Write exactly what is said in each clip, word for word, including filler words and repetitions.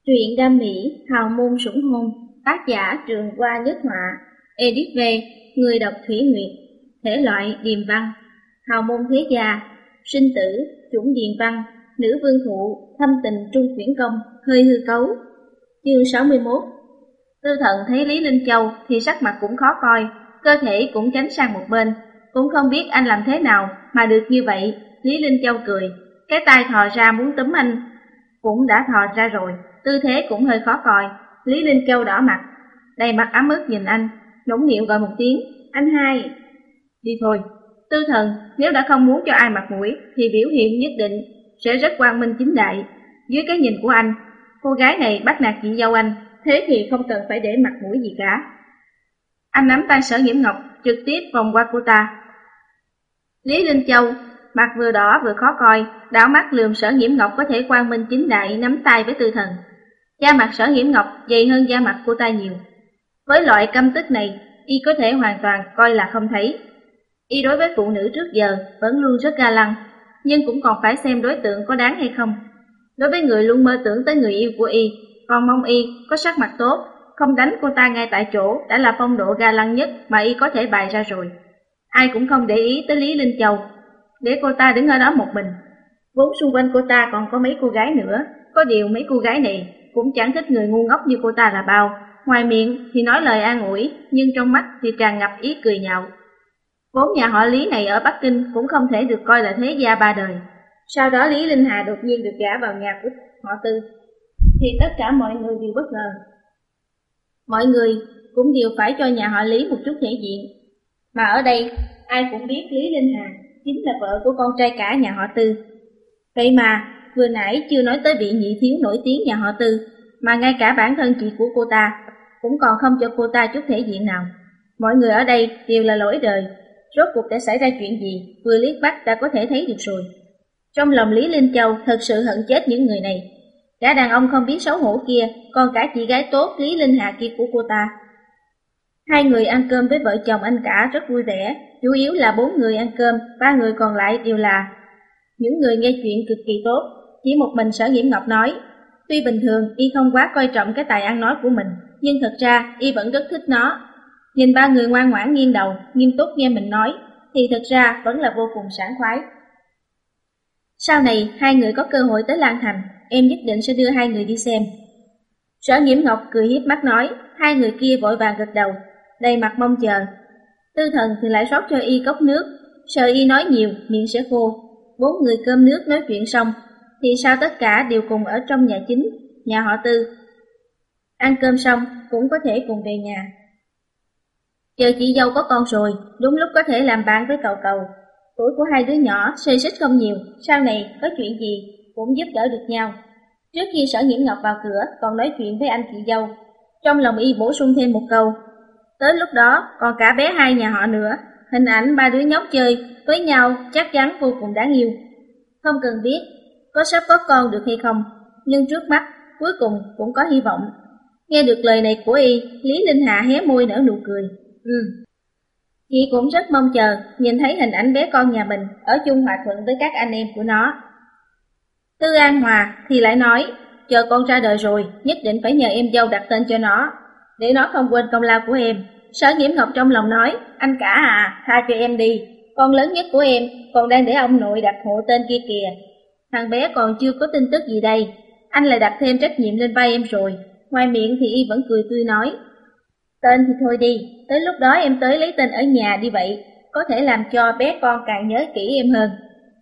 Truyện đam mỹ, hào môn sủng hôn, tác giả Trường Hoa Nhất Họa, edit về, người đọc Thủy Nguyệt, thể loại điềm văn, hào môn thế gia, sinh tử, chủng điềm văn, nữ vương thụ, thâm tình trung chuyển công, hơi hư cấu. Chương sáu mươi mốt. Tư Thần thấy Lý Linh Châu thì sắc mặt cũng khó coi, cơ thể cũng tránh sang một bên, cũng không biết anh làm thế nào mà được như vậy. Lý Linh Châu cười, cái tay thò ra muốn túm anh, cũng đã thò ra rồi, tư thế cũng hơi khó coi. Lý Linh Châu đỏ mặt, đầy mặt ấm ức nhìn anh, nũng nịu gọi một tiếng, anh hai. Đi thôi. Tư Thần nếu đã không muốn cho ai mặt mũi thì biểu hiện nhất định sẽ rất quang minh chính đại. Dưới cái nhìn của anh, cô gái này bắt nạt chị dâu anh, thế thì không cần phải để mặt mũi gì cả. Anh nắm tay Sở Nghiễm Ngọc, trực tiếp vòng qua cô ta. Lý Linh Châu mặt vừa đỏ vừa khó coi, đảo mắt lườm Sở Nghiễm Ngọc có thể quang minh chính đại nắm tay với Tư Thần. Da mặt Sở Nghiễm Ngọc dày hơn da mặt cô ta nhiều. Với loại căm tức này, y có thể hoàn toàn coi là không thấy. Y đối với phụ nữ trước giờ vẫn luôn rất ga lăng, nhưng cũng còn phải xem đối tượng có đáng hay không. Đối với người luôn mơ tưởng tới người yêu của y, còn mong y có sắc mặt tốt, không đánh cô ta ngay tại chỗ đã là phong độ ga lăng nhất mà y có thể bày ra rồi. Ai cũng không để ý tới Lý Linh Châu, để cô ta đứng ở đó một mình. Vốn xung quanh cô ta còn có mấy cô gái nữa, có điều mấy cô gái này cũng chẳng thích người ngu ngốc như cô ta là bao. Ngoài miệng thì nói lời an ủi, nhưng trong mắt thì tràn ngập ý cười nhạo. Vốn nhà họ Lý này ở Bắc Kinh cũng không thể được coi là thế gia ba đời. Sau đó Lý Linh Hà đột nhiên được gả vào nhà của họ Tư, thì tất cả mọi người đều bất ngờ. Mọi người cũng đều phải cho nhà họ Lý một chút thể diện. Mà ở đây, ai cũng biết Lý Linh Hà chính là vợ của con trai cả nhà họ Tư. Vậy mà, vừa nãy chưa nói tới vị nhị thiếu nổi tiếng nhà họ Tư, mà ngay cả bản thân chị của cô ta cũng còn không cho cô ta chút thể diện nào. Mọi người ở đây đều là lỗi đời, rốt cuộc đã xảy ra chuyện gì, vừa liếc mắt đã có thể thấy được rồi. Trong lòng Lý Linh Châu thật sự hận chết những người này. Gã đàn ông không biết xấu hổ kia, còn cả chị gái tốt Lý Linh Hà kia của cô ta. Hai người ăn cơm với vợ chồng anh cả rất vui vẻ, chủ yếu là bốn người ăn cơm, ba người còn lại đều là những người nghe chuyện cực kỳ tốt. Chỉ một mình Sở Nghiễm Ngọc nói, tuy bình thường y không quá coi trọng cái tài ăn nói của mình, nhưng thật ra y vẫn rất thích nó. Nhìn ba người ngoan ngoãn nghiêng đầu, nghiêm túc nghe mình nói, thì thật ra vẫn là vô cùng sảng khoái. Sau này hai người có cơ hội tới Lan Thành, em nhất định sẽ đưa hai người đi xem. Sở Nghiễm Ngọc cười hiếp mắt nói, hai người kia vội vàng gật đầu, đầy mặt mong chờ. Tư Thần thì lại rót cho y cốc nước, sợ y nói nhiều, miệng sẽ khô. Bốn người cơm nước nói chuyện xong, thì sao tất cả đều cùng ở trong nhà chính, nhà họ Tư. Ăn cơm xong cũng có thể cùng về nhà. Chờ chị dâu có con rồi, đúng lúc có thể làm bạn với cậu cậu. Tuổi của hai đứa nhỏ xê xích không nhiều, sau này có chuyện gì cũng giúp đỡ được nhau. Trước khi Sở Nghiễm Ngọc vào cửa còn nói chuyện với anh chị dâu, trong lòng y bổ sung thêm một câu, tới lúc đó còn cả bé hai nhà họ nữa, hình ảnh ba đứa nhóc chơi với nhau chắc chắn vô cùng đáng yêu. Không cần biết có sắp có con được hay không, nhưng trước mắt cuối cùng cũng có hy vọng. Nghe được lời này của y, Lý Linh Hà hé môi nở nụ cười. Ừ. Chị cũng rất mong chờ nhìn thấy hình ảnh bé con nhà mình ở chung hòa thuận với các anh em của nó. Tư An Hòa thì lại nói, chờ con ra đời rồi, nhất định phải nhờ em dâu đặt tên cho nó, để nó không quên công lao của em. Sở Nghiễm Ngọc trong lòng nói, anh cả à, tha cho em đi, con lớn nhất của em còn đang để ông nội đặt hộ tên kia kìa. Thằng bé còn chưa có tin tức gì đây, anh lại đặt thêm trách nhiệm lên vai em rồi. Ngoài miệng thì y vẫn cười tươi nói, tên thì thôi đi, tới lúc đó em tới lấy tên ở nhà đi vậy, có thể làm cho bé con càng nhớ kỹ em hơn.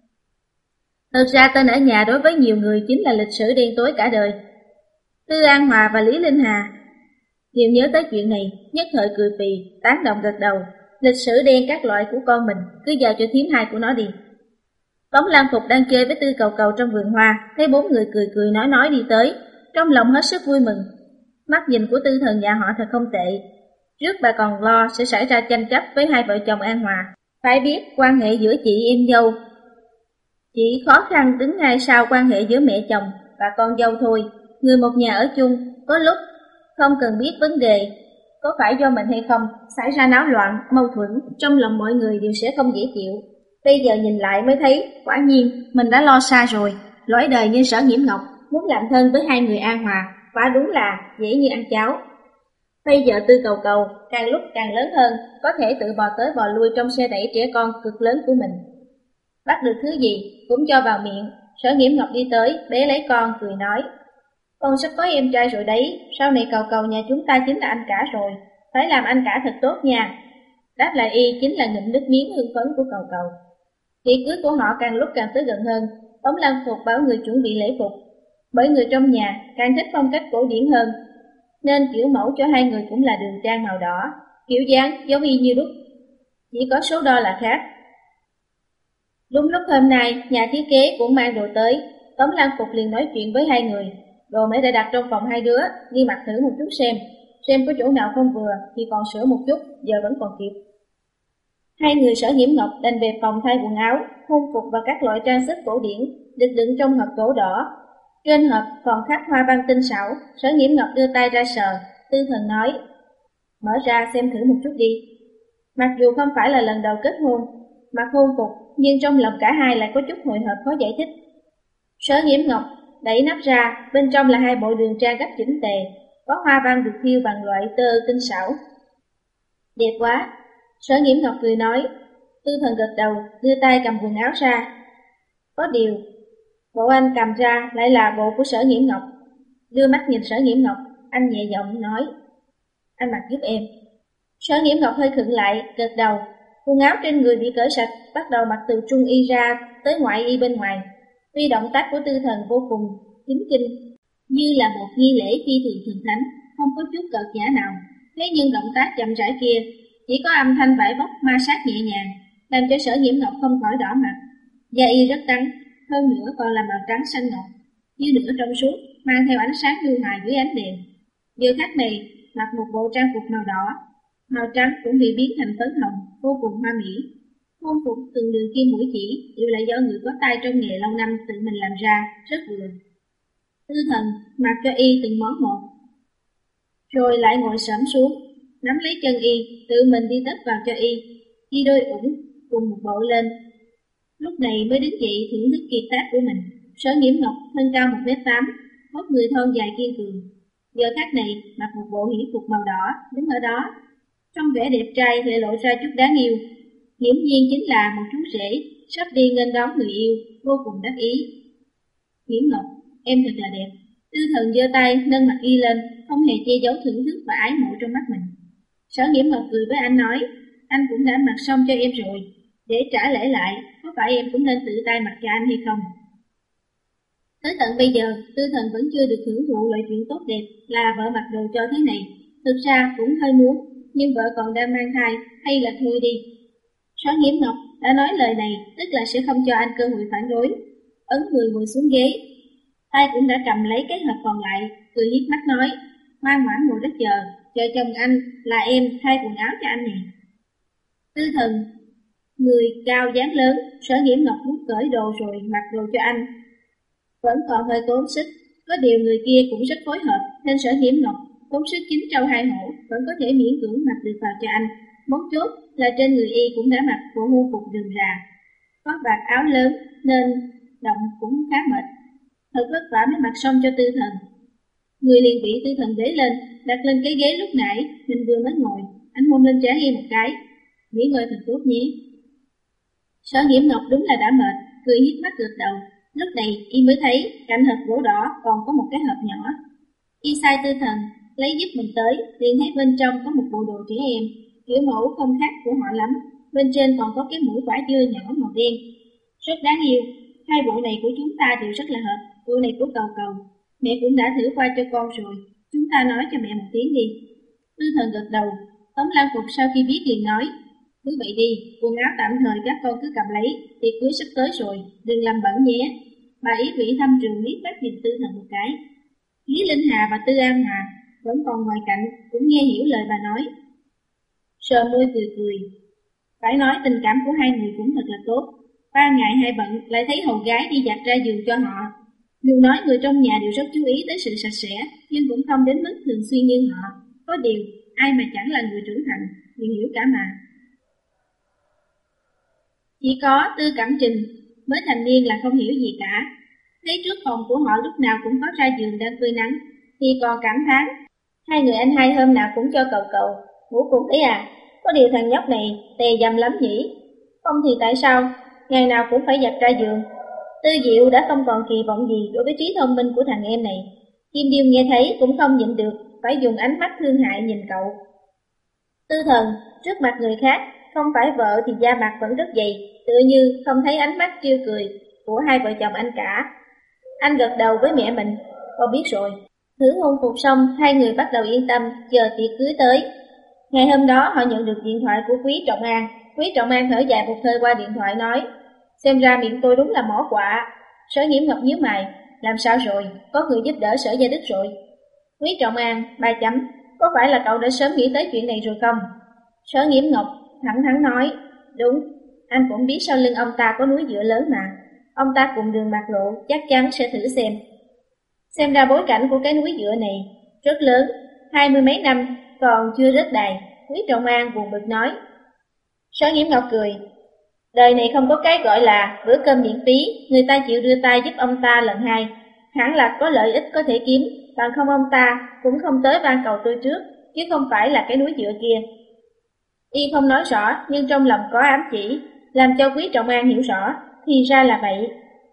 Thật ra tên ở nhà đối với nhiều người chính là lịch sử đen tối cả đời. Tư An Hòa và Lý Linh Hà đều nhớ tới chuyện này, nhất thời cười phì, tán đồng gật đầu. Lịch sử đen các loại của con mình, cứ giao cho thím hai của nó đi. Tống Lan Phục đang chơi với Tư Cầu Cầu trong vườn hoa, thấy bốn người cười cười nói nói đi tới, trong lòng hết sức vui mừng. Mắt nhìn của Tư Thần nhà họ thật không tệ. Trước bà còn lo sẽ xảy ra tranh chấp với hai vợ chồng An Hòa. Phải biết quan hệ giữa chị em dâu chỉ khó khăn đứng ngay sau quan hệ giữa mẹ chồng và con dâu thôi. Người một nhà ở chung, có lúc không cần biết vấn đề có phải do mình hay không, xảy ra náo loạn, mâu thuẫn, trong lòng mọi người đều sẽ không dễ chịu. Bây giờ nhìn lại mới thấy, quả nhiên mình đã lo xa rồi. Lỗi đời như Sở Nghiễm Ngọc muốn làm thân với hai người An Hòa, quả đúng là dễ như ăn cháo. Bây giờ Tư Cầu Cầu càng lúc càng lớn hơn, có thể tự bò tới bò lui trong xe đẩy trẻ con cực lớn của mình. Bắt được thứ gì cũng cho vào miệng. Sở Nghiễm Ngọc đi tới, bế lấy con, cười nói: Con sắp có em trai rồi đấy, sau này Cầu Cầu nhà chúng ta chính là anh cả rồi, phải làm anh cả thật tốt nha. Đáp lại y chính là ngụm nước miếng hưng phấn của Cầu Cầu. Tiệc cưới của họ càng lúc càng tới gần hơn. Tống Lan Phục bảo người chuẩn bị lễ phục, bởi người trong nhà càng thích phong cách cổ điển hơn, nên kiểu mẫu cho hai người cũng là đường trang màu đỏ, kiểu dáng giống y như đúc, chỉ có số đo là khác. Đúng lúc hôm nay, nhà thiết kế cũng mang đồ tới, Tống Lan Phục liền nói chuyện với hai người. Đồ mới đã đặt trong phòng hai đứa, đi mặc thử một chút xem, xem có chỗ nào không vừa thì còn sửa một chút, giờ vẫn còn kịp. Hai người Sở Nghiễm Ngọc đành về phòng thay quần áo, hôn phục và các loại trang sức cổ điển được đựng trong hộp gỗ đỏ. Trên hộp còn khắc hoa văn tinh xảo. Sở Nghiễm Ngọc đưa tay ra sờ, Tư Thần nói: Mở ra xem thử một chút đi. Mặc dù không phải là lần đầu kết hôn, mặc hôn phục, nhưng trong lòng cả hai lại có chút hồi hộp khó giải thích. Sở Nghiễm Ngọc đẩy nắp ra, bên trong là hai bộ đường trang gấp chỉnh tề, có hoa văn được thêu bằng loại tơ tinh xảo. Đẹp quá. Sở Nghiễm Ngọc cười nói. Tư Thần gật đầu, đưa tay cầm quần áo ra. Có điều, bộ anh cầm ra lại là bộ của Sở Nghiễm Ngọc. Đưa mắt nhìn Sở Nghiễm Ngọc, anh nhẹ giọng nói: Anh mặc giúp em. Sở Nghiễm Ngọc hơi khựng lại, gật đầu. Quần áo trên người bị cởi sạch, bắt đầu mặc từ trung y ra tới ngoại y bên ngoài. Tuy động tác của Tư Thần vô cùng chính kinh, như là một nghi lễ phi thường thần thánh, không có chút cợt giả nào, thế nhưng động tác chậm rãi kia chỉ có âm thanh vải vóc ma sát nhẹ nhàng, làm cho Sở Nghiễm Ngọc không khỏi đỏ mặt. Da y rất trắng, hơn nữa còn là màu trắng xanh ngọc, như nửa trong suốt, mang theo ánh sáng nhu hòa dưới ánh đèn. Giờ khắc này mặc một bộ trang phục màu đỏ, màu trắng cũng bị biến thành phấn hồng, vô cùng hoa mỹ. Hôn phục từng đường kim mũi chỉ đều là do người có tay trong nghề lâu năm tự mình làm ra, rất vừa. Tư Thần mặc cho y từng món một, rồi lại ngồi xổm xuống, nắm lấy chân y, tự mình đi tất vào cho y, y đôi ủng cùng một bộ lên. Lúc này mới đứng dậy thưởng thức kiệt tác của mình. Sở Nghiễm Ngọc thân cao một mét tám, vóc người thon dài kiên cường. Giờ khắc này mặc một bộ hiển phục màu đỏ, đứng ở đó, trong vẻ đẹp trai lại lộ ra chút đáng yêu. Hiển nhiên chính là một chú rể sắp đi nghênh đón người yêu, vô cùng đắc ý. Nghiễm Ngọc, em thật là đẹp. Tư Thần giơ tay nâng mặt y lên, không hề che giấu thưởng thức và ái mộ trong mắt mình. Sở Nghiễm Ngọc cười với anh nói: Anh cũng đã mặc xong cho em rồi, để trả lễ lại, có phải em cũng nên tự tay mặc cho anh hay không? Tới tận bây giờ, Tư Thần vẫn chưa được hưởng thụ loại chuyện tốt đẹp là vợ mặc đồ cho thế này. Thực ra cũng hơi muốn, nhưng vợ còn đang mang thai, hay là thôi đi. Sở Nghiễm Ngọc đã nói lời này, tức là sẽ không cho anh cơ hội phản đối. Ấn người ngồi xuống ghế, tay cũng đã cầm lấy cái hộp còn lại, cười hiếp mắt nói: Ngoan ngoãn ngồi đất chờ, chờ chồng anh là em thay quần áo cho anh nè. Tư Thần người cao dáng lớn, Sở Nghiễm Ngọc muốn cởi đồ rồi mặc đồ cho anh, vẫn còn hơi tốn sức. Có điều người kia cũng rất phối hợp, nên Sở Nghiễm Ngọc tốn sức chín trâu hai hổ, vẫn có thể miễn cưỡng mặc được vào cho anh. Mấu chốt là trên người y cũng đã mặc bộ hưu phục rườm rà, có vạt áo lớn nên động cũng khá mệt. Thật vất vả mới mặc xong cho Tư Thần. Người liền bị Tư Thần bế lên, đặt lên cái ghế lúc nãy mình vừa mới ngồi. Anh hôn lên trán y một cái: Nghỉ ngơi thật tốt nhé. Sở Nghiễm Ngọc đúng là đã mệt, cười hiếp mắt gật đầu. Lúc này y mới thấy cạnh hộp gỗ đỏ còn có một cái hộp nhỏ. Y sai Tư Thần lấy giúp mình tới, liền thấy bên trong có một bộ đồ trẻ em, kiểu mẫu không khác của họ lắm. Bên trên còn có cái mũi quả dưa nhỏ màu đen, rất đáng yêu. Hai bộ này của chúng ta đều rất là hợp. Bộ này của Cầu Cầu, mẹ cũng đã thử qua cho con rồi, chúng ta nói cho mẹ một tiếng đi. Tư Thần gật đầu. Tống Lan Phục sau khi biết liền nói: Cứ vậy đi, quần áo tạm thời các con cứ cầm lấy, tiệc cưới sắp tới rồi, đừng làm bẩn nhé. Bà ý vị thăm trường liếc mắt nhìn Tư Thần một cái. Lý Linh Hà và Tư An Hòa vẫn còn ngoài cạnh, cũng nghe hiểu lời bà nói, sờ môi cười cười. Phải nói tình cảm của hai người cũng thật là tốt. Ba ngày hai bận lại thấy hầu gái đi giặt ra giường cho họ. Dù nói người trong nhà đều rất chú ý tới sự sạch sẽ, nhưng cũng không đến mức thường xuyên như họ. Có điều, ai mà chẳng là người trưởng thành, đều hiểu cả mà. Chỉ có Tư Cẩm Trình mới thành niên là không hiểu gì cả. Thấy trước phòng của họ lúc nào cũng có ra giường đang phơi nắng. thì còn cảm thán. Hai người anh hai hôm nào cũng cho cầu cầu, ngủ cùng đấy à? Có điều thằng nhóc này tè dầm lắm nhỉ? Không thì tại sao ngày nào cũng phải giặt ra giường? Tư Diệu đã không còn kỳ vọng gì đối với trí thông minh của thằng em này. Kim Điêu nghe thấy cũng không nhịn được, phải dùng ánh mắt thương hại nhìn cậu. Tư Thần, trước mặt người khác, không phải vợ thì da mặt vẫn rất dày, tựa như không thấy ánh mắt trêu cười của hai vợ chồng anh cả. Anh gật đầu với mẹ mình, con biết rồi. Thử hôn phục xong, hai người bắt đầu yên tâm, chờ tiệc cưới tới. Ngày hôm đó họ nhận được điện thoại của Quý Trọng An. Quý Trọng An thở dài một hơi qua điện thoại nói, xem ra miệng tôi đúng là mỏ quạ. Sở Nhiễm Ngọc nhíu mày, làm sao rồi, có người giúp đỡ Sở Gia Đức rồi. Quý Trọng An, ba chấm, có phải là cậu đã sớm nghĩ tới chuyện này rồi không? Sở Nhiễm Ngọc thẳng thắn nói, đúng, anh cũng biết sau lưng ông ta có núi dựa lớn mà. Ông ta cùng đường mặt lộ, chắc chắn sẽ thử xem. Xem ra bối cảnh của cái núi dựa này rất lớn, hai mươi mấy năm còn chưa rớt đài. Quý Trọng An buồn bực nói. Sở Nhiễm Ngọc cười, đời này không có cái gọi là bữa cơm miễn phí, người ta chịu đưa tay giúp ông ta lần hai, hẳn là có lợi ích có thể kiếm, bằng không ông ta cũng không tới van cầu tôi trước, chứ không phải là cái núi dựa kia. Y không nói rõ, nhưng trong lòng có ám chỉ, làm cho Quý Trọng An hiểu rõ, thì ra là vậy.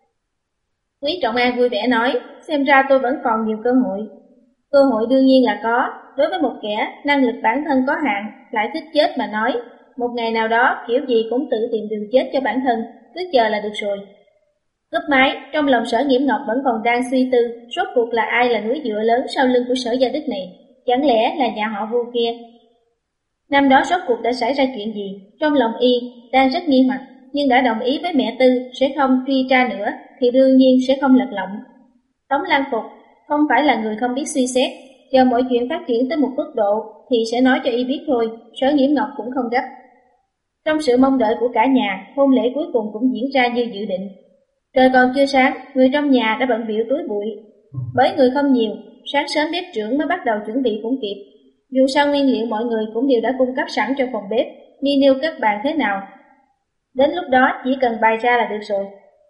Quý Trọng An vui vẻ nói, xem ra tôi vẫn còn nhiều cơ hội. Cơ hội đương nhiên là có, đối với một kẻ năng lực bản thân có hạn, lại thích chết mà nói, một ngày nào đó kiểu gì cũng tự tìm đường chết cho bản thân, cứ chờ là được rồi. Cúp máy, trong lòng Sở Nhiễm Ngọc vẫn còn đang suy tư, rốt cuộc là ai là núi dựa lớn sau lưng của Sở Gia Đức này, chẳng lẽ là nhà họ Vu kia. Năm đó rốt cuộc đã xảy ra chuyện gì, trong lòng y đang rất nghi hoặc, nhưng đã đồng ý với mẹ Tư sẽ không truy tra nữa, thì đương nhiên sẽ không lật lọng. Tống Lan Phục không phải là người không biết suy xét, chờ mọi chuyện phát triển tới một mức độ thì sẽ nói cho y biết thôi, Sở Nhiễm Ngọc cũng không gấp. Trong sự mong đợi của cả nhà, hôn lễ cuối cùng cũng diễn ra như dự định. Trời còn chưa sáng, người trong nhà đã bận bịu túi bụi. Bởi người không nhiều, sáng sớm bếp trưởng mới bắt đầu chuẩn bị cũng kịp. Dù sao nguyên liệu mọi người cũng đều đã cung cấp sẵn cho phòng bếp, ni nêu cất bàn thế nào. Đến lúc đó chỉ cần bày ra là được rồi.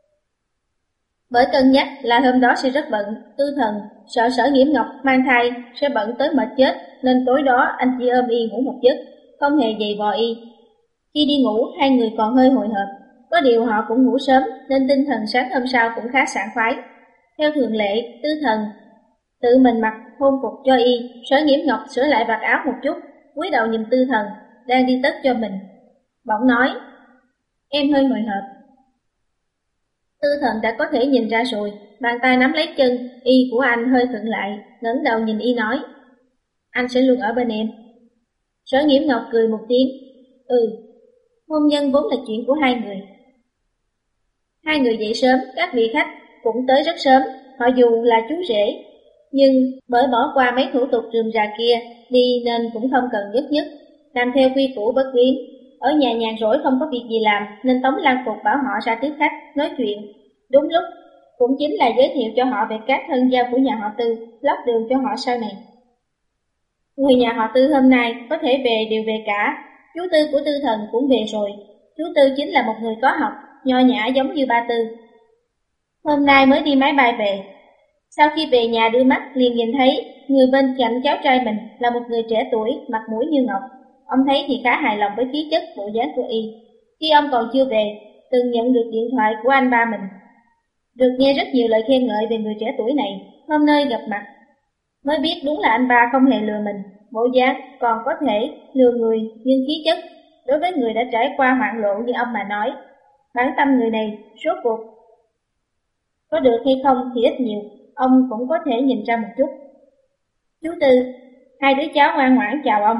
Bởi cân nhắc là hôm đó sẽ rất bận, Tư Thần sợ Sở Nhiễm Ngọc mang thai sẽ bận tới mệt chết, nên tối đó anh chỉ ôm y ngủ một giấc, không hề dày vò y. Khi đi ngủ, hai người còn hơi hồi hộp, có điều họ cũng ngủ sớm nên tinh thần sáng hôm sau cũng khá sảng khoái. Theo thường lệ, Tư Thần tự mình mặc hôn phục cho y, Sở Nhiễm Ngọc sửa lại vạt áo một chút, cúi đầu nhìn Tư Thần đang đi tất cho mình, bỗng nói, em hơi hồi hộp. Tư Thần đã có thể nhìn ra rồi, bàn tay nắm lấy chân y của anh hơi khựng lại, ngẩng đầu nhìn y nói, anh sẽ luôn ở bên em. Sở Nhiễm Ngọc cười một tiếng, ừ, hôn nhân vốn là chuyện của hai người. Hai người dậy sớm, các vị khách cũng tới rất sớm, họ dù là chú rể, nhưng bởi bỏ qua mấy thủ tục rườm rà kia đi nên cũng không cần nhất nhất, làm theo quy củ bất biến. Ở nhà nhàn rỗi không có việc gì làm nên Tống Lan Phục bảo họ ra tiếp khách, nói chuyện. Đúng lúc, cũng chính là giới thiệu cho họ về các thân giao của nhà họ Tư, lót đường cho họ sau này. Người nhà họ Tư hôm nay có thể về đều về cả, chú Tư của Tư Thần cũng về rồi. Chú Tư chính là một người có học, nho nhã giống như ba Tư. Hôm nay mới đi máy bay về. Sau khi về nhà đưa mắt liền nhìn thấy người bên cạnh cháu trai mình là một người trẻ tuổi, mặt mũi như ngọc. Ông thấy thì khá hài lòng với khí chất bộ dáng của y. Khi ông còn chưa về, từng nhận được điện thoại của anh ba mình. Được nghe rất nhiều lời khen ngợi về người trẻ tuổi này, hôm nay gặp mặt. Mới biết đúng là anh ba không hề lừa mình, bộ dáng còn có thể lừa người nhưng khí chất. Đối với người đã trải qua hoạn lộ như ông mà nói, bản tâm người này rốt cuộc có được hay không thì ít nhiều, ông cũng có thể nhìn ra một chút. Chú Tư, hai đứa cháu ngoan ngoãn chào ông.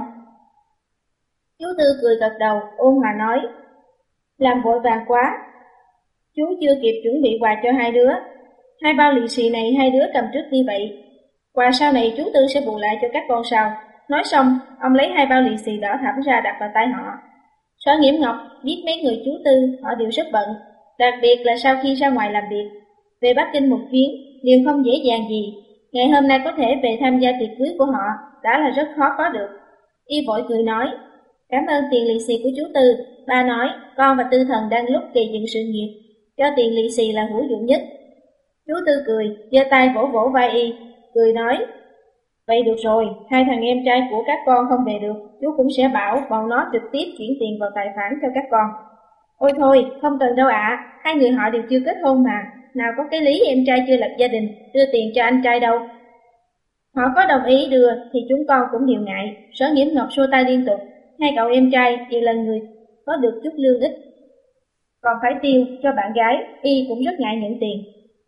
Chú Tư cười gật đầu, ôn hòa nói, làm vội vàng quá, chú chưa kịp chuẩn bị quà cho hai đứa. Hai bao lì xì này hai đứa cầm trước đi vậy, quà sau này chú Tư sẽ bù lại cho các con sau. Nói xong, ông lấy hai bao lì xì đỏ thẫm ra đặt vào tay họ. Sở Nhiễm Ngọc biết mấy người chú Tư họ đều rất bận, đặc biệt là sau khi ra ngoài làm việc. Về Bắc Kinh một chuyến, điều không dễ dàng gì. Ngày hôm nay có thể về tham gia tiệc cưới của họ đã là rất khó có được. Y vội cười nói, cảm ơn tiền lì xì của chú Tư. Ba nói, con và Tư Thần đang lúc gây dựng sự nghiệp, cho tiền lì xì là hữu dụng nhất. Chú Tư cười, giơ tay vỗ vỗ vai y, cười nói, Vậy được rồi, hai thằng em trai của các con không về được, chú cũng sẽ bảo bọn nó trực tiếp chuyển tiền vào tài khoản cho các con. Ôi thôi, không cần đâu ạ, à. Hai người họ đều chưa kết hôn mà, nào có cái lý em trai chưa lập gia đình, đưa tiền cho anh trai đâu. Họ có đồng ý đưa thì chúng con cũng đều ngại. Sở Nghiễm Ngọc xua tay liên tục, hai cậu em trai đều là người có được chút lương ít, còn phải tiêu cho bạn gái, y cũng rất ngại nhận tiền.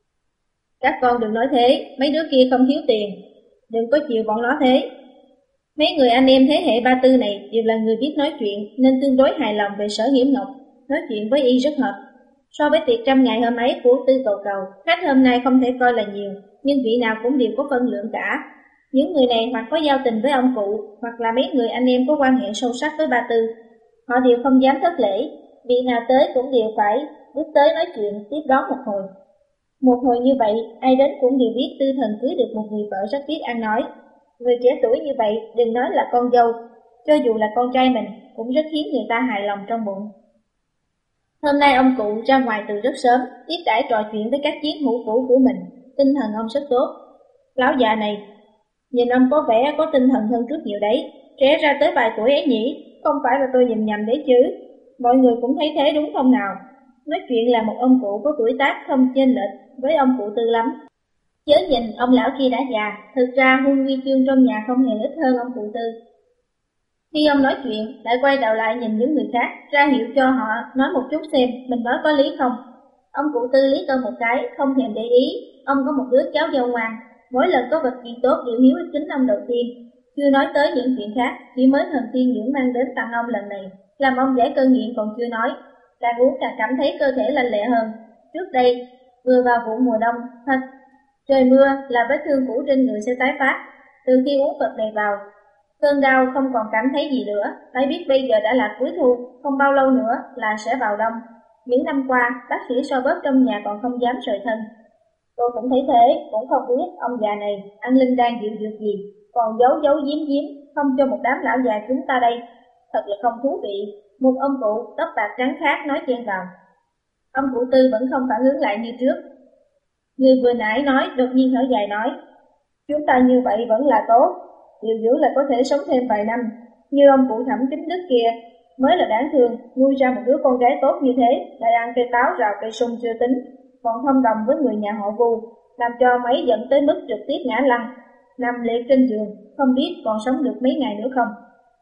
Các con đừng nói thế, mấy đứa kia không thiếu tiền, đừng có chịu bọn nó thế. Mấy người anh em thế hệ ba tư này đều là người biết nói chuyện nên tương đối hài lòng về Sở Nghiễm Ngọc, nói chuyện với y rất hợp. So với tiệc trăm ngày hôm ấy của Tư Cầu Cầu, khách hôm nay không thể coi là nhiều, nhưng vị nào cũng đều có phân lượng cả. Những người này hoặc có giao tình với ông cụ, hoặc là mấy người anh em có quan hệ sâu sắc với ba Tư. Họ đều không dám thất lễ, vị nào tới cũng đều phải bước tới nói chuyện, tiếp đón một hồi. Một hồi như vậy, ai đến cũng đều biết Tư Thần cưới được một người vợ rất biết ăn nói. Người trẻ tuổi như vậy, đừng nói là con dâu, cho dù là con trai mình, cũng rất khiến người ta hài lòng trong bụng. Hôm nay ông cụ ra ngoài từ rất sớm, tiếp đãi trò chuyện với các chiến hữu cũ của mình, tinh thần ông rất tốt. Lão già này, nhìn ông có vẻ có tinh thần hơn trước nhiều đấy, trẻ ra tới vài tuổi ấy nhỉ, không phải là tôi nhìn nhầm đấy chứ. Mọi người cũng thấy thế đúng không nào? Nói chuyện là một ông cụ có tuổi tác không chênh lệch với ông cụ Tư lắm. Chớ nhìn ông lão kia đã già, thực ra huân huy chương trong nhà không hề ít hơn ông cụ Tư. Khi ông nói chuyện, lại quay đầu lại nhìn những người khác, ra hiệu cho họ nói một chút xem mình nói có lý không. Ông cụ Tư lý tôi một cái, không thèm để ý, ông có một đứa cháu dâu ngoan, mỗi lần có vật gì tốt đều hiếu kính ông đầu tiên. Chưa nói tới những chuyện khác, chỉ mới thần tiên dưỡng mang đến tặng ông lần này, làm ông giải cơn nghiện còn chưa nói, càng uống càng cảm thấy cơ thể lành lẹ hơn. Trước đây, vừa vào vụ mùa đông, thật, trời mưa là vết thương cũ trên người sẽ tái phát. Từ khi uống vật này vào, cơn đau không còn cảm thấy gì nữa, phải biết bây giờ đã là cuối thu, không bao lâu nữa là sẽ vào đông. Những năm qua, bác sĩ so bóp trong nhà còn không dám rời thân. Tôi cũng thấy thế, cũng không biết ông già này ăn linh đan dịu dược gì, còn giấu giấu giếm giếm, không cho một đám lão già chúng ta đây. Thật là không thú vị. Một ông cụ tóc bạc trắng khác nói chen vào. Ông cụ Tư vẫn không phản ứng lại như trước. Người vừa nãy nói đột nhiên thở dài nói, chúng ta như vậy vẫn là tốt, điều dưỡng là có thể sống thêm vài năm. Như ông cụ Thẩm Kính Đức kia mới là đáng thương, nuôi ra một đứa con gái tốt như thế, lại ăn cây táo rào cây sung chưa tính, còn thông đồng với người nhà họ Vu, làm cho mấy dẫn tới mức trực tiếp ngã lăn, nằm liệt trên giường, không biết còn sống được mấy ngày nữa không.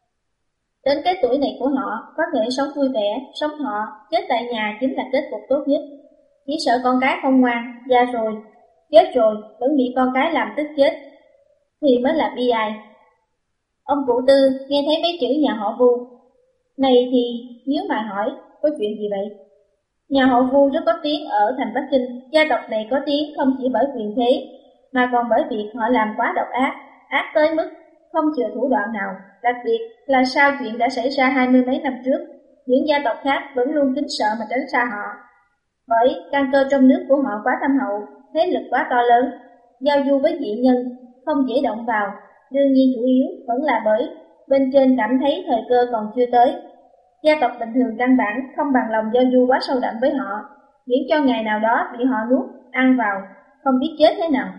Đến cái tuổi này của họ, có thể sống vui vẻ, sống thọ, chết tại nhà chính là kết cục tốt nhất. Chỉ sợ con cái không ngoan, già rồi, chết rồi, vẫn bị con cái làm tức chết, thì mới là bi ai. Ông cụ Tư nghe thấy mấy chữ nhà họ Vu này thì nhíu mày hỏi, có chuyện gì vậy? Nhà họ Vu rất có tiếng ở thành Bắc Kinh, gia tộc này có tiếng không chỉ bởi quyền thế, mà còn bởi việc họ làm quá độc ác, ác tới mức không chừa thủ đoạn nào. Đặc biệt là sau chuyện đã xảy ra hai mươi mấy năm trước, những gia tộc khác vẫn luôn kính sợ mà tránh xa họ. Bởi căn cơ trong nước của họ quá thâm hậu, thế lực quá to lớn, giao du với dị nhân không dễ động vào. Đương nhiên chủ yếu vẫn là bởi bên trên cảm thấy thời cơ còn chưa tới. Gia tộc bình thường căn bản không bằng lòng giao du quá sâu đậm với họ, miễn cho ngày nào đó bị họ nuốt, ăn vào, không biết chết thế nào.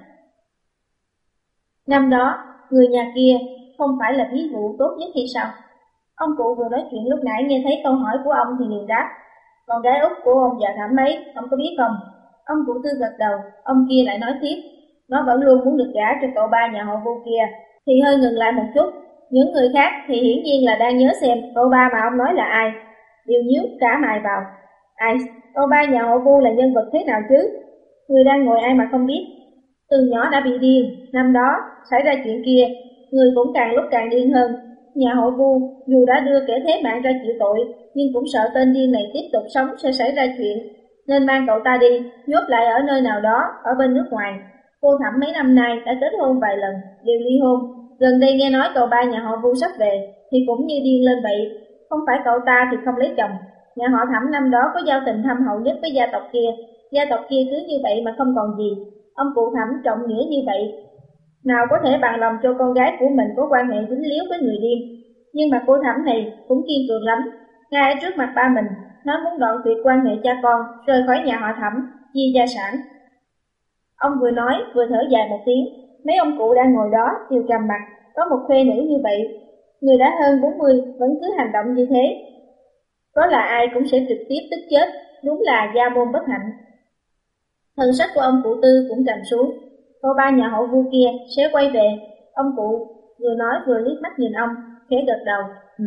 Năm đó, người nhà kia không phải là ví dụ tốt nhất hay sao? Ông cụ vừa nói chuyện lúc nãy nghe thấy câu hỏi của ông thì liền đáp, con gái út của ông già Thẩm ấy, ông có biết không? Ông cụ Tư gật đầu, ông kia lại nói tiếp, nó vẫn luôn muốn được gả cho cậu ba nhà họ Vu kia. Thì hơi ngừng lại một chút, những người khác thì hiển nhiên là đang nhớ xem cậu ba mà ông nói là ai, đều nhíu cả mày vào. Ai, cậu ba nhà họ Vu là nhân vật thế nào chứ? Người đang ngồi ai mà không biết. Từ nhỏ đã bị điên, năm đó xảy ra chuyện kia, người cũng càng lúc càng điên hơn. Nhà họ Vu dù đã đưa kẻ thế mạng ra chịu tội, nhưng cũng sợ tên điên này tiếp tục sống sẽ xảy ra chuyện, nên mang cậu ta đi, nhốt lại ở nơi nào đó ở bên nước ngoài. Cô Thẩm mấy năm nay đã kết hôn vài lần, đều ly hôn. Gần đây nghe nói cậu ba nhà họ Vu sắp về, thì cũng như điên lên vậy. Không phải cậu ta thì không lấy chồng. Nhà họ Thẩm năm đó có giao tình thâm hậu nhất với gia tộc kia, gia tộc kia cứ như vậy mà không còn gì. Ông cụ Thẩm trọng nghĩa như vậy, nào có thể bằng lòng cho con gái của mình có quan hệ dính líu với người điên. Nhưng mà cô Thẩm này cũng kiên cường lắm, ngay ở trước mặt ba mình, nó muốn đoạn tuyệt quan hệ cha con, rời khỏi nhà họ Thẩm, chia gia sản. Ông vừa nói vừa thở dài một tiếng, Mấy ông cụ đang ngồi đó đều trầm mặt, có một khuê nữ như vậy, người đã hơn bốn mươi vẫn cứ hành động như thế. Có là ai cũng sẽ trực tiếp tức chết, đúng là gia môn bất hạnh. Thần sắc của ông cụ Tư cũng trầm xuống. Cô ba nhà họ Vu kia sẽ quay về. Ông cụ vừa nói vừa liếc mắt nhìn ông, khẽ gật đầu. Ừ.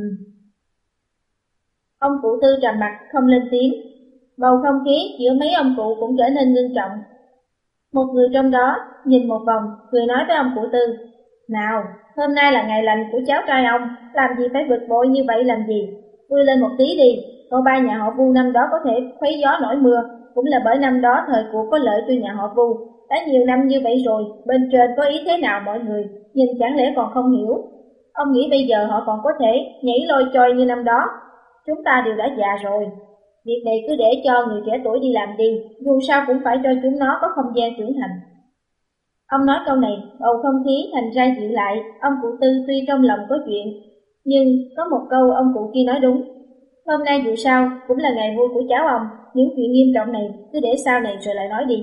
Ông cụ Tư trầm mặt không lên tiếng. Bầu không khí giữa mấy ông cụ cũng trở nên ngưng trọng. Một người trong đó nhìn một vòng, cười nói với ông cụ Tư. Nào, hôm nay là ngày lành của cháu trai ông, làm gì phải bực bội như vậy làm gì? Vui lên một tí đi, cô ba nhà họ Vu năm đó có thể khuấy gió nổi mưa, cũng là bởi năm đó thời cuộc có lợi cho nhà họ Vu. Đã nhiều năm như vậy rồi, bên trên có ý thế nào mọi người, nhìn chẳng lẽ còn không hiểu. Ông nghĩ bây giờ họ còn có thể nhảy lôi trôi như năm đó. Chúng ta đều đã già rồi. Việc này cứ để cho người trẻ tuổi đi làm đi, dù sao cũng phải cho chúng nó có không gian trưởng thành. Ông nói câu này, bầu không khí thành ra dịu lại. Ông cụ Tư tuy trong lòng có chuyện, nhưng có một câu ông cụ kia nói đúng. Hôm nay dù sao cũng là ngày vui của cháu ông, những chuyện nghiêm trọng này cứ để sau này rồi lại nói đi.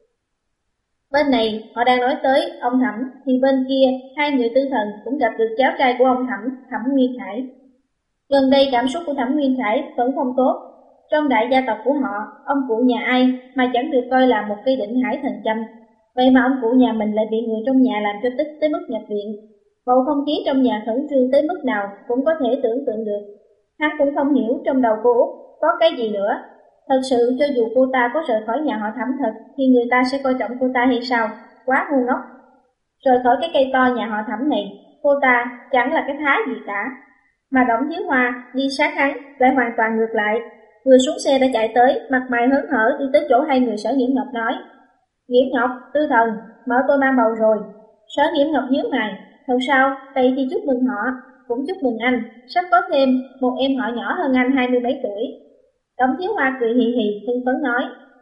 Bên này họ đang nói tới ông Thẩm, thì bên kia hai người tư thần cũng gặp được cháu trai của ông Thẩm, Thẩm Nguyên Khải. Gần đây cảm xúc của Thẩm Nguyên Khải vẫn không tốt. Trong đại gia tộc của họ, ông cụ nhà ai mà chẳng được coi là một cây đỉnh hải thần châm. Vậy mà ông cụ nhà mình lại bị người trong nhà làm cho tức tới mức nhập viện. Bầu không khí trong nhà khẩn trương tới mức nào cũng có thể tưởng tượng được. Hắn cũng không hiểu trong đầu cô Út có cái gì nữa. Thật sự cho dù cô ta có rời khỏi nhà họ Thẩm thật thì người ta sẽ coi trọng cô ta hay sao? Quá ngu ngốc. Rời khỏi cái cây to nhà họ Thẩm này, cô ta chẳng là cái thái gì cả. Mà Đổng Thiếu Hoa đi sát hắn lại hoàn toàn ngược lại. Vừa xuống xe đã chạy tới, mặt mày hớn hở đi tới chỗ hai người Sở Nghiễm Ngọc nói. Nghiễm Ngọc, Tư Thần, mợ tôi mang bầu rồi. Sở Nghiễm Ngọc nhíu mày. Thật sao? Vậy thì chúc mừng họ, cũng chúc mừng anh, sắp có thêm một em họ nhỏ hơn anh hai mươi mấy tuổi. Đổng Thiếu Hoa cười hì hì, hưng phấn nói.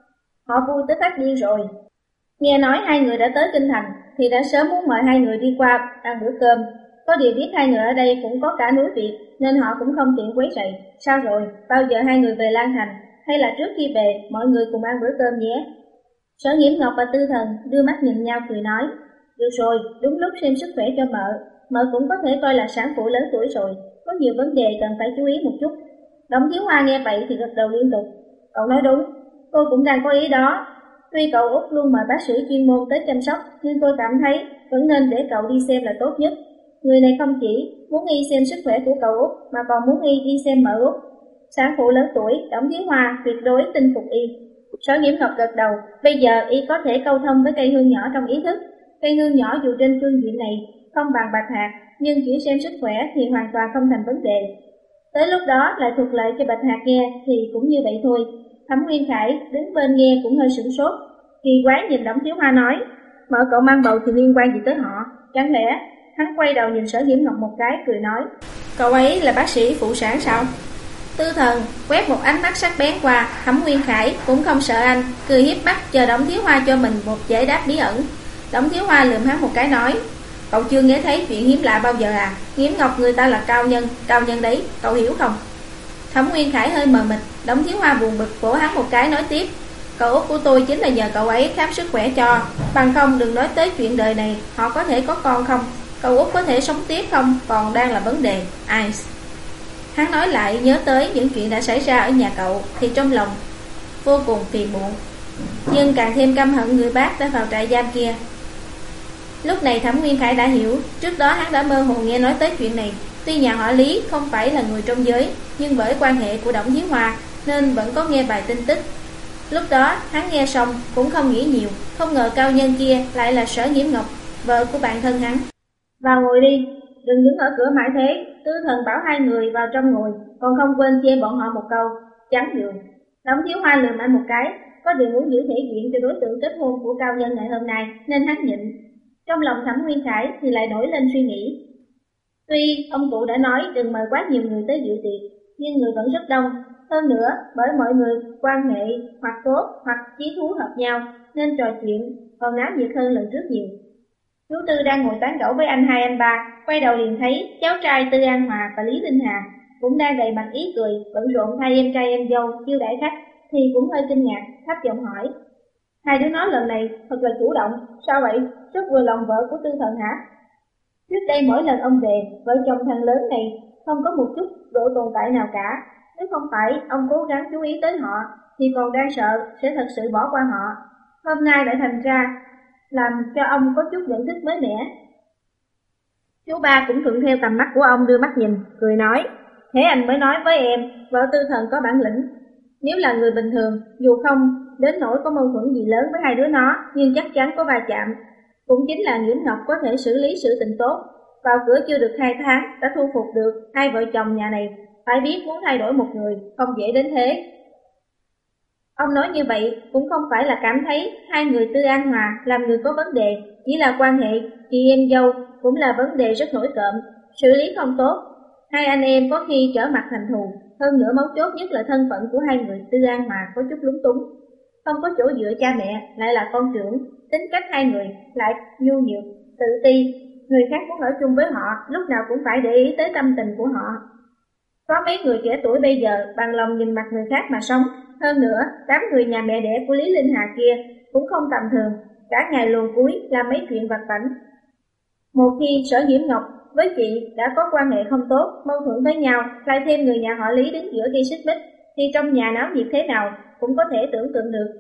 Họ vui tới phát điên rồi. Nghe nói hai người đã tới Kinh Thành, thì đã sớm muốn mời hai người đi qua ăn bữa cơm. Có điều biết hai người ở đây cũng có cả núi việc, nên họ cũng không tiện quấy rầy. Sao rồi, bao giờ hai người về Lan Thành, hay là trước khi về, mọi người cùng ăn bữa cơm nhé? Sở Nghiễm Ngọc và Tư Thần đưa mắt nhìn nhau cười nói. Được rồi, đúng lúc xem sức khỏe cho mợ. Mợ cũng có thể coi là sản phụ lớn tuổi rồi, có nhiều vấn đề cần phải chú ý một chút. Đổng Thiếu Hoa nghe vậy thì gật đầu liên tục. Cậu nói đúng, cô cũng đang có ý đó. Tuy cậu Út luôn mời bác sĩ chuyên môn tới chăm sóc, nhưng tôi cảm thấy vẫn nên để cậu đi xem là tốt nhất. Người này không chỉ muốn y xem sức khỏe của cậu Út, mà còn muốn y đi xem mợ Út. Sản phụ lớn tuổi, Đổng Thiếu Hoa tuyệt đối tin phục y. Sở Nghiễm Ngọc gật đầu, bây giờ y có thể câu thông với cây hương nhỏ trong ý thức. Cây hương nhỏ dù trên phương diện này không bằng Bạch Hạc, nhưng chỉ xem sức khỏe thì hoàn toàn không thành vấn đề. Tới lúc đó lại thuật lại cho Bạch Hạc nghe thì cũng như vậy thôi. Thẩm Nguyên Khải đứng bên nghe cũng hơi sửng sốt, kỳ quái nhìn Đổng Thiếu Hoa nói, mợ cậu mang bầu thì liên quan gì tới họ? Chẳng lẽ? Hắn quay đầu nhìn Sở Nghiễm Ngọc một cái cười nói, cậu ấy là bác sĩ phụ sản sao? Tư Thần quét một ánh mắt sắc bén qua, Thẩm Nguyên Khải cũng không sợ anh, cười hiếp mắt chờ Đổng Thiếu Hoa cho mình một giải đáp bí ẩn. Đổng Thiếu Hoa lườm hắn một cái nói, cậu chưa nghe thấy chuyện hiếm lạ bao giờ à? Nghiễm Ngọc người ta là cao nhân, cao nhân đấy, cậu hiểu không? Thẩm Nguyên Khải hơi mờ mịt, Đổng Thiếu Hoa buồn bực vỗ hắn một cái nói tiếp, cậu Út của tôi chính là nhờ cậu ấy khám sức khỏe cho, bằng không đừng nói tới chuyện đời này, họ có thể có con không? Cậu Út có thể sống tiếp không? Còn đang là vấn đề. Ai? Hắn nói lại nhớ tới những chuyện đã xảy ra ở nhà cậu thì trong lòng vô cùng phiền muộn, nhưng càng thêm căm hận người bác đã vào trại giam kia. Lúc này Thẩm Nguyên Khải đã hiểu, trước đó hắn đã mơ hồ nghe nói tới chuyện này. Tuy nhà họ Lý không phải là người trong giới, nhưng bởi quan hệ của Đổng Thiếu Hoa nên vẫn có nghe vài tin tức. Lúc đó hắn nghe xong cũng không nghĩ nhiều, không ngờ cao nhân kia lại là Sở Nghiễm Ngọc, vợ của bạn thân hắn. Vào ngồi đi, đừng đứng ở cửa mãi thế. Tư Thần bảo hai người vào trong ngồi, còn không quên chê bọn họ một câu, chán giường. Đổng Thiếu Hoa lườm anh một cái, có điều muốn giữ thể diện cho đối tượng kết hôn của cao nhân ngày hôm nay nên hắn nhịn. Trong lòng Thẩm Nguyên Khải thì lại nổi lên suy nghĩ. Tuy ông cụ đã nói đừng mời quá nhiều người tới dự tiệc, nhưng người vẫn rất đông. Hơn nữa, bởi mọi người quan hệ hoặc tốt hoặc chí thú hợp nhau nên trò chuyện còn náo nhiệt hơn lần trước nhiều. Chú Tư đang ngồi tán gẫu với anh hai anh ba, quay đầu liền thấy cháu trai Tư An Hòa và Lý Linh Hà cũng đang đầy mặt ý cười, bận rộn thay em trai em dâu chiêu đãi khách, thì cũng hơi kinh ngạc, thấp giọng hỏi: Hai đứa nó lần này thật là chủ động. Sao vậy? Rất vừa lòng vợ của Tư Thần hả? Trước đây mỗi lần ông về, vợ chồng thằng lớn này không có một chút độ tồn tại nào cả. Nếu không phải ông cố gắng chú ý tới họ, thì còn đang sợ sẽ thật sự bỏ qua họ. Hôm nay lại thành ra làm cho ông có chút nhận thức mới mẻ. Chú ba cũng thuận theo tầm mắt của ông đưa mắt nhìn, cười nói: thế anh mới nói với em, vợ Tư Thần có bản lĩnh. Nếu là người bình thường, dù không đến nỗi có mâu thuẫn gì lớn với hai đứa nó, nhưng chắc chắn có va chạm. Cũng chính là Nghiễm Ngọc có thể xử lý sự tình tốt. Vào cửa chưa được hai tháng đã thu phục được hai vợ chồng nhà này. Phải biết muốn thay đổi một người không dễ đến thế. Ông nói như vậy cũng không phải là cảm thấy hai người Tư An Hòa làm người có vấn đề, chỉ là quan hệ chị em dâu cũng là vấn đề rất nổi cộm, xử lý không tốt. Hai anh em có khi trở mặt thành thù, hơn nữa mấu chốt nhất là thân phận của hai người Tư An Hòa có chút lúng túng. Không có chỗ dựa cha mẹ, lại là con trưởng, tính cách hai người lại nhu nhược, tự ti. Người khác muốn ở chung với họ, lúc nào cũng phải để ý tới tâm tình của họ. Có mấy người trẻ tuổi bây giờ bằng lòng nhìn mặt người khác mà sống. Hơn nữa, đám người nhà mẹ đẻ của Lý Linh Hà kia cũng không tầm thường, cả ngày luồn cuối làm mấy chuyện vặt vãnh. Một khi Sở Nghiễm Ngọc với chị đã có quan hệ không tốt, mâu thuẫn với nhau, lại thêm người nhà họ Lý đứng giữa gây xích mích, thì trong nhà náo nhiệt thế nào cũng có thể tưởng tượng được.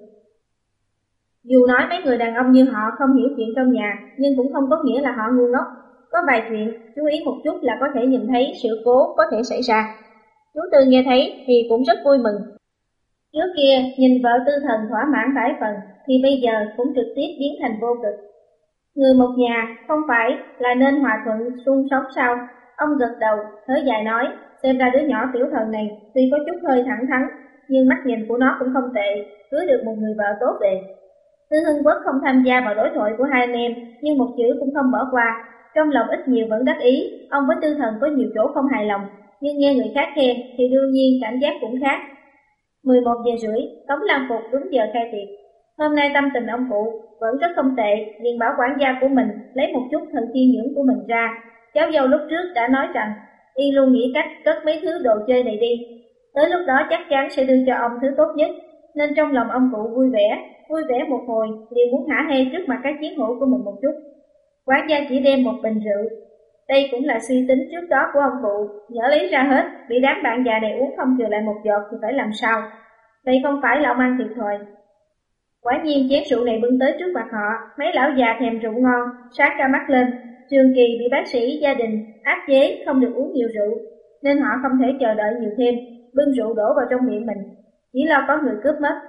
Dù nói mấy người đàn ông như họ không hiểu chuyện trong nhà, nhưng cũng không có nghĩa là họ ngu ngốc. Có vài chuyện, chú ý một chút là có thể nhìn thấy sự cố có thể xảy ra. Chú Tư nghe thấy thì cũng rất vui mừng. Trước kia, nhìn vợ Tư Thần thỏa mãn bãi phần, thì bây giờ cũng trực tiếp biến thành vô cực. Người một nhà không phải là nên hòa thuận sung sống sao? Ông gật đầu, thở dài nói, xem ra đứa nhỏ tiểu thần này tuy có chút hơi thẳng thắn, nhưng mắt nhìn của nó cũng không tệ, cưới được một người vợ tốt về. Tư Hưng Quốc không tham gia vào đối thoại của hai anh em, nhưng một chữ cũng không bỏ qua. Trong lòng ít nhiều vẫn đắc ý, ông với Tư Thần có nhiều chỗ không hài lòng, nhưng nghe người khác khen thì đương nhiên cảm giác cũng khác. mười một giờ rưỡi, Tống Lan Phục đúng giờ khai tiệc. Hôm nay tâm tình ông cụ vẫn rất không tệ, nhưng bảo quản gia của mình lấy một chút thần chi nhưỡng của mình ra. Cháu dâu lúc trước đã nói rằng y luôn nghĩ cách cất mấy thứ đồ chơi này đi, tới lúc đó chắc chắn sẽ đưa cho ông thứ tốt nhất. Nên trong lòng ông cụ vui vẻ, vui vẻ một hồi liền muốn hả hê trước mặt các chiến hữu của mình một chút. Quản gia chỉ đem một bình rượu. Đây cũng là suy tính trước đó của ông cụ, nhỡ lấy ra hết, bị đám bạn già này uống không trừ lại một giọt thì phải làm sao? Đây không phải là ông ăn thiệt thòi. Quả nhiên chén rượu này bưng tới trước mặt họ, mấy lão già thèm rượu ngon, sáng cả mắt lên. Trường Kỳ bị bác sĩ gia đình áp chế không được uống nhiều rượu, nên họ không thể chờ đợi nhiều thêm, bưng rượu đổ vào trong miệng mình, chỉ lo có người cướp mất.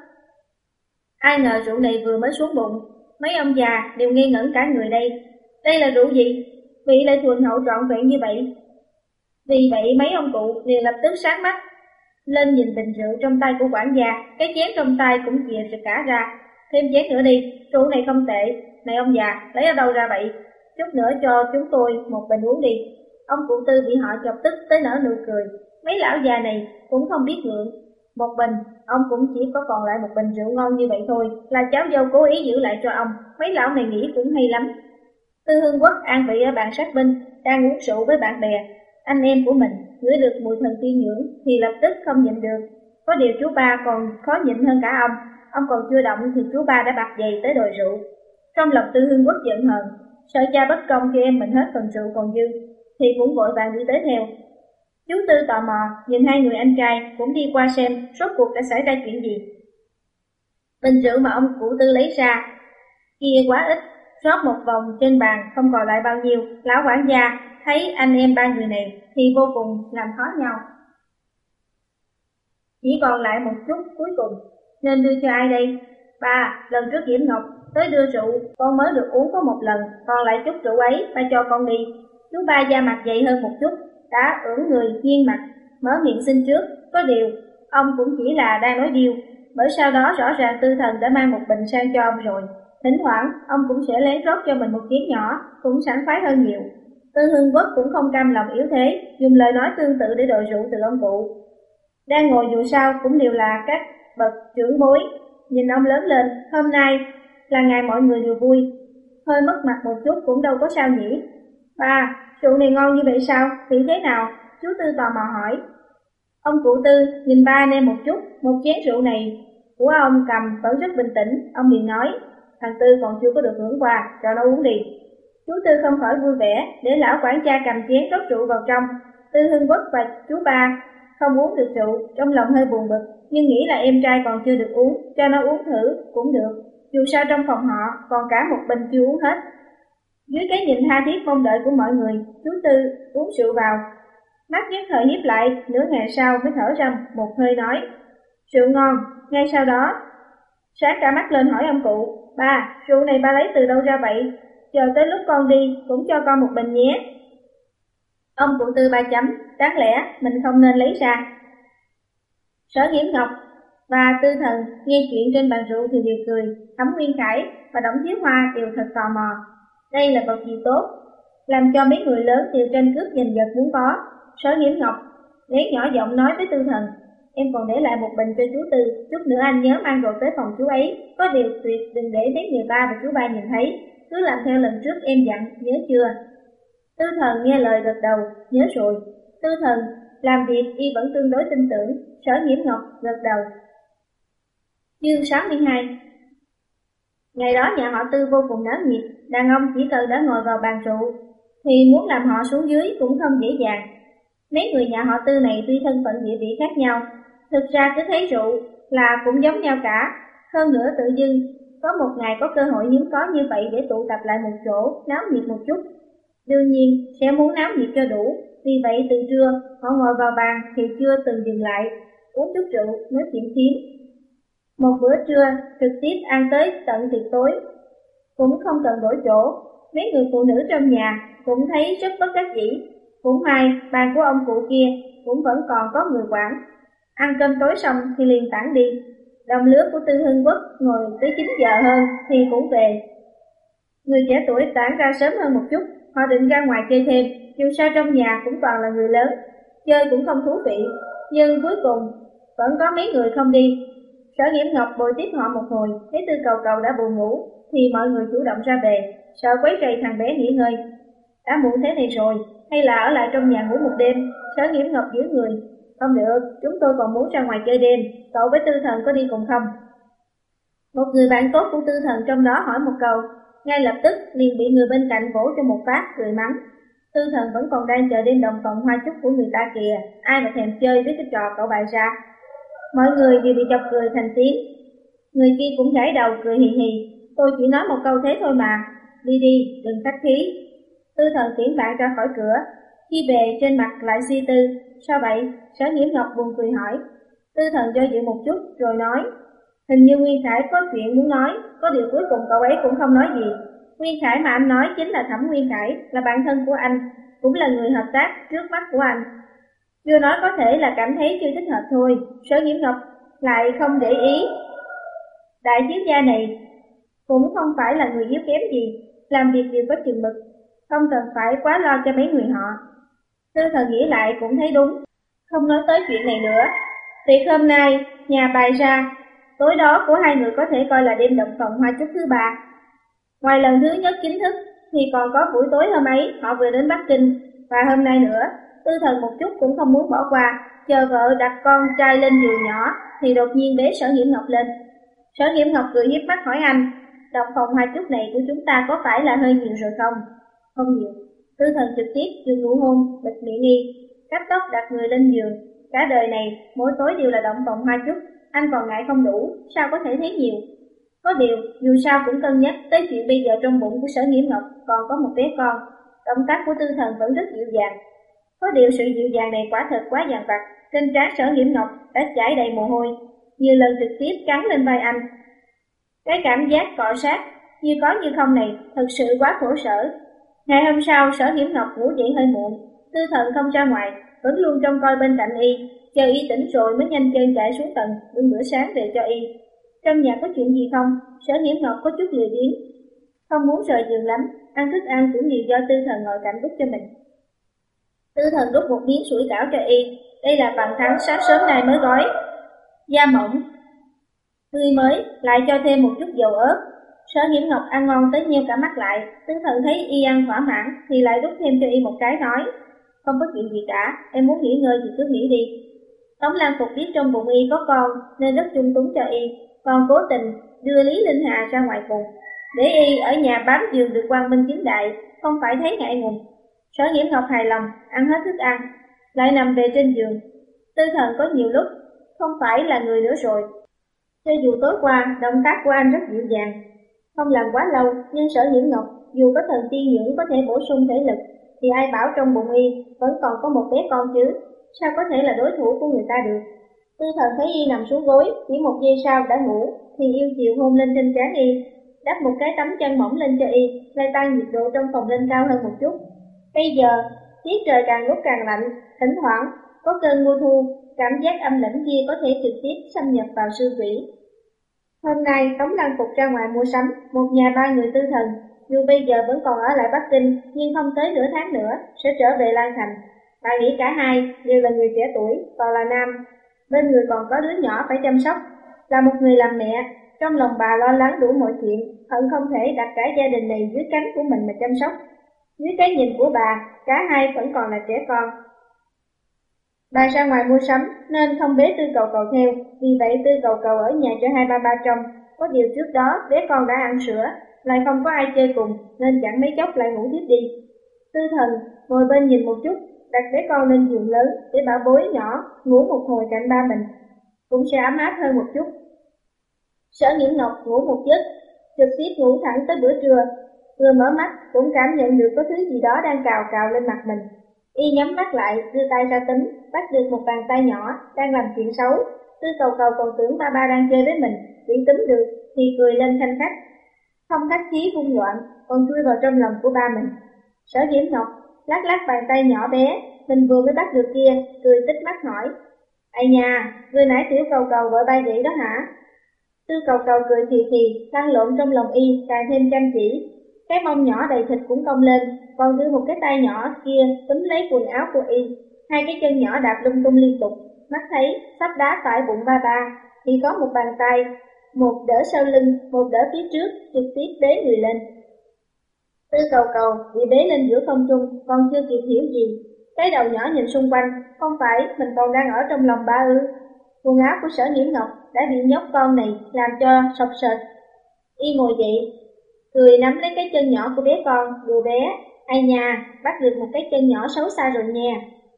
Ai ngờ rượu này vừa mới xuống bụng, mấy ông già đều ngây ngẩn cả người đây. Đây là rượu gì? Vị lại thuần hậu trọn vẹn như vậy. Vì vậy mấy ông cụ liền lập tức sáng mắt lên nhìn bình rượu trong tay của quản gia, cái chén trong tay cũng chìa rồi cả ra. Thêm chén nữa đi, rượu này không tệ. Này ông già, lấy ở đâu ra vậy? Chút nữa cho chúng tôi một bình uống đi. Ông cụ Tư bị họ chọc tức tới nở nụ cười. Mấy lão già này cũng không biết ngượng. Một bình, ông cũng chỉ có còn lại một bình rượu ngon như vậy thôi, là cháu dâu cố ý giữ lại cho ông. Mấy lão này nghĩ cũng hay lắm. Tư Hưng Quốc an vị ở bàn sát binh, đang uống rượu với bạn bè, anh em của mình, ngửi được mùi thần tiên nhưỡng thì lập tức không nhịn được. Có điều chú ba còn khó nhịn hơn cả ông, ông còn chưa động thì chú ba đã bật dậy tới đòi rượu. Trong lòng Tư Hưng Quốc giận hờn, sợ cha bất công cho em mình hết phần rượu còn dư, thì cũng vội vàng đi tới theo. Chú Tư tò mò nhìn hai người anh trai cũng đi qua xem rốt cuộc đã xảy ra chuyện gì. Bình rượu mà ông cụ Tư lấy ra kia quá ít, rót một vòng trên bàn không còn lại bao nhiêu. Lão quản gia thấy anh em ba người này thì vô cùng làm khó nhau. Chỉ còn lại một chút cuối cùng, nên đưa cho ai đây? Ba, lần trước Diễm Ngọc tới đưa rượu, con mới được uống có một lần, còn lại chút rượu ấy, ba cho con đi. Chú ba da mặt dày hơn một chút, đã ưỡn người nghiêng mặt, mở miệng xin trước. Có điều, ông cũng chỉ là đang nói điêu, bởi sau đó rõ ràng Tư Thần đã mang một bình sang cho ông rồi. Thỉnh thoảng, ông cũng sẽ lén rót cho mình một chén nhỏ, cũng sảng khoái hơn nhiều. Tư Hưng Quốc cũng không cam lòng yếu thế, dùng lời nói tương tự để đòi rượu từ ông cụ. Đang ngồi dù sao cũng đều là các bậc trưởng bối, nhìn ông lớn lên, hôm nay là ngày mọi người đều vui, hơi mất mặt một chút cũng đâu có sao nhỉ. Ba, rượu này ngon như vậy sao, thì thế nào? Chú Tư tò mò hỏi. Ông cụ Tư nhìn ba anh em một chút, một chén rượu này của ông cầm vẫn rất bình tĩnh, ông liền nói, thằng Tư còn chưa có được hưởng quà, cho nó uống đi. Chú Tư không khỏi vui vẻ, để lão quản gia cầm chén rót rượu vào trong. Tư Hưng Quốc và chú Ba không uống được rượu, trong lòng hơi buồn bực, nhưng nghĩ là em trai còn chưa được uống, cho nó uống thử cũng được. Dù sao trong phòng họ còn cả một bình chưa uống hết. Dưới cái nhìn tha thiết mong đợi của mọi người, chú Tư uống rượu vào. Mắt nhất thời híp lại, nửa ngày sau mới thở ra một hơi nói, rượu ngon. Ngay sau đó, sáng cả mắt lên hỏi ông cụ, ba, rượu này ba lấy từ đâu ra vậy? Chờ tới lúc con đi, cũng cho con một bình nhé. Ông cụ Tư ba chấm, đáng lẽ mình không nên lấy ra. Sở Nghiễm Ngọc và Tư Thần nghe chuyện trên bàn rượu thì đều cười, Thẩm Nguyên Khải và Đổng Thiếu Hoa đều thật tò mò. Đây là vật gì tốt, làm cho mấy người lớn đều tranh cướp giành giật muốn có. Sở Nghiễm Ngọc lấy nhỏ giọng nói với Tư Thần, em còn để lại một bình cho chú Tư, chút nữa anh nhớ mang rượu tới phòng chú ấy, có điều tuyệt đừng để mấy người ba và chú ba nhìn thấy, cứ làm theo lần trước em dặn, nhớ chưa? Tư Thần nghe lời gật đầu, nhớ rồi. Tư Thần làm việc y vẫn tương đối tin tưởng, Sở Nghiễm Ngọc gật đầu. Chương sáu mươi hai. Ngày đó nhà họ Tư vô cùng náo nhiệt, đàn ông chỉ cần đã ngồi vào bàn rượu, thì muốn làm họ xuống dưới cũng không dễ dàng. Mấy người nhà họ Tư này tuy thân phận địa vị khác nhau, thực ra cứ thấy rượu là cũng giống nhau cả. Hơn nữa tự dưng có một ngày có cơ hội hiếm có như vậy để tụ tập lại một chỗ, náo nhiệt một chút. Đương nhiên sẽ muốn náo nhiệt cho đủ, vì vậy từ trưa họ ngồi vào bàn thì chưa từng dừng lại, uống chút rượu, nói chuyện phiếm. Một bữa trưa trực tiếp ăn tới tận tiệc tối, cũng không cần đổi chỗ. Mấy người phụ nữ trong nhà cũng thấy rất bất đắc dĩ. Cũng may bàn của ông cụ kia cũng vẫn còn có người quản. Ăn cơm tối xong thì liền tản đi. Đồng lứa của Tư Hưng Quốc ngồi tới chín giờ hơn thì cũng về. Người trẻ tuổi tản ra sớm hơn một chút, họ định ra ngoài chơi thêm, dù sao trong nhà cũng toàn là người lớn, chơi cũng không thú vị. Nhưng cuối cùng vẫn có mấy người không đi. Sở Nghiễm Ngọc bồi tiếp họ một hồi, thấy Tư Cầu Cầu đã buồn ngủ, thì mọi người chủ động ra về, sợ quấy rầy thằng bé nghỉ ngơi. Đã muộn thế này rồi, hay là ở lại trong nhà ngủ một đêm? Sở Nghiễm Ngọc giữ người. Không được, chúng tôi còn muốn ra ngoài chơi đêm, cậu với Tư Thần có đi cùng không? Một người bạn tốt của Tư Thần trong đó hỏi một câu, ngay lập tức liền bị người bên cạnh vỗ cho một phát, cười mắng. Tư Thần vẫn còn đang chờ đêm đồng phòng hoa chúc của người ta kìa, ai mà thèm chơi với cái trò cậu bày ra. Mọi người đều bị chọc cười thành tiếng. Người kia cũng gãi đầu cười hì hì, tôi chỉ nói một câu thế thôi mà, đi đi, đừng khách khí. Tư Thần tiễn bạn ra khỏi cửa, khi về trên mặt lại suy tư. Sao vậy? Sở Nghiễm Ngọc buồn cười hỏi. Tư Thần do dự một chút rồi nói, hình như Nguyên Khải có chuyện muốn nói, có điều cuối cùng cậu ấy cũng không nói gì. Nguyên Khải mà anh nói chính là Thẩm Nguyên Khải, là bạn thân của anh, cũng là người hợp tác trước mắt của anh. Chưa nói có thể là cảm thấy chưa thích hợp thôi. Sở Nghiễm Ngọc lại không để ý. Đại thiếu gia này cũng không phải là người yếu kém gì, làm việc đều có chừng mực, không cần phải quá lo cho mấy người họ. Tư Thần nghĩ lại cũng thấy đúng, không nói tới chuyện này nữa. Tiệc hôm nay nhà bày ra, tối đó của hai người có thể coi là đêm động phòng hoa chúc thứ ba. Ngoài lần thứ nhất chính thức thì còn có buổi tối hôm ấy họ vừa đến Bắc Kinh, và hôm nay nữa. Tư Thần một chút cũng không muốn bỏ qua, chờ vợ đặt con trai lên giường nhỏ thì đột nhiên bế Sở Nghiễm Ngọc lên. Sở Nghiễm Ngọc cười hiếp mắt hỏi anh, độc phòng hoa chúc này của chúng ta có phải là hơi nhiều rồi không? Không nhiều. Tư Thần trực tiếp dùng nụ hôn bịt miệng y, cấp tốc đặt người lên giường. Cả đời này mỗi tối đều là động phòng hoa chúc, anh còn ngại không đủ, sao có thể thấy nhiều? Có điều dù sao cũng cân nhắc tới chuyện bây giờ trong bụng của Sở Nghiễm Ngọc còn có một bé con. Động tác của Tư Thần vẫn rất dịu dàng. Có điều sự dịu dàng này quả thật quá dằn vặt, trên trán Sở Nghiễm Ngọc đã chảy đầy mồ hôi, nhiều lần trực tiếp cắn lên vai anh. Cái cảm giác cọ sát như có như không này thật sự quá khổ sở. Ngày hôm sau Sở Nghiễm Ngọc ngủ dậy hơi muộn, Tư Thần không ra ngoài, vẫn luôn trông coi bên cạnh y, chờ y tỉnh rồi mới nhanh chân chạy xuống tầng bưng bữa sáng về cho y. Trong nhà có chuyện gì không? Sở Nghiễm Ngọc có chút lười biếng, không muốn rời giường lắm, ăn thức ăn cũng nhiều do Tư Thần ngồi cạnh đút cho mình. Tư Thần đút một miếng sủi cảo cho y, đây là phần thắng sáng sớm nay mới gói, da mỏng, tươi mới, lại cho thêm một chút dầu ớt. Sở Nghiễm Ngọc ăn ngon tới nheo cả mắt lại, Tư Thần thấy y ăn thỏa mãn thì lại đút thêm cho y một cái nói, không có chuyện gì cả, em muốn nghỉ ngơi thì cứ nghỉ đi. Tống Lan Phục biết trong bụng y có con nên rất chung túng cho y, còn cố tình đưa Lý Linh Hà ra ngoài cùng, để y ở nhà bám giường được quang minh chính đại, không phải thấy ngại ngùng. Sở Nghiễm Ngọc hài lòng, ăn hết thức ăn, lại nằm về trên giường. Tư Thần có nhiều lúc không phải là người nữa rồi. Cho dù tối qua động tác của anh rất dịu dàng, không làm quá lâu, nhưng Sở Nghiễm Ngọc dù có thần tiên nhưỡng có thể bổ sung thể lực, thì ai bảo trong bụng y vẫn còn có một bé con chứ, sao có thể là đối thủ của người ta được. Tư Thần thấy y nằm xuống gối, chỉ một giây sau đã ngủ, thì yêu chiều hôn lên trên trán y, đắp một cái tấm chăn mỏng lên cho y, lại tăng nhiệt độ trong phòng lên cao hơn một chút. Bây giờ, tiết trời càng lúc càng lạnh, thỉnh thoảng có cơn mưa thu, cảm giác âm lãnh kia có thể trực tiếp xâm nhập vào xương tủy. Hôm nay Tống Lan Phục ra ngoài mua sắm, một nhà ba người Tư Thần, dù bây giờ vẫn còn ở lại Bắc Kinh, nhưng không tới nửa tháng nữa sẽ trở về Lan Thành. Bà nghĩ cả hai đều là người trẻ tuổi, còn là nam, bên người còn có đứa nhỏ phải chăm sóc. Là một người làm mẹ, trong lòng bà lo lắng đủ mọi chuyện, hận không thể đặt cả gia đình này dưới cánh của mình mà chăm sóc. Dưới cái nhìn của bà, cả hai vẫn còn là trẻ con. Bà ra ngoài mua sắm nên không bế Tư Cầu Cầu theo, vì vậy Tư Cầu Cầu ở nhà cho hai ba ba trông. Có điều trước đó bé con đã ăn sữa, lại không có ai chơi cùng nên chẳng mấy chốc lại ngủ tiếp đi. Tư Thần ngồi bên nhìn một chút, đặt bé con lên giường lớn để bảo bối nhỏ ngủ một hồi cạnh ba mình, cũng sẽ ấm áp hơn một chút. Sở Nghiễm Ngọc ngủ một giấc, trực tiếp ngủ thẳng tới bữa trưa, vừa mở mắt cũng cảm nhận được có thứ gì đó đang cào cào lên mặt mình. Y nhắm mắt lại, đưa tay ra túm, bắt được một bàn tay nhỏ đang làm chuyện xấu. Tư Cầu Cầu còn tưởng ba ba đang chơi với mình, bị túm được thì cười lên khanh khách, không khách khí vung loạn, còn chui vào trong lòng của ba mình. Sở Nghiễm Ngọc lắc lắc bàn tay nhỏ bé mình vừa mới bắt được kia, cười tích mắt hỏi: "Ây nha, vừa nãy Tiểu Cầu Cầu gọi bay vậy đó hả?" Tư Cầu Cầu cười thì thì, lăn lộn trong lòng y càng thêm chăm chỉ. Cái mông nhỏ đầy thịt cũng cong lên, còn đưa một cái tay nhỏ kia túm lấy quần áo của y, hai cái chân nhỏ đạp lung tung liên tục. Mắt thấy sắp đá phải bụng ba ba, thì có một bàn tay, một đỡ sau lưng, một đỡ phía trước, trực tiếp bế người lên. Tư Cầu Cầu bị bế lên giữa không trung, còn chưa kịp hiểu gì, cái đầu nhỏ nhìn xung quanh, không phải mình còn đang ở trong lòng ba ư? Quần áo của Sở Nghiễm Ngọc đã bị nhóc con này làm cho sọc sệt. Y ngồi dậy, cười nắm lấy cái chân nhỏ của bé con, đùa bé: "Ai nha, bắt được một cái chân nhỏ xấu xa rồi nha.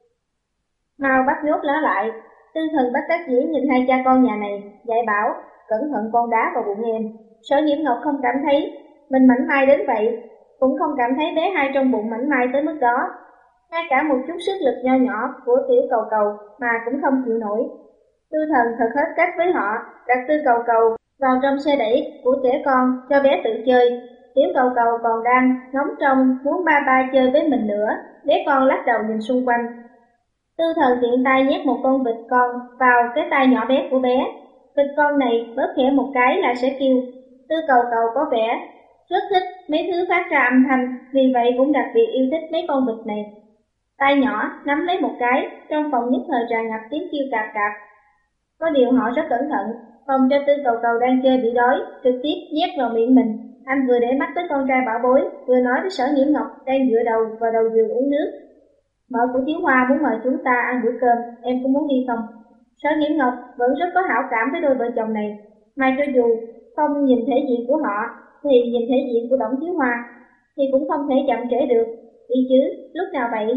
Mau bắt nhốt nó lại." Tư Thần bất đắc dĩ nhìn hai cha con nhà này, dạy bảo: "Cẩn thận con đá vào bụng em." Sở Nghiễm Ngọc không cảm thấy mình mảnh mai đến vậy, cũng không cảm thấy bé hai trong bụng mảnh mai tới mức đó. Ngay cả một chút sức lực nho nhỏ của Tiểu Cầu Cầu mà cũng không chịu nổi. Tư Thần thật hết cách với họ, đặt Tư Cầu Cầu vào trong xe đẩy của trẻ con cho bé tự chơi. Tiểu Cầu Cầu còn đang ngóng trông muốn ba ba chơi với mình nữa, bé con lắc đầu nhìn xung quanh. Tư Thần tiện tay nhét một con vịt con vào cái tay nhỏ bé của bé. Vịt con này bóp khẽ một cái là sẽ kêu. Tư Cầu Cầu có vẻ rất thích mấy thứ phát ra âm thanh, vì vậy cũng đặc biệt yêu thích mấy con vịt này. Tay nhỏ nắm lấy một cái, trong phòng nhất thời tràn ngập tiếng kêu cạp cạp. Có điều họ rất cẩn thận, phòng cho Tư Cầu Cầu đang chơi bị đói, trực tiếp nhét vào miệng mình. Anh vừa để mắt tới con trai bảo bối, vừa nói với Sở Nghiễm Ngọc đang dựa đầu vào đầu giường uống nước: "Mợ của Thiếu Hoa muốn mời chúng ta ăn bữa cơm, em có muốn đi không?" Sở Nghiễm Ngọc vẫn rất có hảo cảm với đôi vợ chồng này, mà cho dù không nhìn thể diện của họ, thì nhìn thể diện của Đổng Thiếu Hoa, thì cũng không thể chậm trễ được. Đi chứ, lúc nào vậy?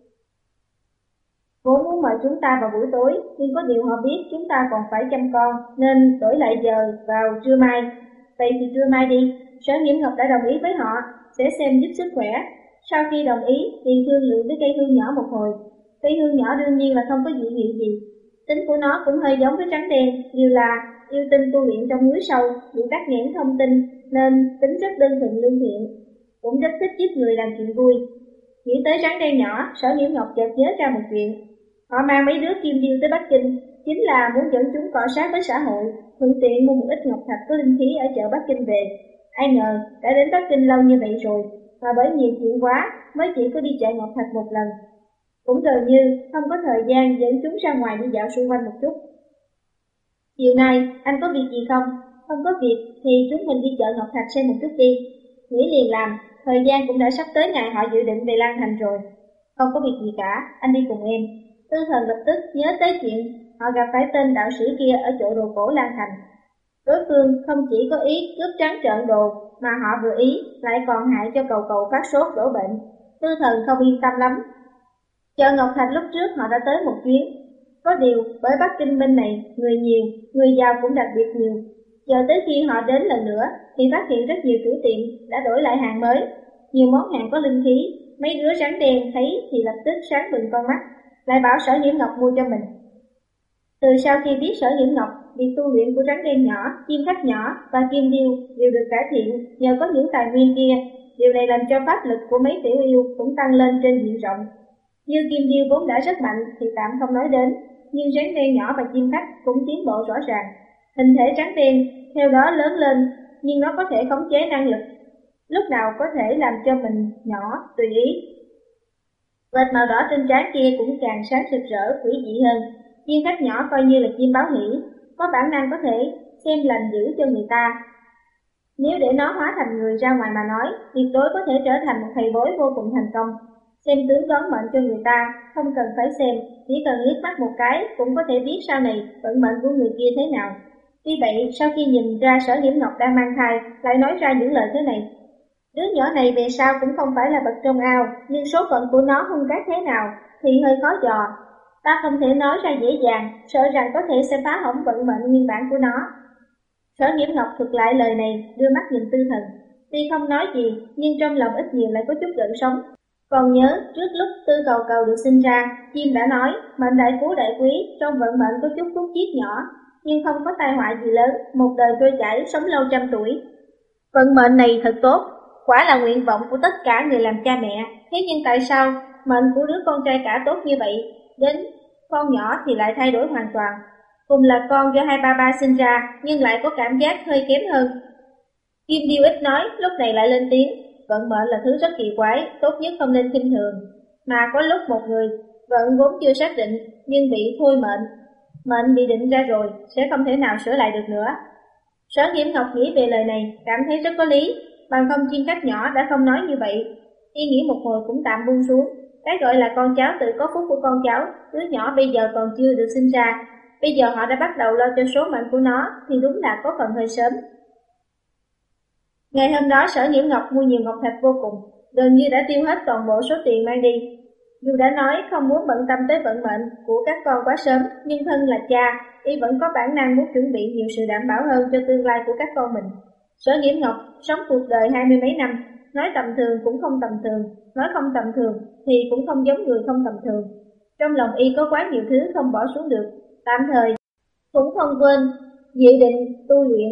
Vốn muốn mời chúng ta vào buổi tối, nhưng có điều họ biết chúng ta còn phải chăm con, nên đổi lại giờ vào trưa mai. Vậy thì trưa mai đi. Sở Nghiễm Ngọc đã đồng ý với họ, sẽ xem giúp sức khỏe. Sau khi đồng ý, liền thương lượng với cây hương nhỏ một hồi. Cây hương nhỏ đương nhiên là không có dị nghị gì. Tính của nó cũng hơi giống với trắng đen, như là yêu tinh tu luyện trong núi sâu, bị tắc nghẽn thông tin, nên tính rất đơn thuần lương thiện, cũng rất thích giúp người làm chuyện vui. Nghĩ tới trắng đen nhỏ, Sở Nghiễm Ngọc chợt nhớ ra một chuyện. Họ mang mấy đứa kim điêu tới Bắc Kinh, chính là muốn dẫn chúng cọ sát với xã hội, thuận tiện mua một ít ngọc thạch có linh khí ở chợ Bắc Kinh về. Ai ngờ đã đến Bắc Kinh lâu như vậy rồi, mà bởi nhiều chuyện quá mới chỉ có đi chợ ngọc thạch một lần, cũng gần như không có thời gian dẫn chúng ra ngoài đi dạo xung quanh một chút. Chiều nay anh có việc gì không? Không có việc thì chúng mình đi chợ ngọc thạch xem một chút đi. Nghĩ liền làm, thời gian cũng đã sắp tới ngày họ dự định về Lan Thành rồi. Không có việc gì cả, anh đi cùng em. Tư Thần lập tức nhớ tới chuyện họ gặp phải tên đạo sĩ kia ở chỗ đồ cổ Lan Thành. Đối phương không chỉ có ý cướp trắng trợn đồ, mà họ vừa ý lại còn hại cho cầu cầu phát sốt đổ bệnh. Tư Thần không yên tâm lắm. Chợ Ngọc Thạch lúc trước họ đã tới một chuyến. Có điều, bởi Bắc Kinh bên này, người nhiều, người giàu cũng đặc biệt nhiều. Chờ tới khi họ đến lần nữa, thì phát hiện rất nhiều chủ tiệm đã đổi lại hàng mới. Nhiều món hàng có linh khí, mấy đứa rắn đen thấy thì lập tức sáng bừng con mắt, lại bảo Sở Nhiễm Ngọc mua cho mình. Từ sau khi biết Sở Nhiễm Ngọc, việc tu luyện của rắn đen nhỏ, chim khách nhỏ và kim điêu đều được cải thiện nhờ có những tài nguyên kia. Điều này làm cho pháp lực của mấy tiểu yêu cũng tăng lên trên diện rộng. Như kim điêu vốn đã rất mạnh thì tạm không nói đến, nhưng rắn đen nhỏ và chim khách cũng tiến bộ rõ ràng. Hình thể rắn đen theo đó lớn lên, nhưng nó có thể khống chế năng lực, lúc nào có thể làm cho mình nhỏ tùy ý. Vệt màu đỏ trên trán kia cũng càng sáng rực rỡ, quỷ dị hơn. Chim khách nhỏ coi như là chim báo hỷ, có bản năng có thể xem lành dữ cho người ta. Nếu để nó hóa thành người ra ngoài mà nói, tuyệt đối có thể trở thành một thầy bói vô cùng thành công. Xem tướng đoán mệnh cho người ta, không cần phải xem, chỉ cần liếc mắt một cái cũng có thể biết sau này vận mệnh của người kia thế nào. Vì vậy, sau khi nhìn ra Sở Nhiễm Ngọc đang mang thai, lại nói ra những lời thế này. Đứa nhỏ này về sau cũng không phải là bậc trong ao, nhưng số phận của nó hung cát thế nào thì hơi khó dò. Ta không thể nói ra dễ dàng, sợ rằng có thể sẽ phá hỏng vận mệnh nguyên bản của nó. Sở Nhiễm Ngọc thuật lại lời này, đưa mắt nhìn Tư Thần. Tuy không nói gì, nhưng trong lòng ít nhiều lại có chút gợn sóng. Còn nhớ, trước lúc Tư Cầu Cầu được sinh ra, chim đã nói, mệnh đại phú đại quý, trong vận mệnh có chút khúc chiết nhỏ, nhưng không có tai họa gì lớn, một đời trôi chảy, sống lâu trăm tuổi. Vận mệnh này thật tốt, quả là nguyện vọng của tất cả người làm cha mẹ. Thế nhưng tại sao mệnh của đứa con trai cả tốt như vậy, đến con nhỏ thì lại thay đổi hoàn toàn? Cùng là con do hai ba ba sinh ra, nhưng lại có cảm giác hơi kém hơn. Kim Điêu ít nói, lúc này lại lên tiếng. Vận mệnh là thứ rất kỳ quái, tốt nhất không nên khinh thường. Mà có lúc một người, vận vốn chưa xác định, nhưng bị thôi mệnh. Mệnh bị định ra rồi, sẽ không thể nào sửa lại được nữa. Sở Nhiễm Ngọc nghĩ về lời này, cảm thấy rất có lý. Bằng không chim khách nhỏ đã không nói như vậy. Y nghĩ một hồi cũng tạm buông xuống. Cái gọi là con cháu tự có phúc của con cháu, đứa nhỏ bây giờ còn chưa được sinh ra. Bây giờ họ đã bắt đầu lo cho số mệnh của nó, thì đúng là có phần hơi sớm. Ngày hôm đó Sở Nhiễm Ngọc mua nhiều ngọc thạch vô cùng, gần như đã tiêu hết toàn bộ số tiền mang đi. Dù đã nói không muốn bận tâm tới vận mệnh của các con quá sớm, nhưng thân là cha, y vẫn có bản năng muốn chuẩn bị nhiều sự đảm bảo hơn cho tương lai của các con mình. Sở Nhiễm Ngọc sống cuộc đời hai mươi mấy năm, nói tầm thường cũng không tầm thường, nói không tầm thường thì cũng không giống người không tầm thường. Trong lòng y có quá nhiều thứ không bỏ xuống được, tạm thời cũng không quên dự định tu luyện.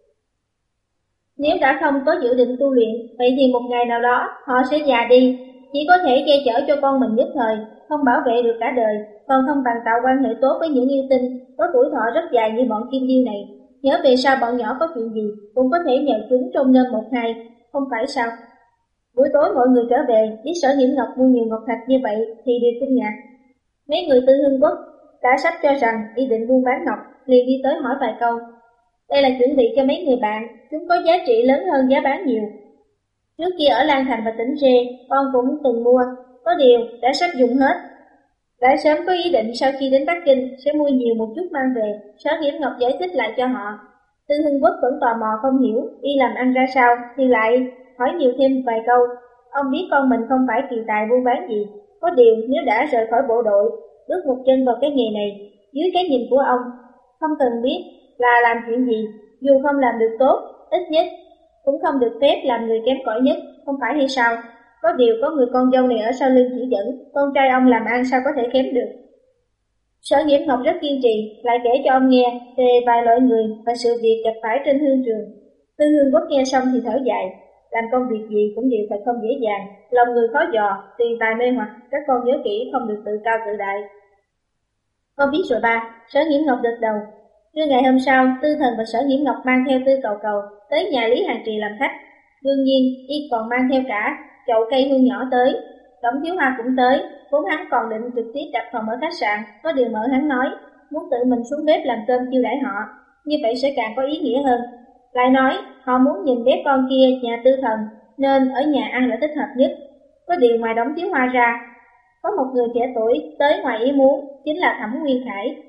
Nếu đã không có dự định tu luyện, vậy thì một ngày nào đó họ sẽ già đi, chỉ có thể che chở cho con mình nhất thời, không bảo vệ được cả đời, còn không bằng tạo quan hệ tốt với những yêu tinh có tuổi thọ rất dài như bọn Kim Điêu này. Nhớ về sau bọn nhỏ có chuyện gì cũng có thể nhờ chúng trông nom một hai, không phải sao? Buổi tối mọi người trở về, biết Sở Nhiễm Ngọc mua nhiều ngọc thạch như vậy thì đều kinh ngạc. Mấy người Tư Hưng Quốc đã sắp cho rằng ý định buôn bán ngọc, liền đi tới hỏi vài câu. Đây là chuẩn bị cho mấy người bạn, chúng có giá trị lớn hơn giá bán nhiều. Trước kia ở Lan Thành và tỉnh Rê, con cũng từng mua, có điều đã sắp dùng hết. Đã sớm có ý định sau khi đến Bắc Kinh sẽ mua nhiều một chút mang về. Sở Nhiễm Ngọc giải thích lại cho họ. Tư Hưng Quốc vẫn tò mò không hiểu y làm ăn ra sao, thì lại hỏi nhiều thêm vài câu. Ông biết con mình không phải kỳ tài buôn bán gì, có điều nếu đã rời khỏi bộ đội, bước một chân vào cái nghề này, dưới cái nhìn của ông, không cần biết là làm chuyện gì, dù không làm được tốt, ít nhất cũng không được phép làm người kém cỏi nhất, không phải hay sao? Có điều có người con dâu này ở sau lưng chỉ dẫn, con trai ông làm ăn sao có thể kém được. Sở Nhiễm Ngọc rất kiên trì, lại kể cho ông nghe về vài loại người và sự việc gặp phải trên hương trường. Tư Hương Quốc nghe xong thì thở dài, làm công việc gì cũng đều thật không dễ dàng, lòng người khó dò, tiền tài mê hoặc, các con nhớ kỹ không được tự cao tự đại. Con biết rồi ba, Sở Nhiễm Ngọc gật đầu. Trưa ngày hôm sau, Tư Thần và Sở Nhiễm Ngọc mang theo Tư Cầu Cầu tới nhà Lý Hàng Trì làm khách. Đương nhiên, y còn mang theo cả chậu cây hương nhỏ tới. Đổng Thiếu Hoa cũng tới, vốn hắn còn định trực tiếp đặt phòng ở khách sạn, có điều mở hắn nói, muốn tự mình xuống bếp làm cơm chiêu đãi họ, như vậy sẽ càng có ý nghĩa hơn. Lại nói, họ muốn nhìn bé con kia nhà Tư Thần, nên ở nhà ăn là thích hợp nhất. Có điều ngoài Đổng Thiếu Hoa ra, có một người trẻ tuổi tới ngoài ý muốn, chính là Thẩm Nguyên Khải.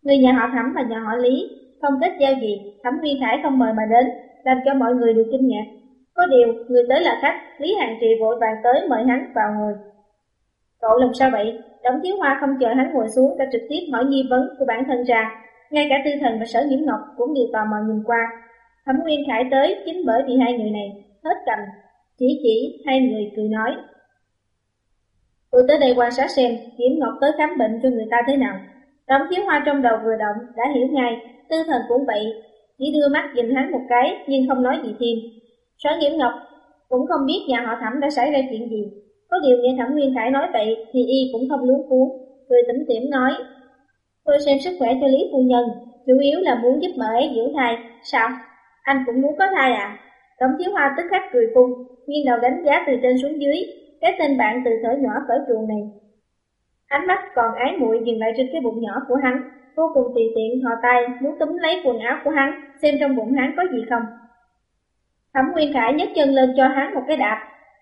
Người nhà họ Thẩm và nhà họ Lý không kết giao gì, Thẩm Nguyên Khải không mời mà đến, làm cho mọi người đều kinh ngạc. Có điều, người tới là khách, Lý Hàn Trì vội vàng tới mời hắn vào ngồi. Cậu làm sao vậy? Đổng Thiếu Hoa không chờ hắn ngồi xuống đã trực tiếp hỏi nghi vấn của bản thân ra. Ngay cả Tư Thần và Sở Nhiễm Ngọc cũng đều tò mò nhìn qua. Thẩm Nguyên Khải tới chính bởi vì hai người này hết cầm, chỉ chỉ hai người cười nói. Tôi tới đây quan sát xem Nhiễm Ngọc tới khám bệnh cho người ta thế nào. Đổng Thiếu Hoa trong đầu vừa động đã hiểu ngay, Tư Thần cũng vậy, chỉ đưa mắt nhìn hắn một cái nhưng không nói gì thêm. Sở Nhiễm Ngọc cũng không biết nhà họ Thẩm đã xảy ra chuyện gì. Có điều nghe Thẩm Nguyên Khải nói vậy thì y cũng không luống cuống, cười tủm tỉm nói: Tôi xem sức khỏe cho Lý phu nhân, chủ yếu là muốn giúp mợ ấy giữ thai. Sao? Anh cũng muốn có thai à? Đổng Thiếu Hoa tức khắc cười phun, nghiêng đầu đánh giá từ trên xuống dưới cái tên bạn từ thở nhỏ cởi chuồng này. Ánh mắt còn ái muội dừng lại trên cái bụng nhỏ của hắn, vô cùng tùy tiện thò tay muốn túm lấy quần áo của hắn, xem trong bụng hắn có gì không. Thẩm Nguyên Khải nhấc chân lên cho hắn một cái đạp.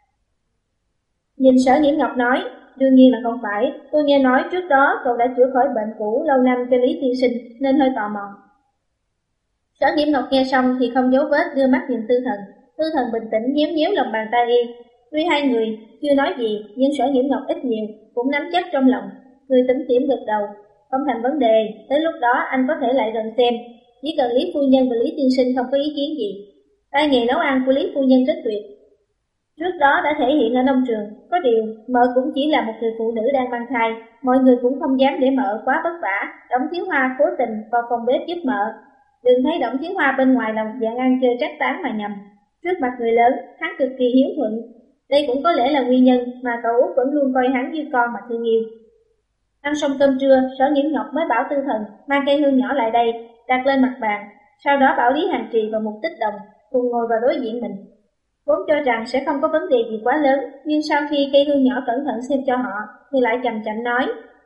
Nhìn Sở Nhiễm Ngọc nói: Đương nhiên là không phải, tôi nghe nói trước đó cậu đã chữa khỏi bệnh cũ lâu năm cho Lý tiên sinh nên hơi tò mò. Sở Nhiễm Ngọc nghe xong thì không giấu vết đưa mắt nhìn Tư Thần. Tư Thần bình tĩnh nhéo nhéo lòng bàn tay y. Tuy hai người chưa nói gì nhưng Sở Nhiễm Ngọc ít nhiều cũng nắm chắc trong lòng, người tủm tỉm gật đầu. Không thành vấn đề, tới lúc đó anh có thể lại gần xem, chỉ cần Lý phu nhân và Lý tiên sinh không có ý kiến gì. Tay nghề nấu ăn của Lý phu nhân rất tuyệt, trước đó đã thể hiện ở nông trường. Có điều mợ cũng chỉ là một người phụ nữ đang mang thai, mọi người cũng không dám để mợ quá vất vả. Đổng Thiếu Hoa cố tình vào phòng bếp giúp mợ. Đừng thấy Đổng Thiếu Hoa bên ngoài lòng dạng ăn chơi trác tán mà nhầm, trước mặt người lớn hắn cực kỳ hiếu thuận. Đây cũng có lẽ là nguyên nhân mà cậu Út vẫn luôn coi hắn như con mà thương yêu. Ăn xong cơm trưa, Sở Nhiễm Ngọc mới bảo Tư Thần mang cây hương nhỏ lại đây, đặt lên mặt bàn, sau đó bảo Lý Hành Trì và Mục Tích Đồng cùng ngồi vào đối diện mình. Vốn cho rằng sẽ không có vấn đề gì quá lớn, nhưng sau khi cây hương nhỏ cẩn thận xem cho họ thì lại chậm chậm nói: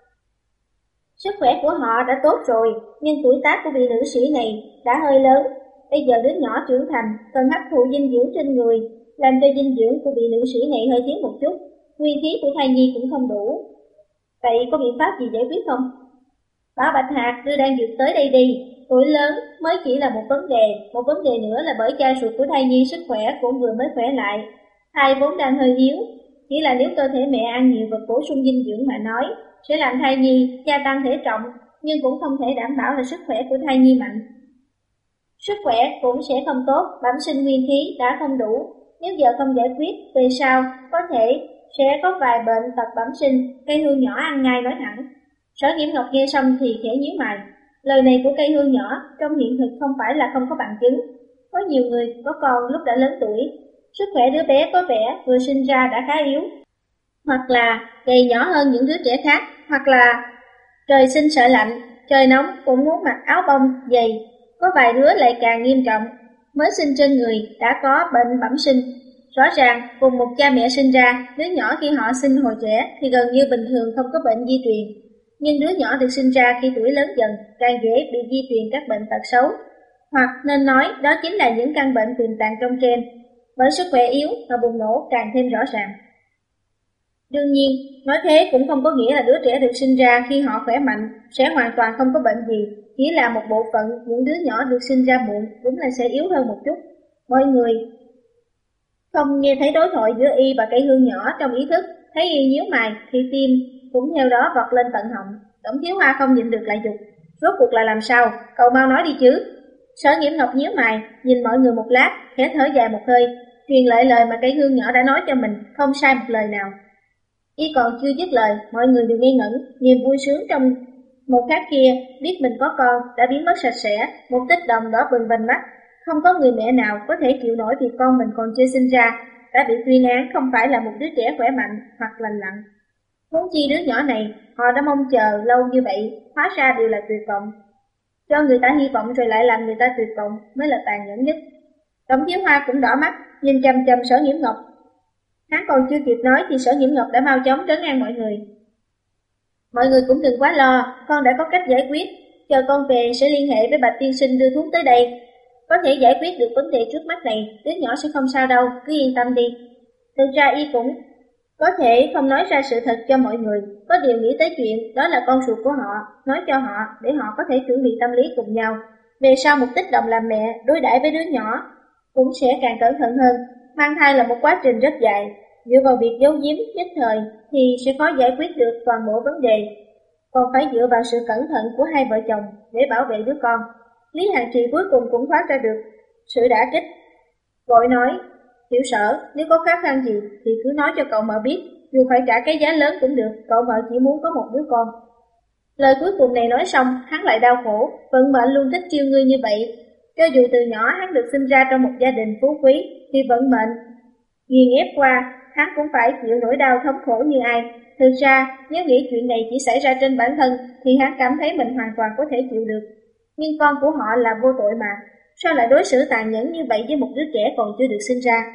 Sức khỏe của họ đã tốt rồi, nhưng tuổi tác của vị nữ sĩ này đã hơi lớn. Bây giờ đứa nhỏ trưởng thành cần hấp thụ dinh dưỡng trên người, làm cho dinh dưỡng của vị nữ sĩ này hơi thiếu một chút, nguyên khí của thai nhi cũng không đủ. Vậy có biện pháp gì giải quyết không? Bảo Bạch Hạc đưa Đan Dược tới đây đi. Tuổi lớn mới chỉ là một vấn đề, một vấn đề nữa là bởi cha ruột của thai nhi sức khỏe cũng vừa mới khỏe lại. Thai vốn đang hơi yếu, chỉ là nếu cơ thể mẹ ăn nhiều vật bổ sung dinh dưỡng mà nói, sẽ làm thai nhi gia tăng thể trọng, nhưng cũng không thể đảm bảo là sức khỏe của thai nhi mạnh. Sức khỏe cũng sẽ không tốt, bẩm sinh nguyên khí đã không đủ. Nếu giờ không giải quyết, về sau có thể sẽ có vài bệnh tật bẩm sinh. Cây hương nhỏ ăn ngay nói thẳng. Sở Nhiễm Ngọc nghe xong thì khẽ nhíu mày. Lời này của cây hương nhỏ trong hiện thực không phải là không có bằng chứng. Có nhiều người có con lúc đã lớn tuổi, sức khỏe đứa bé có vẻ vừa sinh ra đã khá yếu, hoặc là gầy nhỏ hơn những đứa trẻ khác, hoặc là trời sinh sợ lạnh, trời nóng cũng muốn mặc áo bông dày. Có vài đứa lại càng nghiêm trọng, mới sinh trên người đã có bệnh bẩm sinh. Rõ ràng cùng một cha mẹ sinh ra, đứa nhỏ khi họ sinh hồi trẻ thì gần như bình thường không có bệnh di truyền, nhưng đứa nhỏ được sinh ra khi tuổi lớn dần càng dễ bị di truyền các bệnh tật xấu, hoặc nên nói đó chính là những căn bệnh tiềm tàng trong gen. Bởi sức khỏe yếu mà bùng nổ càng thêm rõ ràng. Đương nhiên, nói thế cũng không có nghĩa là đứa trẻ được sinh ra khi họ khỏe mạnh sẽ hoàn toàn không có bệnh gì, chỉ là một bộ phận những đứa nhỏ được sinh ra muộn đúng là sẽ yếu hơn một chút. Mọi người không nghe thấy đối thoại giữa y và cây hương nhỏ trong ý thức, thấy y nhíu mày thì tim cũng theo đó vọt lên tận họng. Đổng Thiếu Hoa không nhịn được lại dục: Rốt cuộc là làm sao? Cậu mau nói đi chứ. Sở Nhiễm Ngọc nhíu mày, nhìn mọi người một lát, khẽ thở dài một hơi, truyền lại lời mà cây hương nhỏ đã nói cho mình, không sai một lời nào. Y còn chưa dứt lời, mọi người đều ngây ngẩn, niềm vui sướng trong một khắc kia, biết mình có con đã biến mất sạch sẽ. Một Tích Đồng đỏ bừng vành mắt, không có người mẹ nào có thể chịu nổi vì con mình còn chưa sinh ra đã bị tuyên án không phải là một đứa trẻ khỏe mạnh hoặc lành lặn. Huống chi đứa nhỏ này họ đã mong chờ lâu như vậy, hóa ra đều là tuyệt vọng. Cho người ta hy vọng rồi lại làm người ta tuyệt vọng mới là tàn nhẫn nhất. Đổng Thiếu Hoa cũng đỏ mắt, nhìn chằm chằm Sở Nhiễm Ngọc. Hắn còn chưa kịp nói thì Sở Nhiễm Ngọc đã mau chóng trấn an mọi người. Mọi người cũng đừng quá lo, con đã có cách giải quyết. Chờ con về sẽ liên hệ với Bạch tiên sinh đưa thuốc tới đây. Có thể giải quyết được vấn đề trước mắt này, đứa nhỏ sẽ không sao đâu, cứ yên tâm đi. Thực ra y cũng Có thể không nói ra sự thật cho mọi người, có điều nghĩ tới chuyện đó là con ruột của họ, nói cho họ để họ có thể chuẩn bị tâm lý cùng nhau. Về sau một tích đồng làm mẹ đối đãi với đứa nhỏ cũng sẽ càng cẩn thận hơn. Mang thai là một quá trình rất dài, dựa vào việc giấu giếm nhất thời thì sẽ khó giải quyết được toàn bộ vấn đề, còn phải dựa vào sự cẩn thận của hai vợ chồng để bảo vệ đứa con. Lý Hàn Trì cuối cùng cũng thoát ra được sự đả kích, vội nói: Tiểu Sở, nếu có khó khăn gì thì cứ nói cho cậu mợ biết, dù phải trả cái giá lớn cũng được, cậu mợ chỉ muốn có một đứa con. Lời cuối cùng này nói xong, hắn lại đau khổ, vận mệnh luôn thích chiêu ngươi như vậy. Cho dù từ nhỏ hắn được sinh ra trong một gia đình phú quý, thì vận mệnh nghiền ép qua, hắn cũng phải chịu nỗi đau thống khổ như ai. Thực ra, nếu nghĩ chuyện này chỉ xảy ra trên bản thân, thì hắn cảm thấy mình hoàn toàn có thể chịu được. Nhưng con của họ là vô tội mà, sao lại đối xử tàn nhẫn như vậy với một đứa trẻ còn chưa được sinh ra?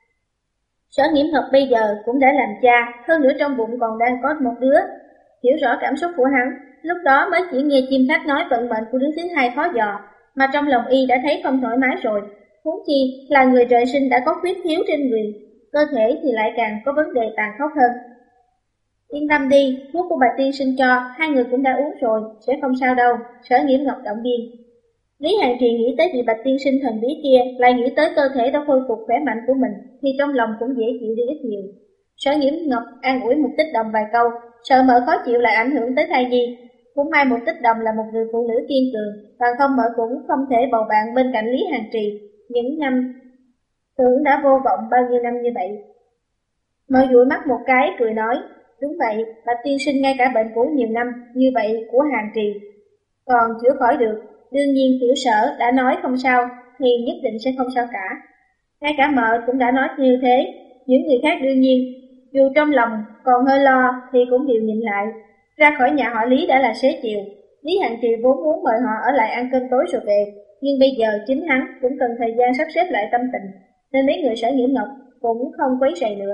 Sở Nghiễm Ngọc bây giờ cũng đã làm cha, hơn nữa trong bụng còn đang có một đứa. Hiểu rõ cảm xúc của hắn, lúc đó mới chỉ nghe chim khách nói vận mệnh của đứa thứ hai khó dò, mà trong lòng y đã thấy không thoải mái rồi. Huống chi là người trời sinh đã có khuyết thiếu trên người, cơ thể thì lại càng có vấn đề tàn khốc hơn. Yên tâm đi, thuốc của Bạch tiên sinh cho, hai người cũng đã uống rồi, sẽ không sao đâu, Sở Nghiễm Ngọc động viên. Lý Hàn Trì nghĩ tới vị Bạch tiên sinh thần bí kia, lại nghĩ tới cơ thể đã khôi phục khỏe mạnh của mình, thì trong lòng cũng dễ chịu đi ít nhiều. Sở Nghiễm Ngọc an ủi một tích đồng vài câu, sợ mợ khó chịu lại ảnh hưởng tới thai nhi. Cũng may một tích đồng là một người phụ nữ kiên cường, bằng không mợ cũng không thể bầu bạn bên cạnh Lý Hàn Trì những năm tưởng đã vô vọng bao nhiêu năm như vậy. Mợ dụi mắt một cái cười nói: Đúng vậy, Bạch tiên sinh ngay cả bệnh cũ nhiều năm như vậy của Hàn Trì còn chữa khỏi được. Đương nhiên Tiểu Sở đã nói không sao thì nhất định sẽ không sao cả. Ngay cả mợ cũng đã nói như thế. Những người khác đương nhiên dù trong lòng còn hơi lo thì cũng đều nhịn lại. Ra khỏi nhà họ Lý đã là xế chiều. Lý Hàn Trì vốn muốn mời họ ở lại ăn cơm tối rồi về, nhưng bây giờ chính hắn cũng cần thời gian sắp xếp lại tâm tình, nên mấy người Sở Nghiễm Ngọc cũng không quấy rầy nữa.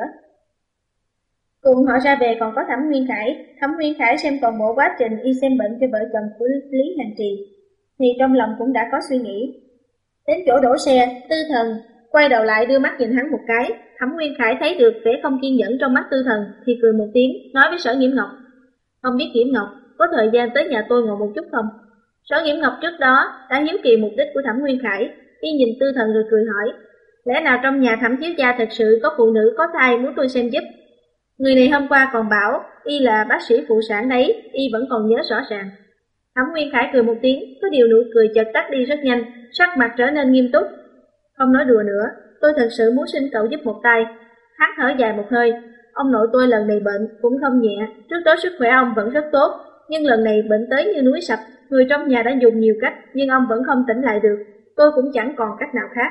Cùng họ ra về còn có Thẩm Nguyên Khải. Thẩm Nguyên Khải xem toàn bộ quá trình y xem bệnh cho vợ chồng của Lý Hàn Trì thì trong lòng cũng đã có suy nghĩ. Đến chỗ đổ xe, Tư Thần quay đầu lại đưa mắt nhìn hắn một cái. Thẩm Nguyên Khải thấy được vẻ không kiên nhẫn trong mắt Tư Thần thì cười một tiếng, nói với Sở Nghiễm Ngọc: Không biết Nghiễm Ngọc có thời gian tới nhà tôi ngồi một chút không? Sở Nghiễm Ngọc trước đó đã hiếu kỳ mục đích của Thẩm Nguyên Khải, y nhìn Tư Thần rồi cười hỏi: Lẽ nào trong nhà Thẩm thiếu gia thật sự có phụ nữ có thai muốn tôi xem giúp? Người này hôm qua còn bảo y là bác sĩ phụ sản đấy, y vẫn còn nhớ rõ ràng. Thẩm Nguyên Khải cười một tiếng, có điều nụ cười chợt tắt đi rất nhanh, sắc mặt trở nên nghiêm túc. Không nói đùa nữa, tôi thật sự muốn xin cậu giúp một tay. Hắn thở dài một hơi. Ông nội tôi lần này bệnh cũng không nhẹ, trước đó sức khỏe ông vẫn rất tốt, nhưng lần này bệnh tới như núi sập, người trong nhà đã dùng nhiều cách nhưng ông vẫn không tỉnh lại được, tôi cũng chẳng còn cách nào khác.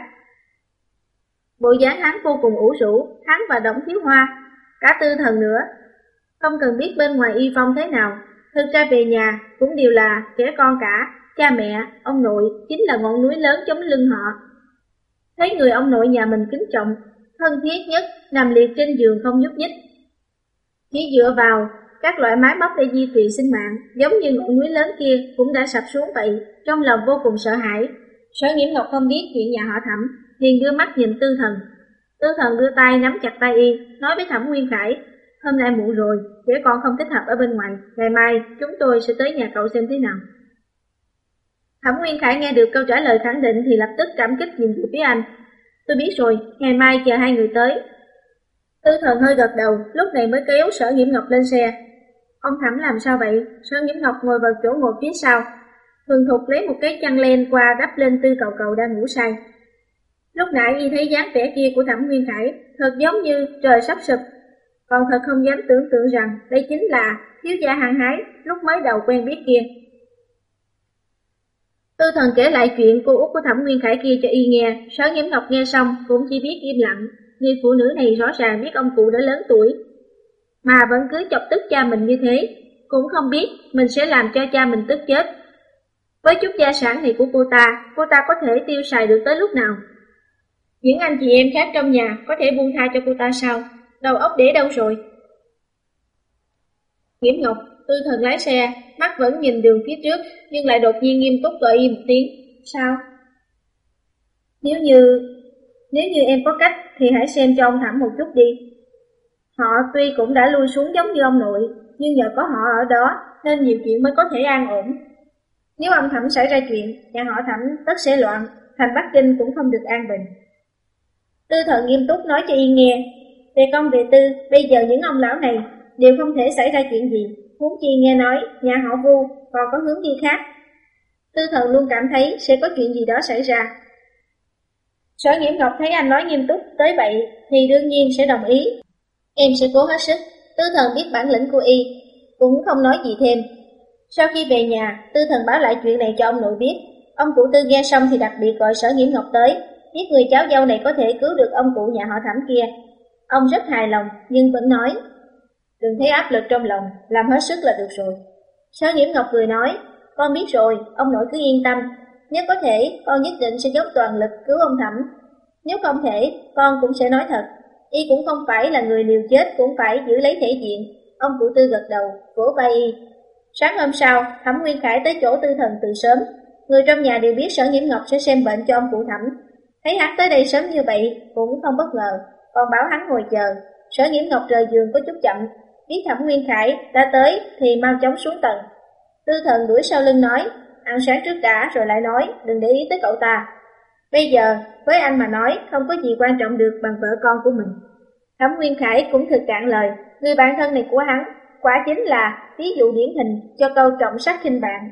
Bộ dáng hắn vô cùng ủ rũ, hắn và Đổng Thiếu Hoa, cả Tư Thần nữa, không cần biết bên ngoài y phong thế nào, thực ra về nhà cũng đều là kẻ con cả, cha mẹ, ông nội chính là ngọn núi lớn chống lưng họ. Thấy người ông nội nhà mình kính trọng, thân thiết nhất, nằm liệt trên giường không nhúc nhích, chỉ dựa vào các loại máy móc để duy trì sinh mạng, giống như ngọn núi lớn kia cũng đã sập xuống vậy, trong lòng vô cùng sợ hãi. Sở Nghiễm Ngọc không biết chuyện nhà họ Thẩm, liền đưa mắt nhìn Tư Thần. Tư Thần đưa tay nắm chặt tay y, nói với Thẩm Nguyên Khải: Hôm nay muộn rồi, trẻ con không thích hợp ở bên ngoài, ngày mai chúng tôi sẽ tới nhà cậu xem thế nào. Thẩm Nguyên Khải nghe được câu trả lời khẳng định thì lập tức cảm kích nhìn về phía anh. Tôi biết rồi, ngày mai chờ hai người tới. Tư Thần hơi gật đầu, lúc này mới kéo Sở Nghiễm Ngọc lên xe. Ông Thẩm làm sao vậy? Sở Nghiễm Ngọc ngồi vào chỗ ngồi phía sau, thường thục lấy một cái chăn len qua đắp lên Tư Cầu Cầu đang ngủ say. Lúc nãy y thấy dáng vẻ kia của Thẩm Nguyên Khải, thật giống như trời sắp sụp, còn thật không dám tưởng tượng rằng đây chính là thiếu gia hăng hái lúc mới đầu quen biết kia. Tư Thần kể lại chuyện cô út của Thẩm Nguyên Khải kia cho y nghe. Sở Nghiễm Ngọc nghe xong cũng chỉ biết im lặng. Người phụ nữ này rõ ràng biết ông cụ đã lớn tuổi mà vẫn cứ chọc tức cha mình như thế, cũng không biết mình sẽ làm cho cha mình tức chết. Với chút gia sản này của cô ta, cô ta có thể tiêu xài được tới lúc nào? Những anh chị em khác trong nhà có thể buông tha cho cô ta sao? Đầu óc để đâu rồi? Nghiễm Ngọc, Tư Thần lái xe, mắt vẫn nhìn đường phía trước, nhưng lại đột nhiên nghiêm túc gọi y một tiếng. Sao? Nếu như... Nếu như em có cách thì hãy xem cho ông Thẩm một chút đi. Họ tuy cũng đã lui xuống giống như ông nội, nhưng nhờ có họ ở đó nên nhiều chuyện mới có thể an ổn. Nếu ông Thẩm xảy ra chuyện, nhà họ Thẩm tất sẽ loạn, thành Bắc Kinh cũng không được an bình. Tư Thần nghiêm túc nói cho y nghe, về công về tư, bây giờ những ông lão này đều không thể xảy ra chuyện gì, huống chi nghe nói nhà họ Vu còn có hướng đi khác. Tư Thần luôn cảm thấy sẽ có chuyện gì đó xảy ra. Sở Nghiễm Ngọc thấy anh nói nghiêm túc tới vậy thì đương nhiên sẽ đồng ý. Em sẽ cố hết sức. Tư Thần biết bản lĩnh của y, cũng không nói gì thêm. Sau khi về nhà, Tư Thần báo lại chuyện này cho ông nội biết. Ông cụ Tư nghe xong thì đặc biệt gọi Sở Nghiễm Ngọc tới, biết người cháu dâu này có thể cứu được ông cụ nhà họ Thẩm kia. Ông rất hài lòng nhưng vẫn nói, đừng thấy áp lực trong lòng, làm hết sức là được rồi. Sở Nghiễm Ngọc cười nói, con biết rồi, ông nội cứ yên tâm. Nếu có thể, con nhất định sẽ dốc toàn lực cứu ông Thẩm. Nếu không thể, con cũng sẽ nói thật. Y cũng không phải là người liều chết cũng phải giữ lấy thể diện. Ông cụ Tư gật đầu, vỗ vai y. Sáng hôm sau, Thẩm Nguyên Khải tới chỗ Tư Thần từ sớm. Người trong nhà đều biết Sở Nghiễm Ngọc sẽ xem bệnh cho ông cụ Thẩm. Thấy hắn tới đây sớm như vậy cũng không bất ngờ, còn bảo hắn ngồi chờ. Sở Nghiễm Ngọc rời giường có chút chậm, biết Thẩm Nguyên Khải đã tới thì mau chóng xuống tầng. Tư Thần đuổi sau lưng nói, ăn sáng trước đã rồi lại nói, đừng để ý tới cậu ta. Bây giờ, với anh mà nói, không có gì quan trọng được bằng vợ con của mình. Thẩm Nguyên Khải cũng thực cạn lời, người bạn thân này của hắn, quả chính là ví dụ điển hình cho câu trọng sắc khinh bạn.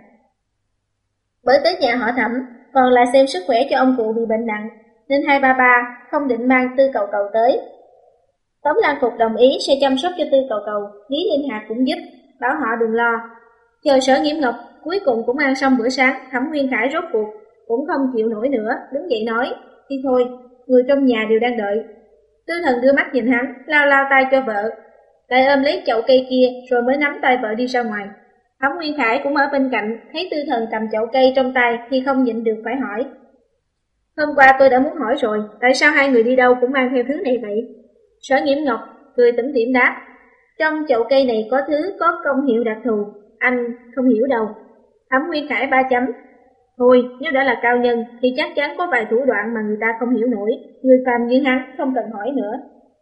Bởi tới nhà họ Thẩm, còn là xem sức khỏe cho ông cụ bị bệnh nặng, nên hai ba ba không định mang Tư Cầu Cầu tới. Tống Lan Phục đồng ý sẽ chăm sóc cho Tư Cầu Cầu, Lý Linh Hạc cũng giúp, bảo họ đừng lo. Chờ Sở Nghiễm Ngọc cuối cùng cũng ăn xong bữa sáng, Thẩm Nguyên Khải rốt cuộc cũng không chịu nổi nữa, đứng dậy nói, đi thôi, người trong nhà đều đang đợi. Tư Thần đưa mắt nhìn hắn, lao lao tay cho vợ, lại ôm lấy chậu cây kia rồi mới nắm tay vợ đi ra ngoài. Thẩm Nguyên Khải cũng ở bên cạnh, thấy Tư Thần cầm chậu cây trong tay thì không nhịn được phải hỏi. Hôm qua tôi đã muốn hỏi rồi, tại sao hai người đi đâu cũng mang theo thứ này vậy? Sở Nghiễm Ngọc cười tủm tỉm đáp, trong chậu cây này có thứ có công hiệu đặc thù, anh không hiểu đâu. Thẩm Nguyên Khải ba chấm. Thôi, nếu đã là cao nhân thì chắc chắn có vài thủ đoạn mà người ta không hiểu nổi, người phàm như hắn không cần hỏi nữa.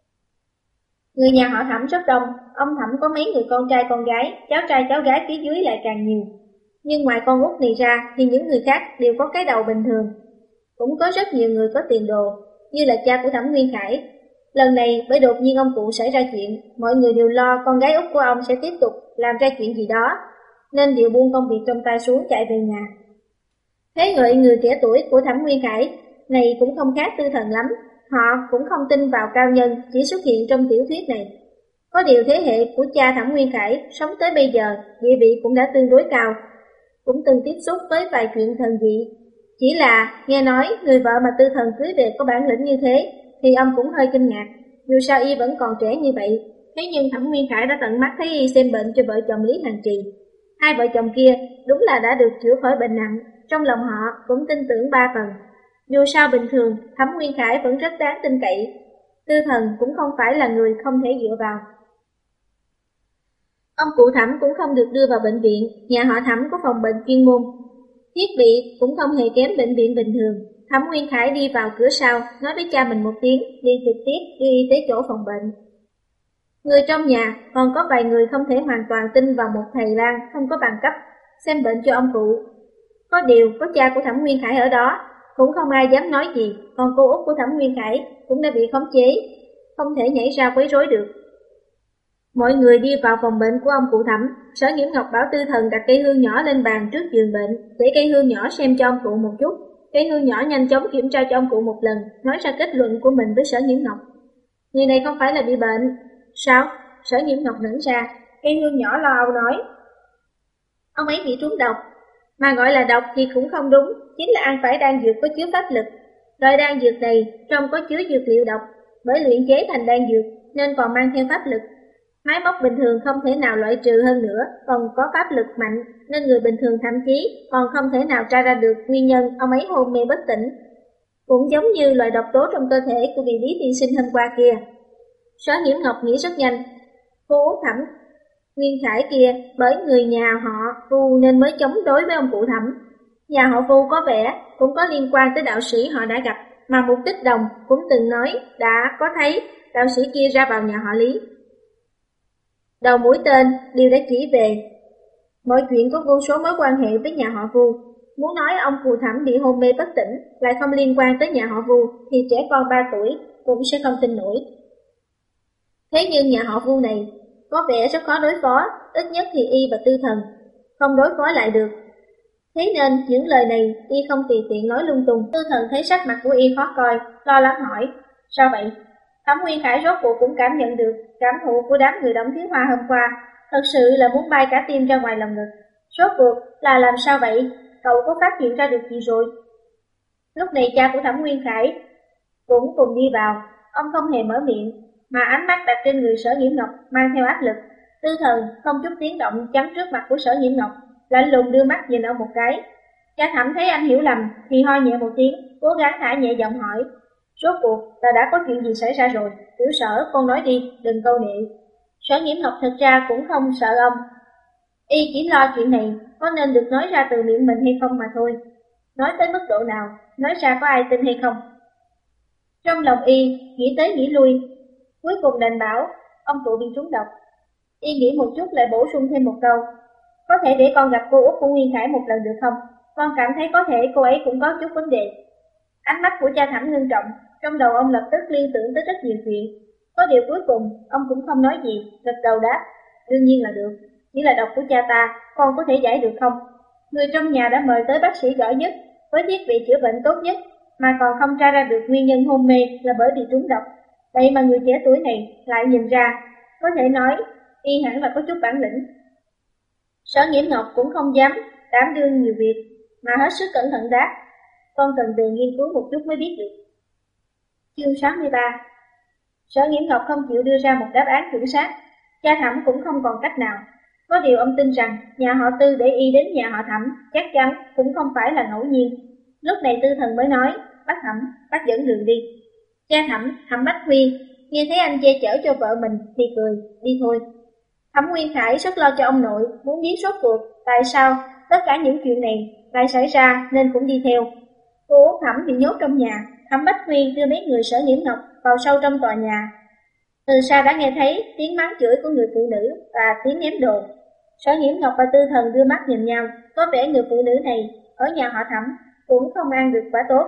Người nhà họ Thẩm rất đông, ông Thẩm có mấy người con trai con gái, cháu trai cháu gái phía dưới lại càng nhiều. Nhưng ngoài con út này ra thì những người khác đều có cái đầu bình thường. Cũng có rất nhiều người có tiền đồ, như là cha của Thẩm Nguyên Khải. Lần này bởi đột nhiên ông cụ xảy ra chuyện, mọi người đều lo con gái út của ông sẽ tiếp tục làm ra chuyện gì đó, nên đều buông công việc trong tay xuống chạy về nhà. Thế ngợi người trẻ tuổi của Thẩm Nguyên Khải này cũng không khác Tư Thần lắm, họ cũng không tin vào cao nhân chỉ xuất hiện trong tiểu thuyết này. Có điều thế hệ của cha Thẩm Nguyên Khải sống tới bây giờ, địa vị cũng đã tương đối cao, cũng từng tiếp xúc với vài chuyện thần dị. Chỉ là nghe nói người vợ mà Tư Thần cưới về có bản lĩnh như thế, thì ông cũng hơi kinh ngạc, dù sao y vẫn còn trẻ như vậy. Thế nhưng Thẩm Nguyên Khải đã tận mắt thấy y xem bệnh cho vợ chồng Lý Hằng Trì. Hai vợ chồng kia đúng là đã được chữa khỏi bệnh nặng, trong lòng họ cũng tin tưởng ba phần. Dù sao bình thường, Thẩm Nguyên Khải vẫn rất đáng tin cậy. Tư Thần cũng không phải là người không thể dựa vào. Ông cụ Thẩm cũng không được đưa vào bệnh viện, nhà họ Thẩm có phòng bệnh chuyên môn. Thiết bị cũng không hề kém bệnh viện bình thường. Thẩm Nguyên Khải đi vào cửa sau, nói với cha mình một tiếng, đi trực tiếp đi tới chỗ phòng bệnh. Người trong nhà còn có vài người không thể hoàn toàn tin vào một thầy lang không có bằng cấp xem bệnh cho ông cụ. Có điều có cha của Thẩm Nguyên Khải ở đó, cũng không ai dám nói gì, còn cô út của Thẩm Nguyên Khải cũng đã bị khống chế, không thể nhảy ra quấy rối được. Mọi người đi vào phòng bệnh của ông cụ Thẩm, Sở Nghiễm Ngọc bảo Tư Thần đặt cây hương nhỏ lên bàn trước giường bệnh, để cây hương nhỏ xem cho ông cụ một chút. Cây hương nhỏ nhanh chóng kiểm tra cho ông cụ một lần, nói ra kết luận của mình với Sở Nghiễm Ngọc. Người này không phải là bị bệnh. Sao? Sở Nghiễm Ngọc ngẩn ra, cây hương nhỏ lo âu nói. Ông ấy bị trúng độc, mà gọi là độc thì cũng không đúng, chính là ăn phải đan dược có chứa pháp lực. Loại đan dược này trong có chứa dược liệu độc, bởi luyện chế thành đan dược nên còn mang theo pháp lực. Máy móc bình thường không thể nào loại trừ, hơn nữa còn có pháp lực mạnh, nên người bình thường thậm chí còn không thể nào tra ra được nguyên nhân ông ấy hôn mê bất tỉnh. Cũng giống như loại độc tố trong cơ thể của vị Lý tiên sinh hôm qua kia. Sở Nghiễm Ngọc nghĩ rất nhanh, cô Thẩm Nguyên Khải kia bởi người nhà họ Vu nên mới chống đối với ông cụ Thẩm. Nhà họ Vu có vẻ cũng có liên quan tới đạo sĩ họ đã gặp, mà Mục Tích Đồng cũng từng nói đã có thấy đạo sĩ kia ra vào nhà họ Lý. Đầu mũi tên đều đã chỉ về. Mọi chuyện có vô số mối quan hệ với nhà họ Vu. Muốn nói ông phù thẩm bị hôn mê bất tỉnh lại không liên quan tới nhà họ Vu thì trẻ con ba tuổi cũng sẽ không tin nổi. Thế nhưng nhà họ Vu này có vẻ rất khó đối phó, ít nhất thì y và Tư Thần không đối phó lại được. Thế nên những lời này y không tùy tiện nói lung tung. Tư Thần thấy sắc mặt của y khó coi, lo lắng hỏi: sao vậy? Thẩm Nguyên Khải rốt cuộc cũng cảm nhận được cảm thụ của đám người Đổng Thiếu Hoa hôm qua, thật sự là muốn bay cả tim ra ngoài lòng ngực. Rốt cuộc là làm sao vậy? Cậu có phát hiện ra được gì rồi? Lúc này cha của Thẩm Nguyên Khải cũng cùng đi vào. Ông không hề mở miệng, mà ánh mắt đặt trên người Sở Nhiễm Ngọc mang theo áp lực. Tư Thần không chút tiếng động chắn trước mặt của Sở Nhiễm Ngọc, lạnh lùng đưa mắt nhìn ông một cái. Cha Thẩm thấy anh hiểu lầm thì ho nhẹ một tiếng, cố gắng thả nhẹ giọng hỏi: rốt cuộc là đã có chuyện gì xảy ra rồi? Tiểu Sở, con nói đi, đừng câu nệ. Sở Nhiễm Ngọc thật ra cũng không sợ ông, y chỉ lo chuyện này có nên được nói ra từ miệng mình hay không mà thôi. Nói tới mức độ nào, nói ra có ai tin hay không? Trong lòng y nghĩ tới nghĩ lui, cuối cùng đành bảo ông cụ bị trúng độc. Y nghĩ một chút lại bổ sung thêm một câu: có thể để con gặp cô út của Nguyên Khải một lần được không? Con cảm thấy có thể cô ấy cũng có chút vấn đề. Ánh mắt của cha Thẩm ngưng trọng, trong đầu ông lập tức liên tưởng tới rất nhiều chuyện. Có điều cuối cùng ông cũng không nói gì, gật đầu đáp: đương nhiên là được, chỉ là độc của cha ta, con có thể giải được không? Người trong nhà đã mời tới bác sĩ giỏi nhất, với thiết bị chữa bệnh tốt nhất, mà còn không tra ra được nguyên nhân hôn mê là bởi vì trúng độc. Vậy mà người trẻ tuổi này lại nhìn ra, có thể nói y hẳn là có chút bản lĩnh. Sở Nhiễm Ngọc cũng không dám đảm đương nhiều việc, mà hết sức cẩn thận đáp: con cần về nghiên cứu một chút mới biết được. Chương sáu mươi ba. Sở Nhiễm Ngọc không chịu đưa ra một đáp án chuẩn xác, cha Thẩm cũng không còn cách nào. Có điều ông tin rằng nhà họ Tư để y đến nhà họ Thẩm chắc chắn cũng không phải là ngẫu nhiên. Lúc này Tư Thần mới nói: bác Thẩm, bác dẫn đường đi. Cha Thẩm, Thẩm Bách Huy nghe thấy anh che chở cho vợ mình thì cười: đi thôi. Thẩm Nguyên Khải rất lo cho ông nội, muốn biết rốt cuộc tại sao tất cả những chuyện này lại xảy ra nên cũng đi theo. Cô út Thẩm bị nhốt trong nhà, Thẩm Bách Huy đưa mấy người Sở Nhiễm Ngọc vào sâu trong tòa nhà. Từ xa đã nghe thấy tiếng mắng chửi của người phụ nữ và tiếng ném đồ. Sở Nhiễm Ngọc và Tư Thần đưa mắt nhìn nhau, có vẻ người phụ nữ này ở nhà họ Thẩm cũng không ăn được quả tốt.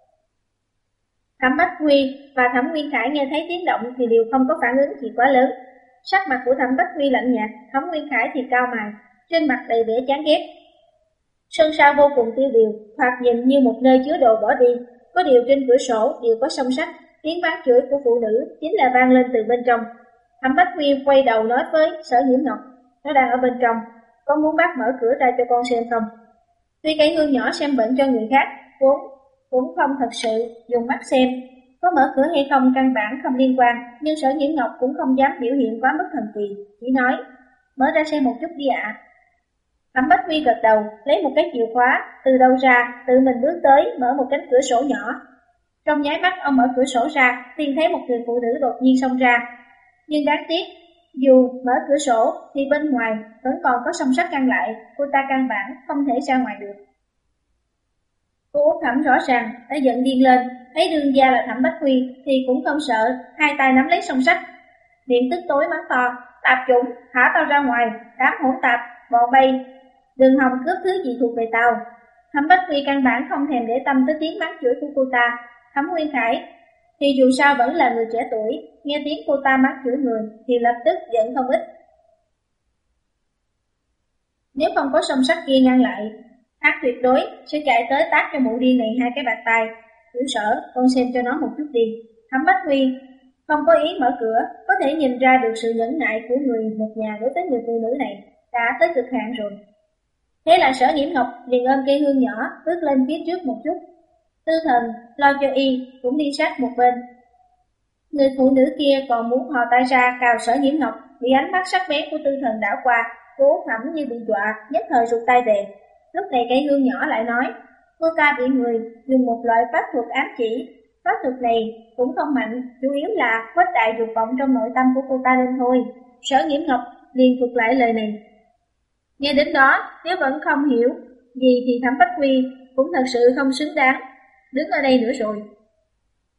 Thẩm Bách Huy và Thẩm Nguyên Khải nghe thấy tiếng động thì đều không có phản ứng gì quá lớn. Sắc mặt của Thẩm Bách Huy lạnh nhạt, Thẩm Nguyên Khải thì cao mày, trên mặt đầy vẻ chán ghét. Sân sau vô cùng tiêu điều, thoạt nhìn như một nơi chứa đồ bỏ đi. Có điều trên cửa sổ đều có song sắt, tiếng mắng chửi của phụ nữ chính là vang lên từ bên trong. Thẩm Bách Huy quay đầu nói với Sở Nhiễm Ngọc: nó đang ở bên trong, có muốn bác mở cửa ra cho con xem không? Tuy cái hương nhỏ xem bệnh cho người khác vốn cũng không thật sự dùng mắt xem, có mở cửa hay không căn bản không liên quan, nhưng Sở Nhiễm Ngọc cũng không dám biểu hiện quá mức thần kỳ, chỉ nói: mở ra xem một chút đi ạ. À. Thẩm Bách Huy gật đầu, lấy một cái chìa khóa từ đâu ra, tự mình bước tới mở một cánh cửa sổ nhỏ. Trong nháy mắt ông mở cửa sổ ra, liền thấy một người phụ nữ đột nhiên xông ra. Nhưng đáng tiếc, dù mở cửa sổ thì bên ngoài vẫn còn có song sắt ngăn lại, cô ta căn bản không thể ra ngoài được. Cô út Thẩm rõ ràng đã giận điên lên, thấy đương gia là Thẩm Bách Huy thì cũng không sợ, hai tay nắm lấy song sắt, miệng tức tối mắng to: tạp chủng, thả tao ra ngoài, đám hỗn tạp, bò bay, đừng hòng cướp thứ gì thuộc về tao. Thẩm Bách Huy căn bản không thèm để tâm tới tiếng mắng chửi của cô ta. Thẩm Nguyên Khải thì dù sao vẫn là người trẻ tuổi, nghe tiếng cô ta mắng chửi người thì lập tức giận không ít. Nếu không có song sắt kia ngăn lại, hắn tuyệt đối sẽ chạy tới tát cho mụ điên này hai cái bạt tai. Tiểu Sở, con xem cho nó một chút đi. Thẩm Bách Huy không có ý mở cửa, có thể nhìn ra được sự nhẫn nại của người một nhà đối với người phụ nữ này đã tới cực hạn rồi. Thế là Sở Nhiễm Ngọc liền ôm cây hương nhỏ bước lên phía trước một chút. Tư Thần lo cho y cũng đi sát một bên. Người phụ nữ kia còn muốn thò tay ra cào Sở Nhiễm Ngọc, bị ánh mắt sắc bén của Tư Thần đảo qua, cố Thẩm như bị dọa, nhất thời rụt tay về. Lúc này cây hương nhỏ lại nói: cô ta bị người dùng một loại pháp thuật ám chỉ. Pháp thuật này cũng không mạnh, chủ yếu là khuếch đại dục vọng trong nội tâm của cô ta lên thôi. Sở Nhiễm Ngọc liền thuật lại lời này. Nghe đến đó, nếu vẫn không hiểu gì thì Thẩm Bách Huy cũng thật sự không xứng đáng đứng ở đây nữa rồi.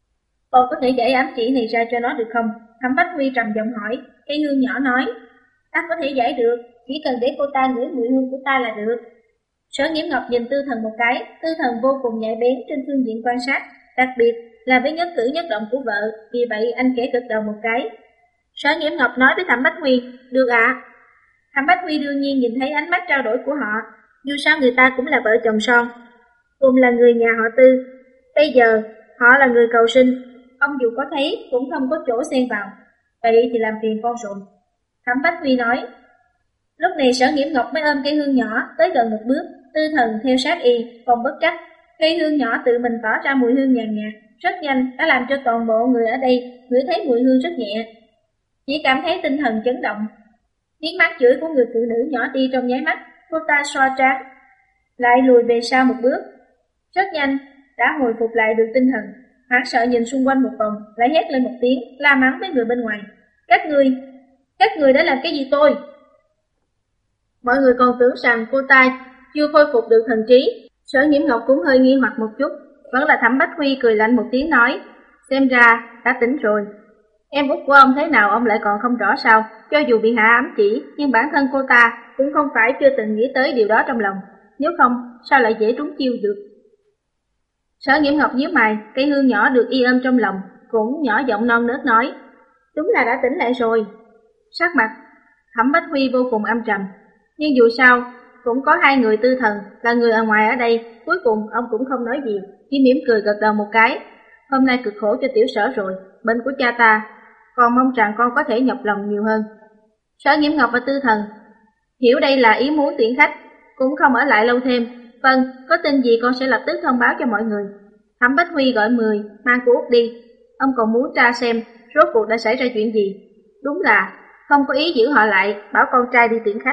Con có thể giải ám chỉ này ra cho nó được không? Thẩm Bách Huy trầm giọng hỏi. Cây hương nhỏ nói: Ta có thể giải được, chỉ cần để cô ta ngửi mùi hương của ta là được. Sở Nghiễm Ngọc nhìn Tư Thần một cái, Tư Thần vô cùng nhạy bén trên phương diện quan sát, đặc biệt là với nhất cử nhất động của vợ, vì vậy anh khẽ gật đầu một cái. Sở Nghiễm Ngọc nói với Thẩm Bách Huy, được ạ. À. Thẩm Bách Huy đương nhiên nhìn thấy ánh mắt trao đổi của họ, dù sao người ta cũng là vợ chồng son, cùng là người nhà họ Tư. Bây giờ, họ là người cầu sinh, ông dù có thấy cũng không có chỗ xen vào, vậy thì làm phiền con rồi. Thẩm Bách Huy nói. Lúc này Sở Nghiễm Ngọc mới ôm cây hương nhỏ tới gần một bước, Tư Thần theo sát y, còn bất trắc. Cây hương nhỏ tự mình tỏ ra mùi hương nhàn nhạt, rất nhanh đã làm cho toàn bộ người ở đây ngửi thấy mùi hương rất nhẹ. Chỉ cảm thấy tinh thần chấn động. Tiếng mắng chửi của người phụ nữ nhỏ đi trong nháy mắt, cô ta xoa trán, lại lùi về sau một bước. Rất nhanh, đã hồi phục lại được tinh thần, hoảng sợ nhìn xung quanh một vòng, lại hét lên một tiếng, la mắng với người bên ngoài. Các người, các người đã làm cái gì tôi? Mọi người còn tưởng rằng cô ta chưa khôi phục được thần trí. Sở Nghiễm Ngọc cũng hơi nghi hoặc một chút, vẫn là Thẩm Bách Huy cười lạnh một tiếng nói, xem ra đã tỉnh rồi. Em út của ông thế nào ông lại còn không rõ sao? Cho dù bị hạ ám chỉ, nhưng bản thân cô ta cũng không phải chưa từng nghĩ tới điều đó trong lòng. Nếu không, sao lại dễ trúng chiêu được? Sở Nghiễm Ngọc nhíu mày, cây hương nhỏ được y ôm trong lòng, cũng nhỏ giọng non nớt nói, đúng là đã tỉnh lại rồi. Sắc mặt Thẩm Bách Huy vô cùng âm trầm, nhưng dù sao cũng có hai người Tư Thần là người ở ngoài ở đây, cuối cùng ông cũng không nói gì, chỉ mỉm cười gật đầu một cái. Hôm nay cực khổ cho Tiểu Sở rồi, bệnh của cha ta, còn mong rằng con có thể nhọc lòng nhiều hơn. Sở Nghiễm Ngọc và Tư Thần hiểu đây là ý muốn tiễn khách, cũng không ở lại lâu thêm. Vâng, có tin gì con sẽ lập tức thông báo cho mọi người. Thẩm Bách Huy gọi mười, mang cô út đi. Ông còn muốn tra xem rốt cuộc đã xảy ra chuyện gì. Đúng là không có ý giữ họ lại, bảo con trai đi tiễn khách.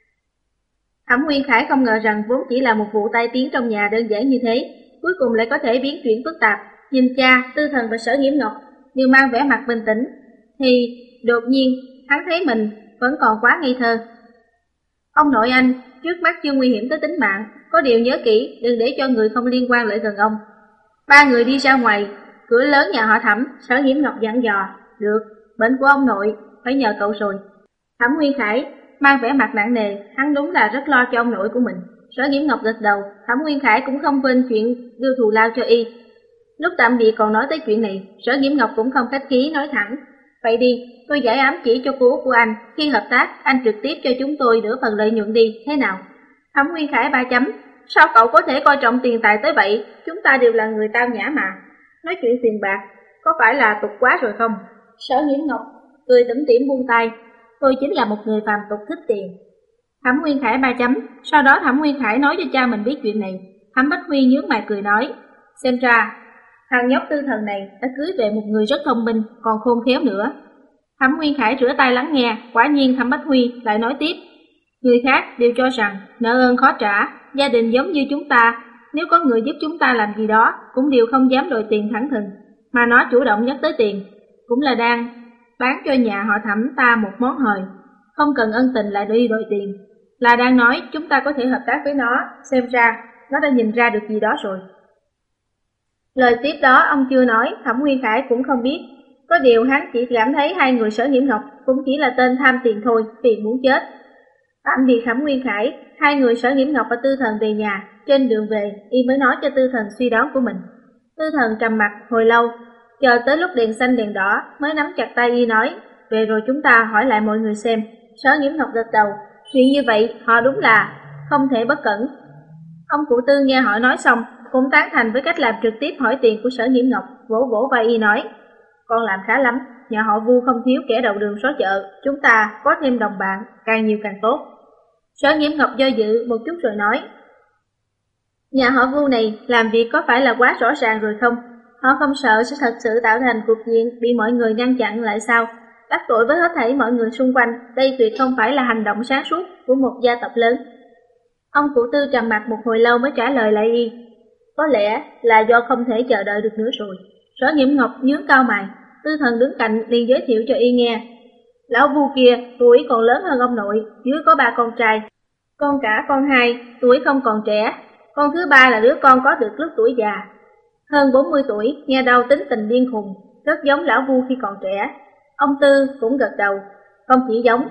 Thẩm Nguyên Khải không ngờ rằng vốn chỉ là một vụ tai tiếng trong nhà đơn giản như thế, cuối cùng lại có thể biến chuyển phức tạp. Nhìn cha, Tư Thần và Sở Nghiễm Ngọc đều mang vẻ mặt bình tĩnh, thì đột nhiên hắn thấy mình vẫn còn quá ngây thơ. Ông nội anh, trước mắt chưa nguy hiểm tới tính mạng, có điều nhớ kỹ, đừng để cho người không liên quan lại gần ông. Ba người đi ra ngoài, cửa lớn nhà họ Thẩm, Sở Nghiễm Ngọc dặn dò, được, bệnh của ông nội, phải nhờ cậu rồi. Thẩm Nguyên Khải mang vẻ mặt nặng nề, hắn đúng là rất lo cho ông nội của mình. Sở Nghiễm Ngọc gật đầu, Thẩm Nguyên Khải cũng không quên chuyện đưa thù lao cho y. Lúc tạm biệt còn nói tới chuyện này, Sở Nghiễm Ngọc cũng không khách khí nói thẳng, vậy đi, tôi giải ám chỉ cho cô út của anh, khi hợp tác, anh trực tiếp cho chúng tôi nửa phần lợi nhuận đi, thế nào? Thẩm Nguyên Khải ba chấm, sao cậu có thể coi trọng tiền tài tới vậy, chúng ta đều là người tao nhã mà. Nói chuyện tiền bạc, có phải là tục quá rồi không? Sở Nghiễm Ngọc cười tủm tỉm buông tay, tôi chính là một người phàm tục thích tiền. Thẩm Nguyên Khải ba chấm, sau đó Thẩm Nguyên Khải nói cho cha mình biết chuyện này. Thẩm Bách Huy nhướng mày cười nói, xem ra thằng nhóc Tư Thần này đã cưới về một người rất thông minh, còn khôn khéo nữa. Thẩm Nguyên Khải rửa tay lắng nghe, quả nhiên Thẩm Bách Huy lại nói tiếp, người khác đều cho rằng nợ ơn khó trả, gia đình giống như chúng ta, nếu có người giúp chúng ta làm gì đó cũng đều không dám đòi tiền thẳng thừng, mà nó chủ động nhắc tới tiền, cũng là đang bán cho nhà họ Thẩm ta một món hời, không cần ân tình lại đi đòi tiền, là đang nói chúng ta có thể hợp tác với nó, xem ra nó đã nhìn ra được gì đó rồi. Lời tiếp đó ông chưa nói, Thẩm Nguyên Khải cũng không biết, có điều hắn chỉ cảm thấy hai người Sở Nghiễm Ngọc cũng chỉ là tên tham tiền thôi, tiền muốn chết. Tạm biệt Thẩm Nguyên Khải, hai người Sở Nghiễm Ngọc và Tư Thần về nhà, trên đường về y mới nói cho Tư Thần suy đoán của mình. Tư Thần trầm mặt hồi lâu, chờ tới lúc đèn xanh đèn đỏ mới nắm chặt tay y nói, về rồi chúng ta hỏi lại mọi người xem. Sở Nghiễm Ngọc gật đầu, chuyện như vậy họ đúng là không thể bất cẩn. Ông cụ Tư nghe họ nói xong cũng tán thành với cách làm trực tiếp hỏi tiền của Sở Nghiễm Ngọc, vỗ vỗ vai y nói, con làm khá lắm, nhà họ Vu không thiếu kẻ đầu đường xó chợ, chúng ta có thêm đồng bạn, càng nhiều càng tốt. Sở Nghiễm Ngọc do dự một chút rồi nói, nhà họ Vu này làm việc có phải là quá rõ ràng rồi không? Họ không sợ sẽ thật sự tạo thành cục diện bị mọi người ngăn chặn lại sao? Đắc tội với hết thảy mọi người xung quanh, đây tuyệt không phải là hành động sáng suốt của một gia tộc lớn. Ông cụ Tư trầm mặt một hồi lâu mới trả lời lại y, có lẽ là do không thể chờ đợi được nữa rồi. Sở Nghiễm Ngọc nhướng cao mày, Tư Thần đứng cạnh liền giới thiệu cho y nghe, lão Vu kia tuổi còn lớn hơn ông nội, dưới có ba con trai, con cả con hai tuổi không còn trẻ, con thứ ba là đứa con có được lúc tuổi già, hơn bốn mươi tuổi, nghe đâu tính tình điên khùng, rất giống lão Vu khi còn trẻ. Ông Tư cũng gật đầu, không chỉ giống,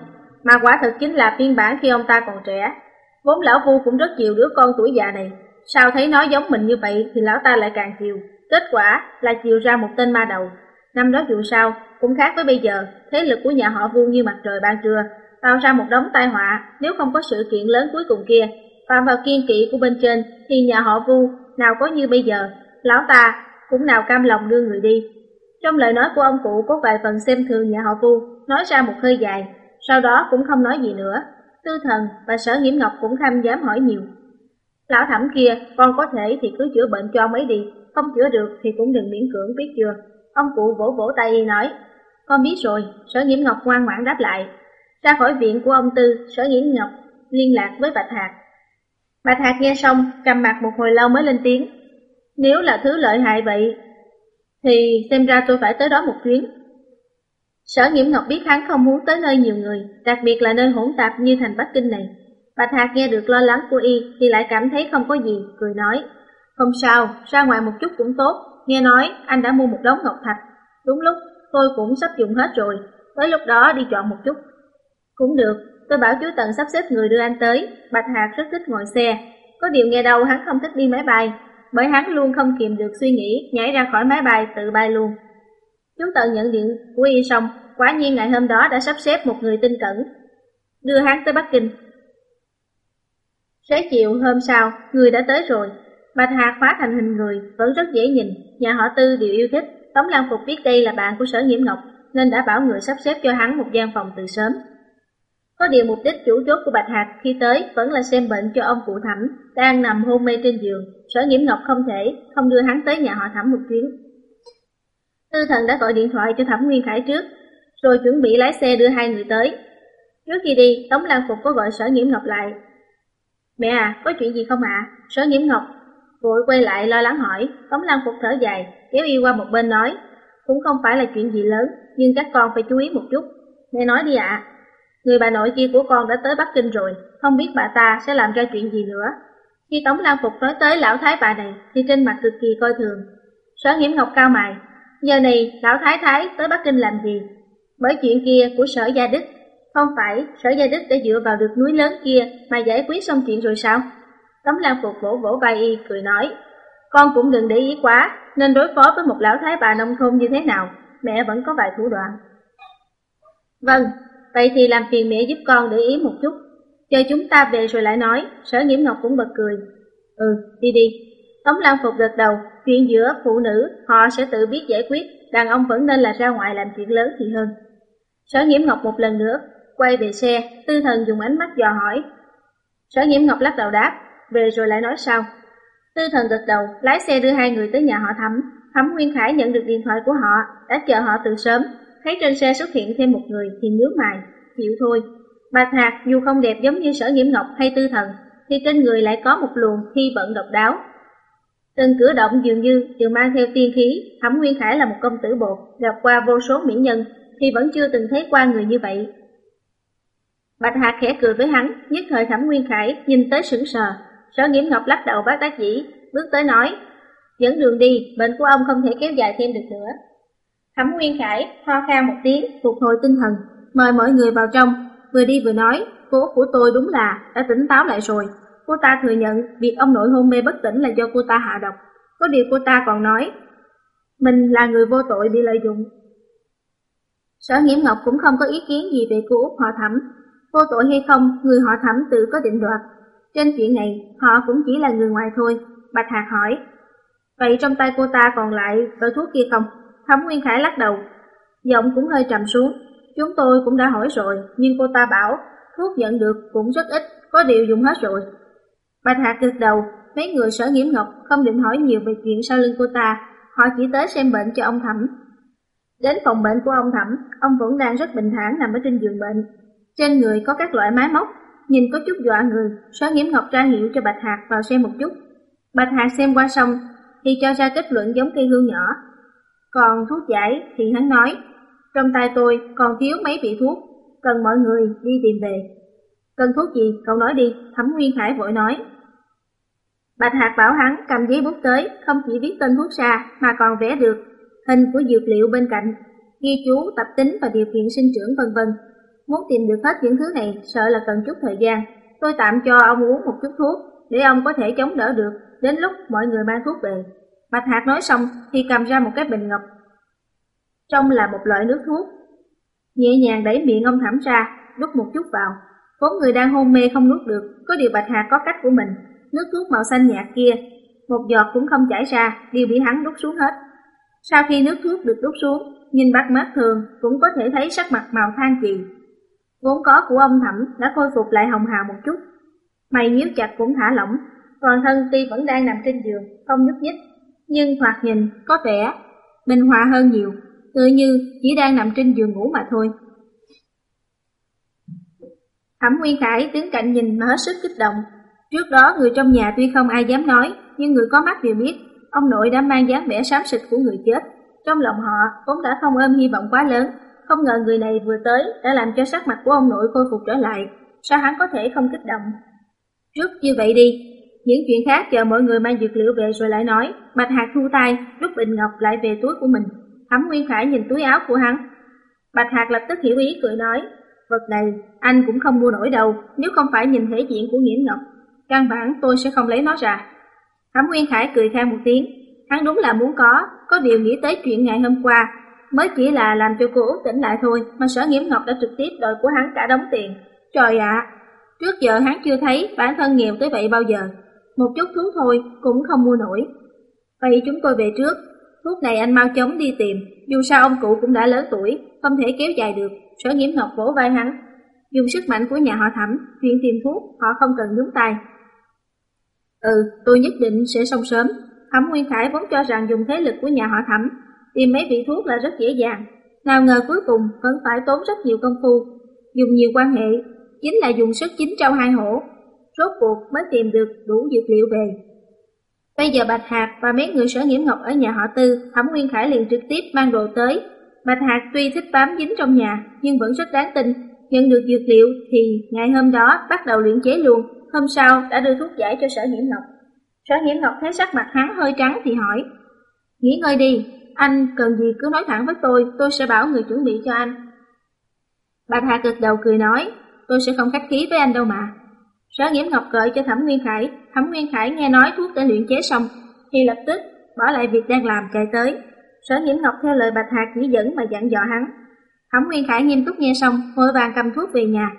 mà quả thực chính là phiên bản khi ông ta còn trẻ. Vốn lão Vu cũng rất chiều đứa con tuổi già này, sao thấy nó giống mình như vậy thì lão ta lại càng chiều. Kết quả là chiều ra một tên ma đầu. Năm đó dù sao cũng khác với bây giờ, thế lực của nhà họ Vu như mặt trời ban trưa, tạo ra một đống tai họa. Nếu không có sự kiện lớn cuối cùng kia phạm vào kiên kỵ của bên trên thì nhà họ Vu nào có như bây giờ. Lão ta cũng nào cam lòng đưa người đi. Trong lời nói của ông cụ có vài phần xem thường nhà họ Vu, nói ra một hơi dài, sau đó cũng không nói gì nữa. Tư Thần và Sở Nghiễm Ngọc cũng không dám hỏi nhiều. Lão Thẩm kia, con có thể thì cứ chữa bệnh cho ông ấy đi, không chữa được thì cũng đừng miễn cưỡng, biết chưa? Ông cụ vỗ vỗ tay y nói, con biết rồi. Sở Nghiễm Ngọc ngoan ngoãn đáp lại. Ra khỏi viện của ông Tư, Sở Nghiễm Ngọc liên lạc với Bạch Hạc. Bạch Hạc nghe xong, trầm mặt một hồi lâu mới lên tiếng. Nếu là thứ lợi hại vậy, thì xem ra tôi phải tới đó một chuyến. Sở Nghiễm Ngọc biết hắn không muốn tới nơi nhiều người, đặc biệt là nơi hỗn tạp như thành Bắc Kinh này. Bạch Hạc nghe được lo lắng của y thì lại cảm thấy không có gì, cười nói. Không sao, ra ngoài một chút cũng tốt, nghe nói anh đã mua một đống ngọc thạch. Đúng lúc, tôi cũng sắp dùng hết rồi, tới lúc đó đi chọn một chút. Cũng được, tôi bảo chú Tần sắp xếp người đưa anh tới. Bạch Hạc rất thích ngồi xe, có điều nghe đâu hắn không thích đi máy bay, bởi hắn luôn không kìm được suy nghĩ, nhảy ra khỏi máy bay tự bay luôn. Chú Tần nhận điện của y xong, quả nhiên ngày hôm đó đã sắp xếp một người tinh cẩn, đưa hắn tới Bắc Kinh. Sáng chiều hôm sau, người đã tới rồi. Bạch Hạc hóa thành hình người, vẫn rất dễ nhìn, nhà họ Tư đều yêu thích. Tống Lan Phục biết đây là bạn của Sở Nghiễm Ngọc, nên đã bảo người sắp xếp cho hắn một gian phòng từ sớm. Có điều mục đích chủ chốt của Bạch Hạc khi tới vẫn là xem bệnh cho ông cụ Thẩm, đang nằm hôn mê trên giường. Sở Nghiễm Ngọc không thể không đưa hắn tới nhà họ Thẩm một chuyến. Tư Thần đã gọi điện thoại cho Thẩm Nguyên Khải trước, rồi chuẩn bị lái xe đưa hai người tới. Trước khi đi, Tống Lan Phục có gọi Sở Nghiễm Ngọc lại. Mẹ à, có chuyện gì không ạ? À? Sở Nghiễm Ngọc vội quay lại lo lắng hỏi. Tống Lan Phục thở dài, kéo y qua một bên nói, cũng không phải là chuyện gì lớn, nhưng các con phải chú ý một chút. Mẹ nói đi ạ. À. Người bà nội kia của con đã tới Bắc Kinh rồi, không biết bà ta sẽ làm ra chuyện gì nữa. Khi Tống Lan Phục nói tới lão thái bà này thì trên mặt cực kỳ coi thường. Sở Nghiễm Ngọc cau mày, giờ này lão thái thái tới Bắc Kinh làm gì? Bởi chuyện kia của Sở Gia Đức, không phải Sở Gia Đức đã dựa vào được núi lớn kia mà giải quyết xong chuyện rồi sao? Tống Lan Phục vỗ vỗ vai y cười nói, con cũng đừng để ý quá, nên đối phó với một lão thái bà nông thôn như thế nào, mẹ vẫn có vài thủ đoạn. Vâng, vậy thì làm phiền mẹ giúp con để ý một chút, chờ chúng ta về rồi lại nói. Sở Nghiễm Ngọc cũng bật cười. Ừ, đi đi. Tống Lan Phục gật đầu, chuyện giữa phụ nữ họ sẽ tự biết giải quyết, đàn ông vẫn nên là ra ngoài làm chuyện lớn thì hơn. Sở Nghiễm Ngọc một lần nữa quay về xe, Tư Thần dùng ánh mắt dò hỏi. Sở Nghiễm Ngọc lắc đầu đáp, về rồi lại nói sao. Tư Thần gật đầu, lái xe đưa hai người tới nhà họ Thẩm. Thẩm Nguyên Khải nhận được điện thoại của họ, đã chờ họ từ sớm, thấy trên xe xuất hiện thêm một người thì nhướng mày, chịu thôi. Bạch Hạc dù không đẹp giống như Sở Nghiễm Ngọc hay Tư Thần, thì trên người lại có một luồng khí vận độc đáo. Từng cử động dường như đều mang theo tiên khí. Thẩm Nguyên Khải là một công tử bột, gặp qua vô số mỹ nhân thì vẫn chưa từng thấy qua người như vậy. Bạch Hạc khẽ cười với hắn, nhất thời Thẩm Nguyên Khải nhìn tới sững sờ. Sở Nghiễm Ngọc lắc đầu bác đắc dĩ, bước tới nói, dẫn đường đi, bệnh của ông không thể kéo dài thêm được nữa. Thẩm Nguyên Khải ho khan một tiếng, phục hồi tinh thần, mời mọi người vào trong, vừa đi vừa nói, cô của tôi đúng là đã tỉnh táo lại rồi. Cô ta thừa nhận việc ông nội hôn mê bất tỉnh là do cô ta hạ độc. Có điều cô ta còn nói mình là người vô tội bị lợi dụng. Sở Nghiễm Ngọc cũng không có ý kiến gì về cô út họ Thẩm. Vô tội hay không, người họ Thẩm tự có định đoạt. Trên chuyện này, họ cũng chỉ là người ngoài thôi. Bạch Hạc hỏi, vậy trong tay cô ta còn lại loại thuốc kia không? Thẩm Nguyên Khải lắc đầu, giọng cũng hơi trầm xuống. Chúng tôi cũng đã hỏi rồi, nhưng cô ta bảo thuốc nhận được cũng rất ít, có điều dùng hết rồi. Bạch Hạc gật đầu, mấy người Sở Nghiễm Ngọc không định hỏi nhiều về chuyện sau lưng cô ta, họ chỉ tới xem bệnh cho ông Thẩm. Đến phòng bệnh của ông Thẩm, ông vẫn đang rất bình thản nằm ở trên giường bệnh. Trên người có các loại máy móc, nhìn có chút dọa người. Sở Nghiễm Ngọc ra hiệu cho Bạch Hạc vào xem một chút. Bạch Hạc xem qua xong thì cho ra kết luận giống cây hương nhỏ. Còn thuốc giải thì hắn nói, trong tay tôi còn thiếu mấy vị thuốc, cần mọi người đi tìm về. Cần thuốc gì, cậu nói đi, Thẩm Nguyên Khải vội nói. Bạch Hạc bảo hắn cầm giấy bút tới, không chỉ viết tên thuốc ra mà còn vẽ được hình của dược liệu bên cạnh, ghi chú tập tính và điều kiện sinh trưởng vân vân. Muốn tìm được hết những thứ này sợ là cần chút thời gian. Tôi tạm cho ông uống một chút thuốc, để ông có thể chống đỡ được, đến lúc mọi người mang thuốc về. Bạch Hạc nói xong thì cầm ra một cái bình ngọc, trong là một loại nước thuốc. Nhẹ nhàng đẩy miệng ông Thẩm ra, đút một chút vào. Vốn người đang hôn mê không nuốt được, có điều Bạch Hạc có cách của mình. Nước thuốc màu xanh nhạt kia, một giọt cũng không chảy ra, đều bị hắn đút xuống hết. Sau khi nước thuốc được đút xuống, nhìn bắt mắt thường cũng có thể thấy sắc mặt màu than trì vốn có của ông Thẩm đã khôi phục lại hồng hào một chút. Mày nhíu chặt cũng thả lỏng, toàn thân tuy vẫn đang nằm trên giường, không nhúc nhích, nhưng thoạt nhìn có vẻ bình hòa hơn nhiều, tựa như chỉ đang nằm trên giường ngủ mà thôi. Thẩm Nguyên Khải đứng cạnh nhìn mà hết sức kích động. Trước đó người trong nhà tuy không ai dám nói, nhưng người có mắt đều biết, ông nội đã mang dáng vẻ xám xịt của người chết. Trong lòng họ vốn đã không ôm hy vọng quá lớn, không ngờ người này vừa tới đã làm cho sắc mặt của ông nội khôi phục trở lại. Sao hắn có thể không kích động? Trước như vậy đi, những chuyện khác chờ mọi người mang dược liệu về rồi lại nói. Bạch Hạc thu tay, rút bình ngọc lại về túi của mình. Thẩm Nguyên Khải nhìn túi áo của hắn. Bạch Hạc lập tức hiểu ý cười nói, vật này anh cũng không mua nổi đâu, nếu không phải nhìn thể diện của Nghiễn Ngọc, căn bản tôi sẽ không lấy nó ra. Thẩm Nguyên Khải cười khan một tiếng, hắn đúng là muốn có, có điều nghĩ tới chuyện ngày hôm qua, mới chỉ là làm cho cô út tỉnh lại thôi, mà Sở Nghiễm Ngọc đã trực tiếp đòi của hắn cả đống tiền. Trời ạ, trước giờ hắn chưa thấy bản thân nghèo tới vậy bao giờ, một chút thuốc thôi cũng không mua nổi. Vậy chúng tôi về trước, thuốc này anh mau chóng đi tìm, dù sao ông cụ cũng đã lớn tuổi, không thể kéo dài được. Sở Nghiễm Ngọc vỗ vai hắn, dùng sức mạnh của nhà họ Thẩm, chuyện tìm thuốc họ không cần nhúng tay. Ừ, tôi nhất định sẽ xong sớm. Thẩm Nguyên Khải vốn cho rằng dùng thế lực của nhà họ Thẩm tìm mấy vị thuốc là rất dễ dàng, nào ngờ cuối cùng vẫn phải tốn rất nhiều công phu, dùng nhiều quan hệ, chính là dùng sức chín trâu hai hổ, rốt cuộc mới tìm được đủ dược liệu về. Bây giờ Bạch Hạc và mấy người Sở Nghiễm Ngọc ở nhà họ Tư, Thẩm Nguyên Khải liền trực tiếp mang đồ tới. Bạch Hạc tuy thích bám dính trong nhà, nhưng vẫn rất đáng tin. Nhận được dược liệu thì ngày hôm đó bắt đầu luyện chế luôn, hôm sau đã đưa thuốc giải cho Sở Nghiễm Ngọc. Sở Nghiễm Ngọc thấy sắc mặt hắn hơi trắng thì hỏi, nghỉ ngơi đi, anh cần gì cứ nói thẳng với tôi, tôi sẽ bảo người chuẩn bị cho anh. Bạch Hạc gật đầu cười nói, tôi sẽ không khách khí với anh đâu mà. Sở Nghiễm Ngọc gọi cho Thẩm Nguyên Khải. Thẩm Nguyên Khải nghe nói thuốc đã luyện chế xong thì lập tức bỏ lại việc đang làm chạy tới. Sở Nghiễm Ngọc theo lời Bạch Hạc chỉ dẫn mà dặn dò hắn. Thẩm Nguyên Khải nghiêm túc nghe xong, vội vàng cầm thuốc về nhà.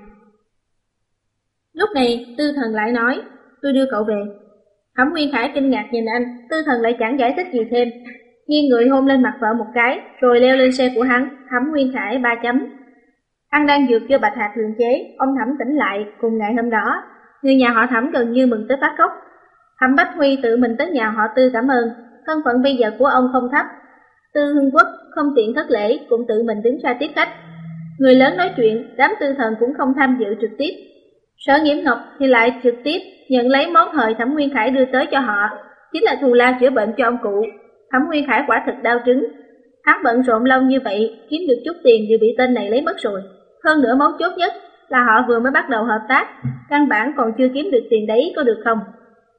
Lúc này Tư Thần lại nói, tôi đưa cậu về. Thẩm Nguyên Khải kinh ngạc nhìn anh, Tư Thần lại chẳng giải thích gì thêm, nghiêng người hôn lên mặt vợ một cái, rồi leo lên xe của hắn. Thẩm Nguyên Khải ba chấm. Ăn đang dược cho Bạch Hạc luyện chế, ông Thẩm tỉnh lại cùng ngày hôm đó, người nhà họ Thẩm gần như mừng tới phát khóc. Thẩm Bách Huy tự mình tới nhà họ Tư cảm ơn, thân phận bây giờ của ông không thấp. Tư Hưng Quốc không tiện thất lễ, cũng tự mình đứng ra tiếp khách. Người lớn nói chuyện, đám Tư Thần cũng không tham dự trực tiếp. Sở Nghiễm Ngọc thì lại trực tiếp nhận lấy món hời Thẩm Nguyên Khải đưa tới cho họ, chính là thù lao chữa bệnh cho ông cụ. Thẩm Nguyên Khải quả thực đau trứng, hắn bận rộn lâu như vậy, kiếm được chút tiền đều bị tên này lấy mất rồi. Hơn nữa mấu chốt nhất là họ vừa mới bắt đầu hợp tác, căn bản còn chưa kiếm được tiền đấy, có được không?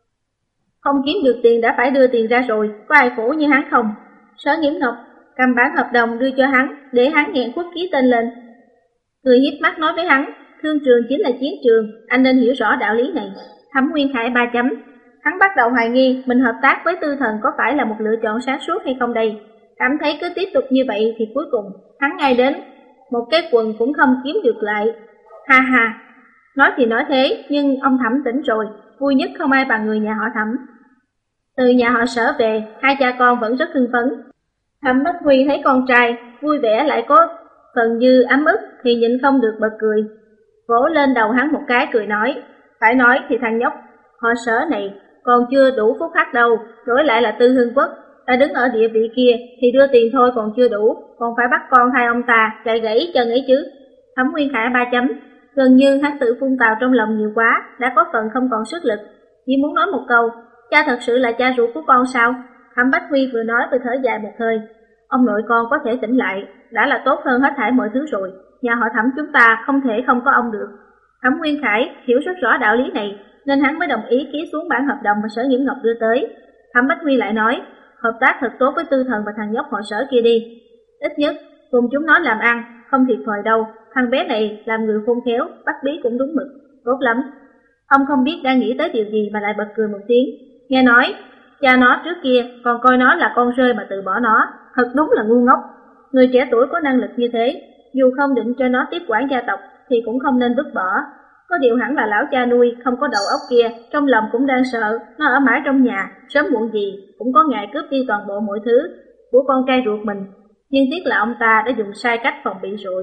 Không kiếm được tiền đã phải đưa tiền ra rồi, có ai khổ như hắn không? Sở Nghiễm Ngọc cầm bản hợp đồng đưa cho hắn, để hắn nghẹn khuất ký tên lên. Cười hiếp mắt nói với hắn, thương trường chính là chiến trường, anh nên hiểu rõ đạo lý này. Thẩm Nguyên Khải ba chấm. Hắn bắt đầu hoài nghi mình hợp tác với Tư Thần có phải là một lựa chọn sáng suốt hay không đây. Cảm thấy cứ tiếp tục như vậy thì cuối cùng hắn ngay đến một cái quần cũng không kiếm được lại. Ha ha, nói thì nói thế, nhưng ông Thẩm tỉnh rồi, vui nhất không ai bằng người nhà họ Thẩm. Từ nhà họ Sở về, hai cha con vẫn rất hưng phấn. Thẩm Bách Huy thấy con trai vui vẻ lại có phần như ấm ức thì nhịn không được bật cười, vỗ lên đầu hắn một cái cười nói, phải nói thì thằng nhóc họ Sở này còn chưa đủ phúc hắc đâu, đổi lại là Tư Hưng Quốc đã đứng ở địa vị kia thì đưa tiền thôi còn chưa đủ, còn phải bắt con thay ông ta chạy gãy chân ấy chứ. Thẩm Nguyên Khải ba chấm. Gần như hắn tự phun tào trong lòng nhiều quá, đã có phần không còn sức lực, chỉ muốn nói một câu, cha thật sự là cha ruột của con sao? Thẩm Bách Huy vừa nói vừa thở dài một hơi, ông nội con có thể tỉnh lại, đã là tốt hơn hết thảy mọi thứ rồi, nhà họ Thẩm chúng ta không thể không có ông được. Thẩm Nguyên Khải hiểu rất rõ đạo lý này, nên hắn mới đồng ý ký xuống bản hợp đồng mà Sở Nghiễm Ngọc đưa tới. Thẩm Bách Huy lại nói, hợp tác thật tốt với Tư Thần và thằng nhóc họ Sở kia đi, ít nhất cùng chúng nó làm ăn, không thiệt thòi đâu. thằng bé này làm người khôn khéo, bắt bí cũng đúng mực, tốt lắm. Ông không biết đang nghĩ tới điều gì mà lại bật cười một tiếng. Nghe nói, cha nó trước kia còn coi nó là con rơi mà từ bỏ nó, thật đúng là ngu ngốc. Người trẻ tuổi có năng lực như thế, dù không định cho nó tiếp quản gia tộc thì cũng không nên vứt bỏ. Có điều hẳn là lão cha nuôi không có đầu óc kia, trong lòng cũng đang sợ, nó ở mãi trong nhà, sớm muộn gì cũng có ngày cướp đi toàn bộ mọi thứ của con trai ruột mình. Nhưng tiếc là ông ta đã dùng sai cách phòng bị rồi.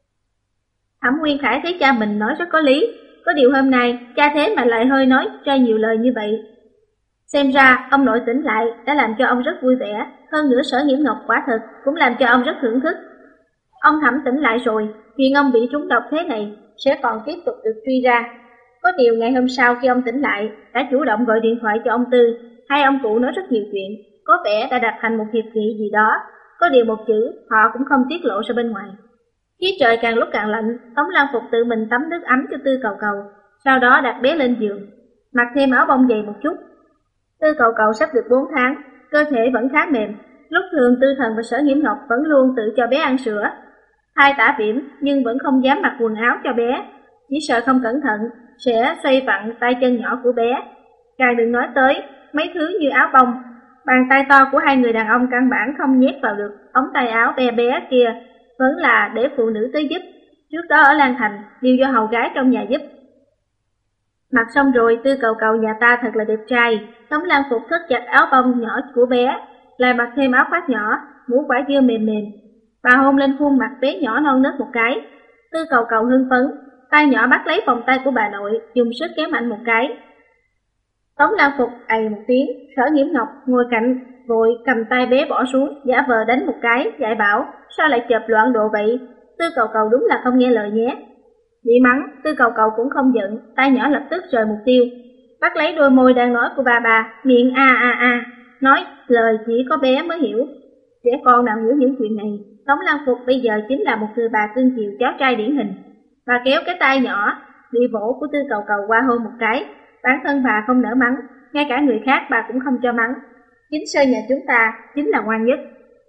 Thẩm Nguyên Khải thấy cha mình nói rất có lý, có điều hôm nay cha thế mà lại hơi nói cho nhiều lời như vậy. Xem ra ông nội tỉnh lại đã làm cho ông rất vui vẻ, hơn nữa Sở Nghiễm Ngọc quả thật cũng làm cho ông rất thưởng thức. Ông Thẩm tỉnh lại rồi, chuyện ông bị trúng độc thế này sẽ còn tiếp tục được truy ra. Có điều ngày hôm sau khi ông tỉnh lại, đã chủ động gọi điện thoại cho ông Tư. Hai ông cụ nói rất nhiều chuyện, có vẻ đã đặt thành một hiệp nghị gì đó. Có điều một chữ họ cũng không tiết lộ ra bên ngoài. Khí trời càng lúc càng lạnh, Tống Lan Phục tự mình tắm nước ấm cho Tư Cầu Cầu, sau đó đặt bé lên giường, mặc thêm áo bông dày một chút. Tư Cầu Cầu sắp được bốn tháng, cơ thể vẫn khá mềm. Lúc thường Tư Thần và Sở Nghiễm Ngọc vẫn luôn tự cho bé ăn sữa. Hai tả biểm nhưng vẫn không dám mặc quần áo cho bé, chỉ sợ không cẩn thận sẽ xoay vặn tay chân nhỏ của bé. Càng đừng nói tới mấy thứ như áo bông, bàn tay to của hai người đàn ông căn bản không nhét vào được ống tay áo bé bé kia, vẫn là để phụ nữ tới giúp. Trước đó ở Lan Thành đều do hầu gái trong nhà giúp. Mặc xong rồi, Tư Cầu Cầu nhà ta thật là đẹp trai. Tống Lan Phục thắt chặt áo bông nhỏ của bé, lại mặc thêm áo khoác nhỏ, mũ quả dưa mềm mềm. Bà hôn lên khuôn mặt bé nhỏ non nớt một cái. Tư Cầu Cầu hưng phấn, tay nhỏ bắt lấy vòng tay của bà nội, dùng sức kéo mạnh một cái. Tống Lan Phục ầy một tiếng, Sở Nghiễm Ngọc ngồi cạnh vội cầm tay bé bỏ xuống, giả vờ đánh một cái, dạy bảo sao lại chợp loạn độ vậy. Tư Cầu Cầu đúng là không nghe lời nhé. Bị mắng, Tư Cầu Cầu cũng không giận, tay nhỏ lập tức rời mục tiêu, bắt lấy đôi môi đang nói của bà bà, miệng a a a, nói lời chỉ có bé mới hiểu. Trẻ con nào hiểu những chuyện này. Tống Lan Phục bây giờ chính là một người bà cưng chiều cháu trai điển hình. Bà kéo cái tay nhỏ bị vỗ của Tư Cầu Cầu qua hôn một cái. Bản thân bà không nỡ mắng, ngay cả người khác bà cũng không cho mắng. Chính Sơ nhà chúng ta chính là ngoan nhất.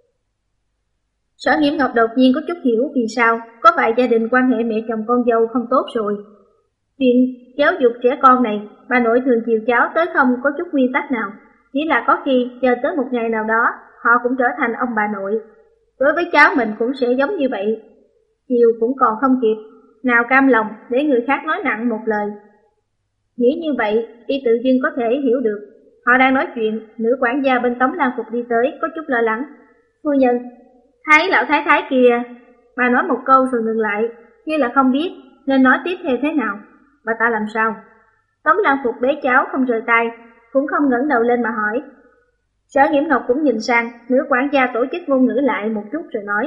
Sở Nghiễm Ngọc đột nhiên có chút hiểu vì sao có vài gia đình quan hệ mẹ chồng con dâu không tốt rồi. Chuyện giáo dục trẻ con này, bà nội thường chiều cháu tới không có chút nguyên tắc nào. Chỉ là có khi chờ tới một ngày nào đó, họ cũng trở thành ông bà nội. Đối với cháu mình cũng sẽ giống như vậy. Chiều cũng còn không kịp, nào cam lòng để người khác nói nặng một lời. Nghĩ như vậy, y tự dưng có thể hiểu được. Họ đang nói chuyện, nữ quản gia bên Tống Lan Phục đi tới, có chút lo lắng. Phu nhân, thấy lão thái thái kia. Bà nói một câu rồi ngừng lại, như là không biết nên nói tiếp theo thế nào. Bà ta làm sao? Tống Lan Phục bế cháu không rời tay, cũng không ngẩng đầu lên mà hỏi. Sở Nghiễm Ngọc cũng nhìn sang, nữ quản gia tổ chức ngôn ngữ lại một chút rồi nói.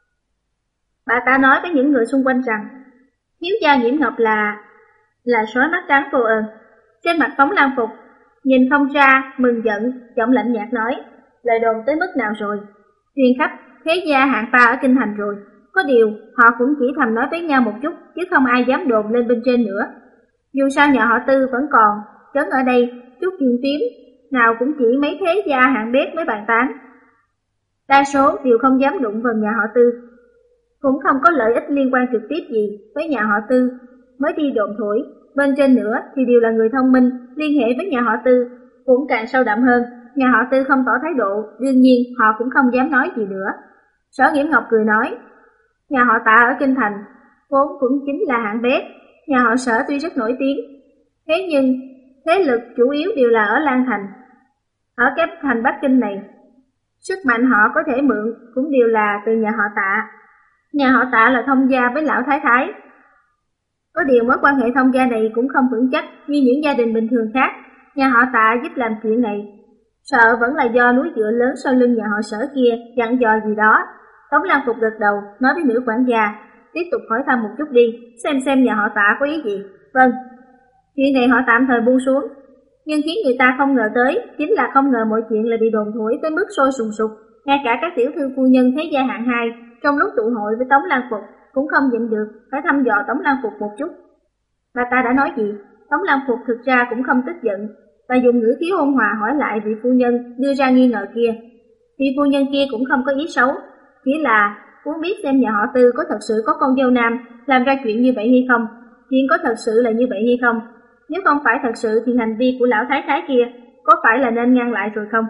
Bà ta nói với những người xung quanh rằng, thiếu gia Nghiễm Ngọc là là sói mắt trắng vô ơn. Trên mặt Tống Lan Phục nhìn không ra, mừng giận, giọng lạnh nhạt nói, lời đồn tới mức nào rồi? Truyền khắp thế gia hạng ba ở kinh thành rồi. Có điều họ cũng chỉ thầm nói với nhau một chút, chứ không ai dám đồn lên bên trên nữa. Dù sao nhà họ Tư vẫn còn trấn ở đây, chút chuyện tím nào cũng chỉ mấy thế gia hạng bét mới bàn tán. Đa số đều không dám đụng vào nhà họ Tư, cũng không có lợi ích liên quan trực tiếp gì với nhà họ Tư mới đi đồn thổi. Bên trên nữa thì đều là người thông minh, liên hệ với nhà họ Tư cũng càng sâu đậm hơn. Nhà họ Tư không tỏ thái độ, đương nhiên họ cũng không dám nói gì nữa. Sở Nghiễm Ngọc cười nói, nhà họ Tạ ở kinh thành vốn cũng chính là hạng bét. Nhà họ Sở tuy rất nổi tiếng, thế nhưng thế lực chủ yếu đều là ở Lan Thành. Ở cái thành Bắc Kinh này, sức mạnh họ có thể mượn cũng đều là từ nhà họ Tạ. Nhà họ Tạ là thông gia với lão thái thái. Có điều mối quan hệ thông gia này cũng không vững chắc như những gia đình bình thường khác. Nhà họ Tạ giúp làm chuyện này, sợ vẫn là do núi dựa lớn sau lưng nhà họ Sở kia dặn dò gì đó. Tống Lan Phục gật đầu, nói với nữ quản gia, tiếp tục hỏi thăm một chút đi, xem xem nhà họ Tạ có ý gì. Vâng. Chuyện này họ tạm thời buông xuống, nhưng khiến người ta không ngờ tới chính là không ngờ mọi chuyện lại bị đồn thổi tới mức sôi sùng sục. Ngay cả các tiểu thư phu nhân thế gia hạng hai trong lúc tụ hội với Tống Lan Phục cũng không nhịn được phải thăm dò Tống Lan Phục một chút. Bà ta đã nói gì? Tống Lan Phục thực ra cũng không tức giận, và dùng ngữ khí ôn hòa hỏi lại vị phu nhân đưa ra nghi ngờ kia. Vị phu nhân kia cũng không có ý xấu, chỉ là muốn biết xem nhà họ Tư có thật sự có con dâu nam làm ra chuyện như vậy hay không, chuyện có thật sự là như vậy hay không. Nếu không phải thật sự thì hành vi của lão thái thái kia có phải là nên ngăn lại rồi không?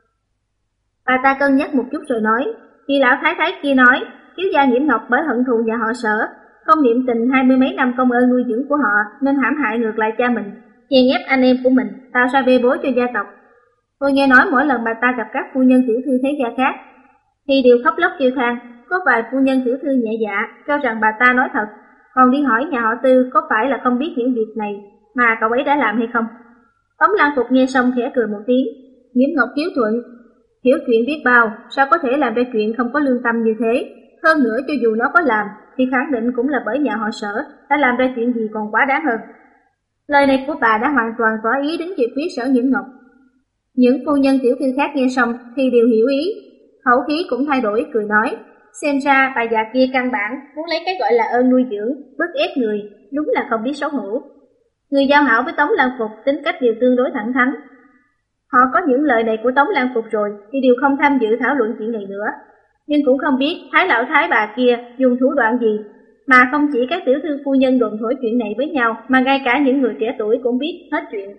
Bà ta cân nhắc một chút rồi nói, khi lão thái thái kia nói, thiếu gia Nhiễm Ngọc bởi hận thù nhà họ Sở, không niệm tình hai mươi mấy năm công ơn nuôi dưỡng của họ nên hãm hại ngược lại cha mình, chèn ép anh em của mình, tạo ra bê bối cho gia tộc. Tôi nghe nói mỗi lần bà ta gặp các phu nhân tiểu thư thế gia khác thì đều khóc lóc kêu than, có vài phu nhân tiểu thư nhẹ dạ cho rằng bà ta nói thật, còn đi hỏi nhà họ Tư có phải là không biết những việc này mà cậu ấy đã làm hay không. Tống Lan Phục nghe xong khẽ cười một tiếng, Nhiễm Ngọc hiếu thuận, hiểu chuyện biết bao, sao có thể làm ra chuyện không có lương tâm như thế. Hơn nữa cho dù nó có làm thì khẳng định cũng là bởi nhà họ Sở đã làm ra chuyện gì còn quá đáng hơn. Lời này của bà đã hoàn toàn tỏ ý đứng về phía Sở Nhiễm Ngọc. Những phu nhân tiểu thư khác nghe xong thì đều hiểu ý, khẩu khí cũng thay đổi, cười nói, xem ra bà già kia căn bản muốn lấy cái gọi là ơn nuôi dưỡng, bức ép người, đúng là không biết xấu hổ. Người giao hảo với Tống Lan Phục tính cách đều tương đối thẳng thắn. Họ có những lời này của Tống Lan Phục rồi thì đều không tham dự thảo luận chuyện này nữa. Nhưng cũng không biết thái lão thái bà kia dùng thủ đoạn gì mà không chỉ các tiểu thư phu nhân đồn thổi chuyện này với nhau mà ngay cả những người trẻ tuổi cũng biết hết chuyện.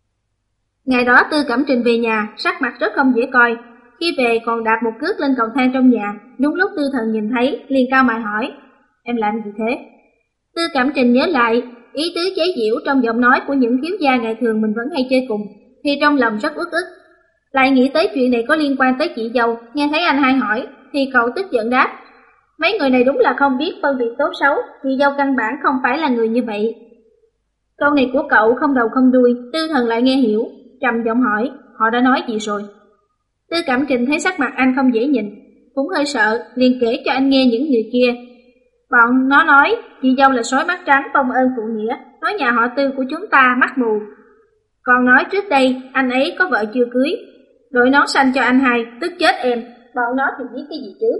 Ngày đó Tư Cẩm Trình về nhà, sắc mặt rất không dễ coi. Khi về còn đạp một cước lên cầu thang trong nhà, đúng lúc Tư Thần nhìn thấy, liền cao mày hỏi, em làm gì thế? Tư Cẩm Trình nhớ lại ý tứ chế giễu trong giọng nói của những thiếu gia ngày thường mình vẫn hay chơi cùng, thì trong lòng rất uất ức. Lại nghĩ tới chuyện này có liên quan tới chị dâu, nghe thấy anh hai hỏi, thì cậu tức giận đáp, mấy người này đúng là không biết phân biệt tốt xấu, chị dâu căn bản không phải là người như vậy. Câu này của cậu không đầu không đuôi, Tư Thần lại nghe hiểu, trầm giọng hỏi, họ đã nói gì rồi? Tư Cẩm Trình thấy sắc mặt anh không dễ nhìn, cũng hơi sợ, liền kể cho anh nghe những người kia. Bọn nó nói, chị dâu là sói mắt trắng vong ơn phụ nghĩa, nói nhà họ Tư của chúng ta mắt mù. Còn nói trước đây, anh ấy có vợ chưa cưới, đội nón xanh cho anh hai, tức chết em, bọn nó thì biết cái gì chứ?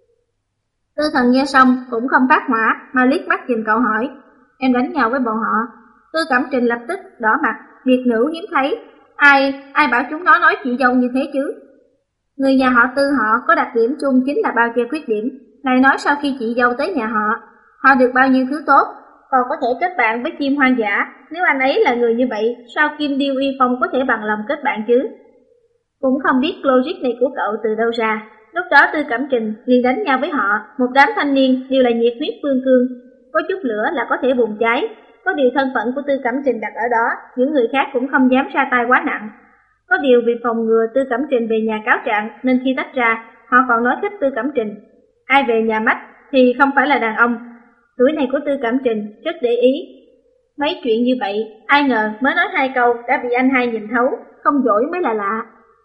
Tư Thần nghe xong cũng không phát hỏa, mà liếc mắt nhìn cậu hỏi, em đánh nhau với bọn họ? Tư Cẩm Trình lập tức đỏ mặt, biệt nữ hiếm thấy, ai, ai bảo chúng nó nói chị dâu như thế chứ? Người nhà họ Tư họ có đặc điểm chung chính là bao che khuyết điểm, này nói sau khi chị dâu tới nhà họ, họ được bao nhiêu thứ tốt, còn có thể kết bạn với chim hoang dã, nếu anh ấy là người như vậy, sao Kim Điêu Uy Phong có thể bằng lòng kết bạn chứ? Cũng không biết logic này của cậu từ đâu ra. Lúc đó Tư Cẩm Trình liền đánh nhau với họ, một đám thanh niên đều là nhiệt huyết phương cương, có chút lửa là có thể bùng cháy. Có điều thân phận của Tư Cẩm Trình đặt ở đó, những người khác cũng không dám ra tay quá nặng. Có điều vì phòng ngừa Tư Cẩm Trình về nhà cáo trạng nên khi tách ra, họ còn nói thích Tư Cẩm Trình. Ai về nhà mách thì không phải là đàn ông. Tuổi này của Tư Cẩm Trình rất để ý mấy chuyện như vậy, ai ngờ mới nói hai câu đã bị anh hai nhìn thấu, không giỏi mới là lạ.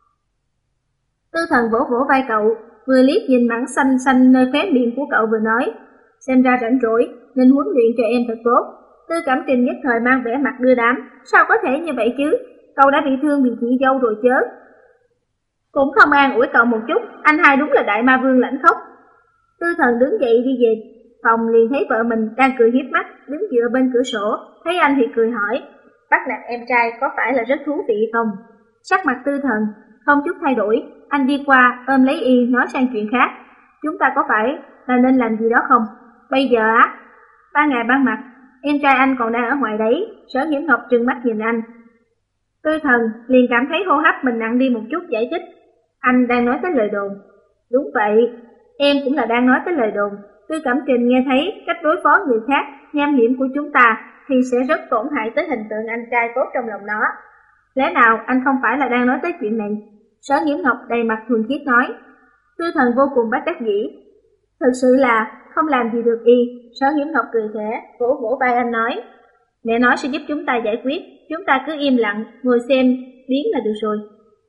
Tư Thần vỗ vỗ vai cậu, vừa liếc nhìn mảng xanh xanh nơi khóe miệng của cậu vừa nói, xem ra rảnh rỗi nên huấn luyện cho em thật tốt. Tư Cẩm Trình nhất thời mang vẻ mặt đưa đám, sao có thể như vậy chứ, cậu đã bị thương vì chị dâu rồi chớ. Cũng không an ủi cậu một chút, anh hai đúng là đại ma vương lãnh khốc. Tư Thần đứng dậy đi về phòng, liền thấy vợ mình đang cười hiếp mắt, đứng dựa bên cửa sổ, thấy anh thì cười hỏi, bắt nạt em trai có phải là rất thú vị không? Sắc mặt Tư Thần không chút thay đổi, anh đi qua ôm lấy y nói sang chuyện khác, chúng ta có phải là nên làm gì đó không? Bây giờ á, ba ngày ban mặt, em trai anh còn đang ở ngoài đấy. Sở Nhiễm Ngọc trừng mắt nhìn anh. Tư Thần liền cảm thấy hô hấp mình nặng đi một chút, giải thích, anh đang nói tới lời đồn. Đúng vậy, em cũng là đang nói tới lời đồn. Tư Cẩm Trình nghe thấy cách đối phó người khác nham hiểm của chúng ta thì sẽ rất tổn hại tới hình tượng anh trai tốt trong lòng nó. Lẽ nào anh không phải là đang nói tới chuyện này? Sở Nhiễm Ngọc đầy mặt thuần khiết nói. Tư Thần vô cùng bất đắc dĩ, thực sự là không làm gì được y. Sở Nhiễm Ngọc cười khẽ, vỗ vỗ vai anh nói, mẹ nói sẽ giúp chúng ta giải quyết, chúng ta cứ im lặng ngồi xem biến là được rồi.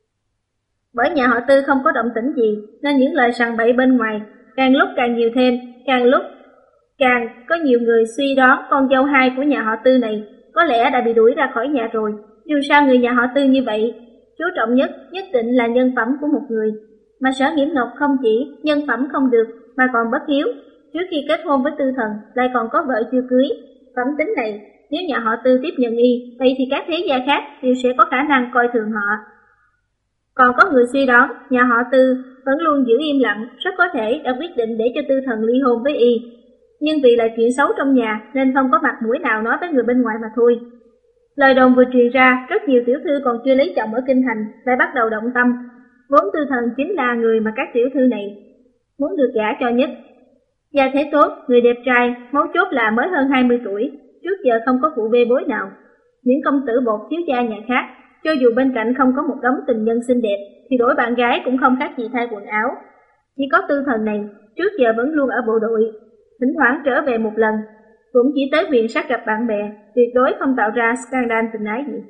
Bởi nhà họ Tư không có động tĩnh gì nên những lời sằng bậy bên ngoài càng lúc càng nhiều thêm, càng lúc càng có nhiều người suy đoán con dâu hai của nhà họ Tư này có lẽ đã bị đuổi ra khỏi nhà rồi. Dù sao người nhà họ Tư như vậy, chú trọng nhất nhất định là nhân phẩm của một người, mà Sở Nhiễm Ngọc không chỉ nhân phẩm không được mà còn bất hiếu, trước khi kết hôn với Tư Thần lại còn có vợ chưa cưới. Phẩm tính này nếu nhà họ Tư tiếp nhận y, vậy thì các thế gia khác đều sẽ có khả năng coi thường họ. Còn có người suy đoán nhà họ Tư vẫn luôn giữ im lặng, rất có thể đã quyết định để cho Tư Thần ly hôn với y. Nhưng vì là chuyện xấu trong nhà nên không có mặt mũi nào nói với người bên ngoài mà thôi. Lời đồn vừa truyền ra, rất nhiều tiểu thư còn chưa lấy chồng ở kinh thành lại bắt đầu động tâm. Vốn Tư Thần chính là người mà các tiểu thư này muốn được gả cho nhất. Gia thế tốt, người đẹp trai, mấu chốt là mới hơn hai mươi tuổi, trước giờ không có vụ bê bối nào. Những công tử bột thiếu gia nhà khác, cho dù bên cạnh không có một đống tình nhân xinh đẹp, thì đổi bạn gái cũng không khác gì thay quần áo. Chỉ có Tư Thần này, trước giờ vẫn luôn ở bộ đội, thỉnh thoảng trở về một lần, cũng chỉ tới viện sát gặp bạn bè, tuyệt đối không tạo ra scandal tình ái gì.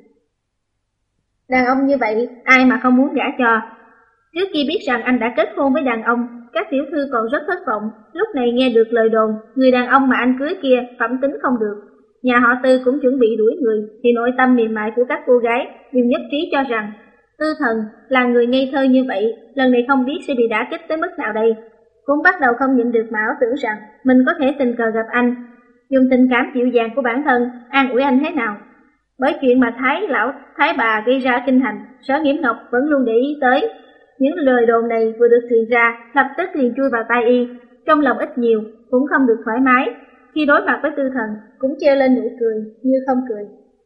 Đàn ông như vậy, ai mà không muốn gả cho. Trước khi biết rằng anh đã kết hôn với đàn ông, các tiểu thư còn rất thất vọng. Lúc này nghe được lời đồn, người đàn ông mà anh cưới kia phẩm tính không được, nhà họ Tư cũng chuẩn bị đuổi người, thì nội tâm mềm mại của các cô gái đều nhất trí cho rằng Tư Thần là người ngây thơ như vậy, lần này không biết sẽ bị đả kích tới mức nào đây. Cũng bắt đầu không nhịn được mà ảo tưởng rằng mình có thể tình cờ gặp anh, dùng tình cảm dịu dàng của bản thân an ủi anh thế nào. Bởi chuyện mà Thái lão, Thái bà gây ra kinh thành, Sở Nghiễm Ngọc vẫn luôn để ý tới. Những lời đồn này vừa được truyền ra, lập tức liền chui vào tai y, trong lòng ít nhiều cũng không được thoải mái. Khi đối mặt với Tư Thần cũng treo lên nụ cười như không cười.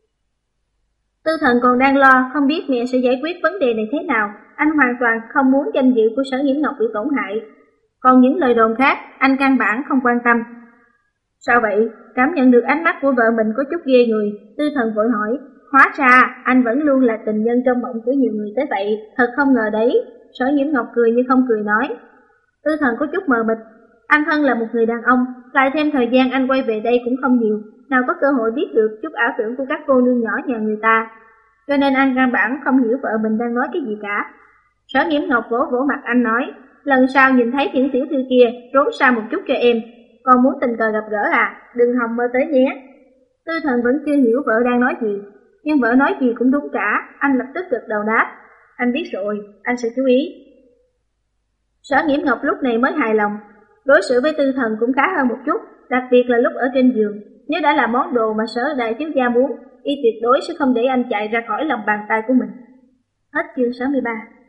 Tư Thần còn đang lo không biết mẹ sẽ giải quyết vấn đề này thế nào. Anh hoàn toàn không muốn danh dự của Sở Nghiễm Ngọc bị tổn hại. Còn những lời đồn khác anh căn bản không quan tâm. Sao vậy? Cảm nhận được ánh mắt của vợ mình có chút ghê người, Tư Thần vội hỏi. Hóa ra anh vẫn luôn là tình nhân trong mộng của nhiều người tới vậy, thật không ngờ đấy. Sở Nghiễm Ngọc cười như không cười nói. Tư Thần có chút mờ mịt. Anh thân là một người đàn ông, lại thêm thời gian anh quay về đây cũng không nhiều, nào có cơ hội biết được chút ảo tưởng của các cô nương nhỏ nhà người ta. Cho nên anh căn bản không hiểu vợ mình đang nói cái gì cả. Sở Nghiễm Ngọc vỗ vỗ mặt anh nói, lần sau nhìn thấy những tiểu thư kia, trốn xa một chút cho em, còn muốn tình cờ gặp gỡ à, đừng hòng mơ tới nhé. Tư Thần vẫn chưa hiểu vợ đang nói gì, nhưng vợ nói gì cũng đúng cả, anh lập tức gật đầu đáp. Anh biết rồi, anh sẽ chú ý. Sở Nghiễm Ngọc lúc này mới hài lòng, đối xử với Tư Thần cũng khá hơn một chút, đặc biệt là lúc ở trên giường. Nếu đã là món đồ mà Sở đại thiếu gia muốn, y tuyệt đối sẽ không để anh chạy ra khỏi lòng bàn tay của mình. Hết chương sáu mươi ba.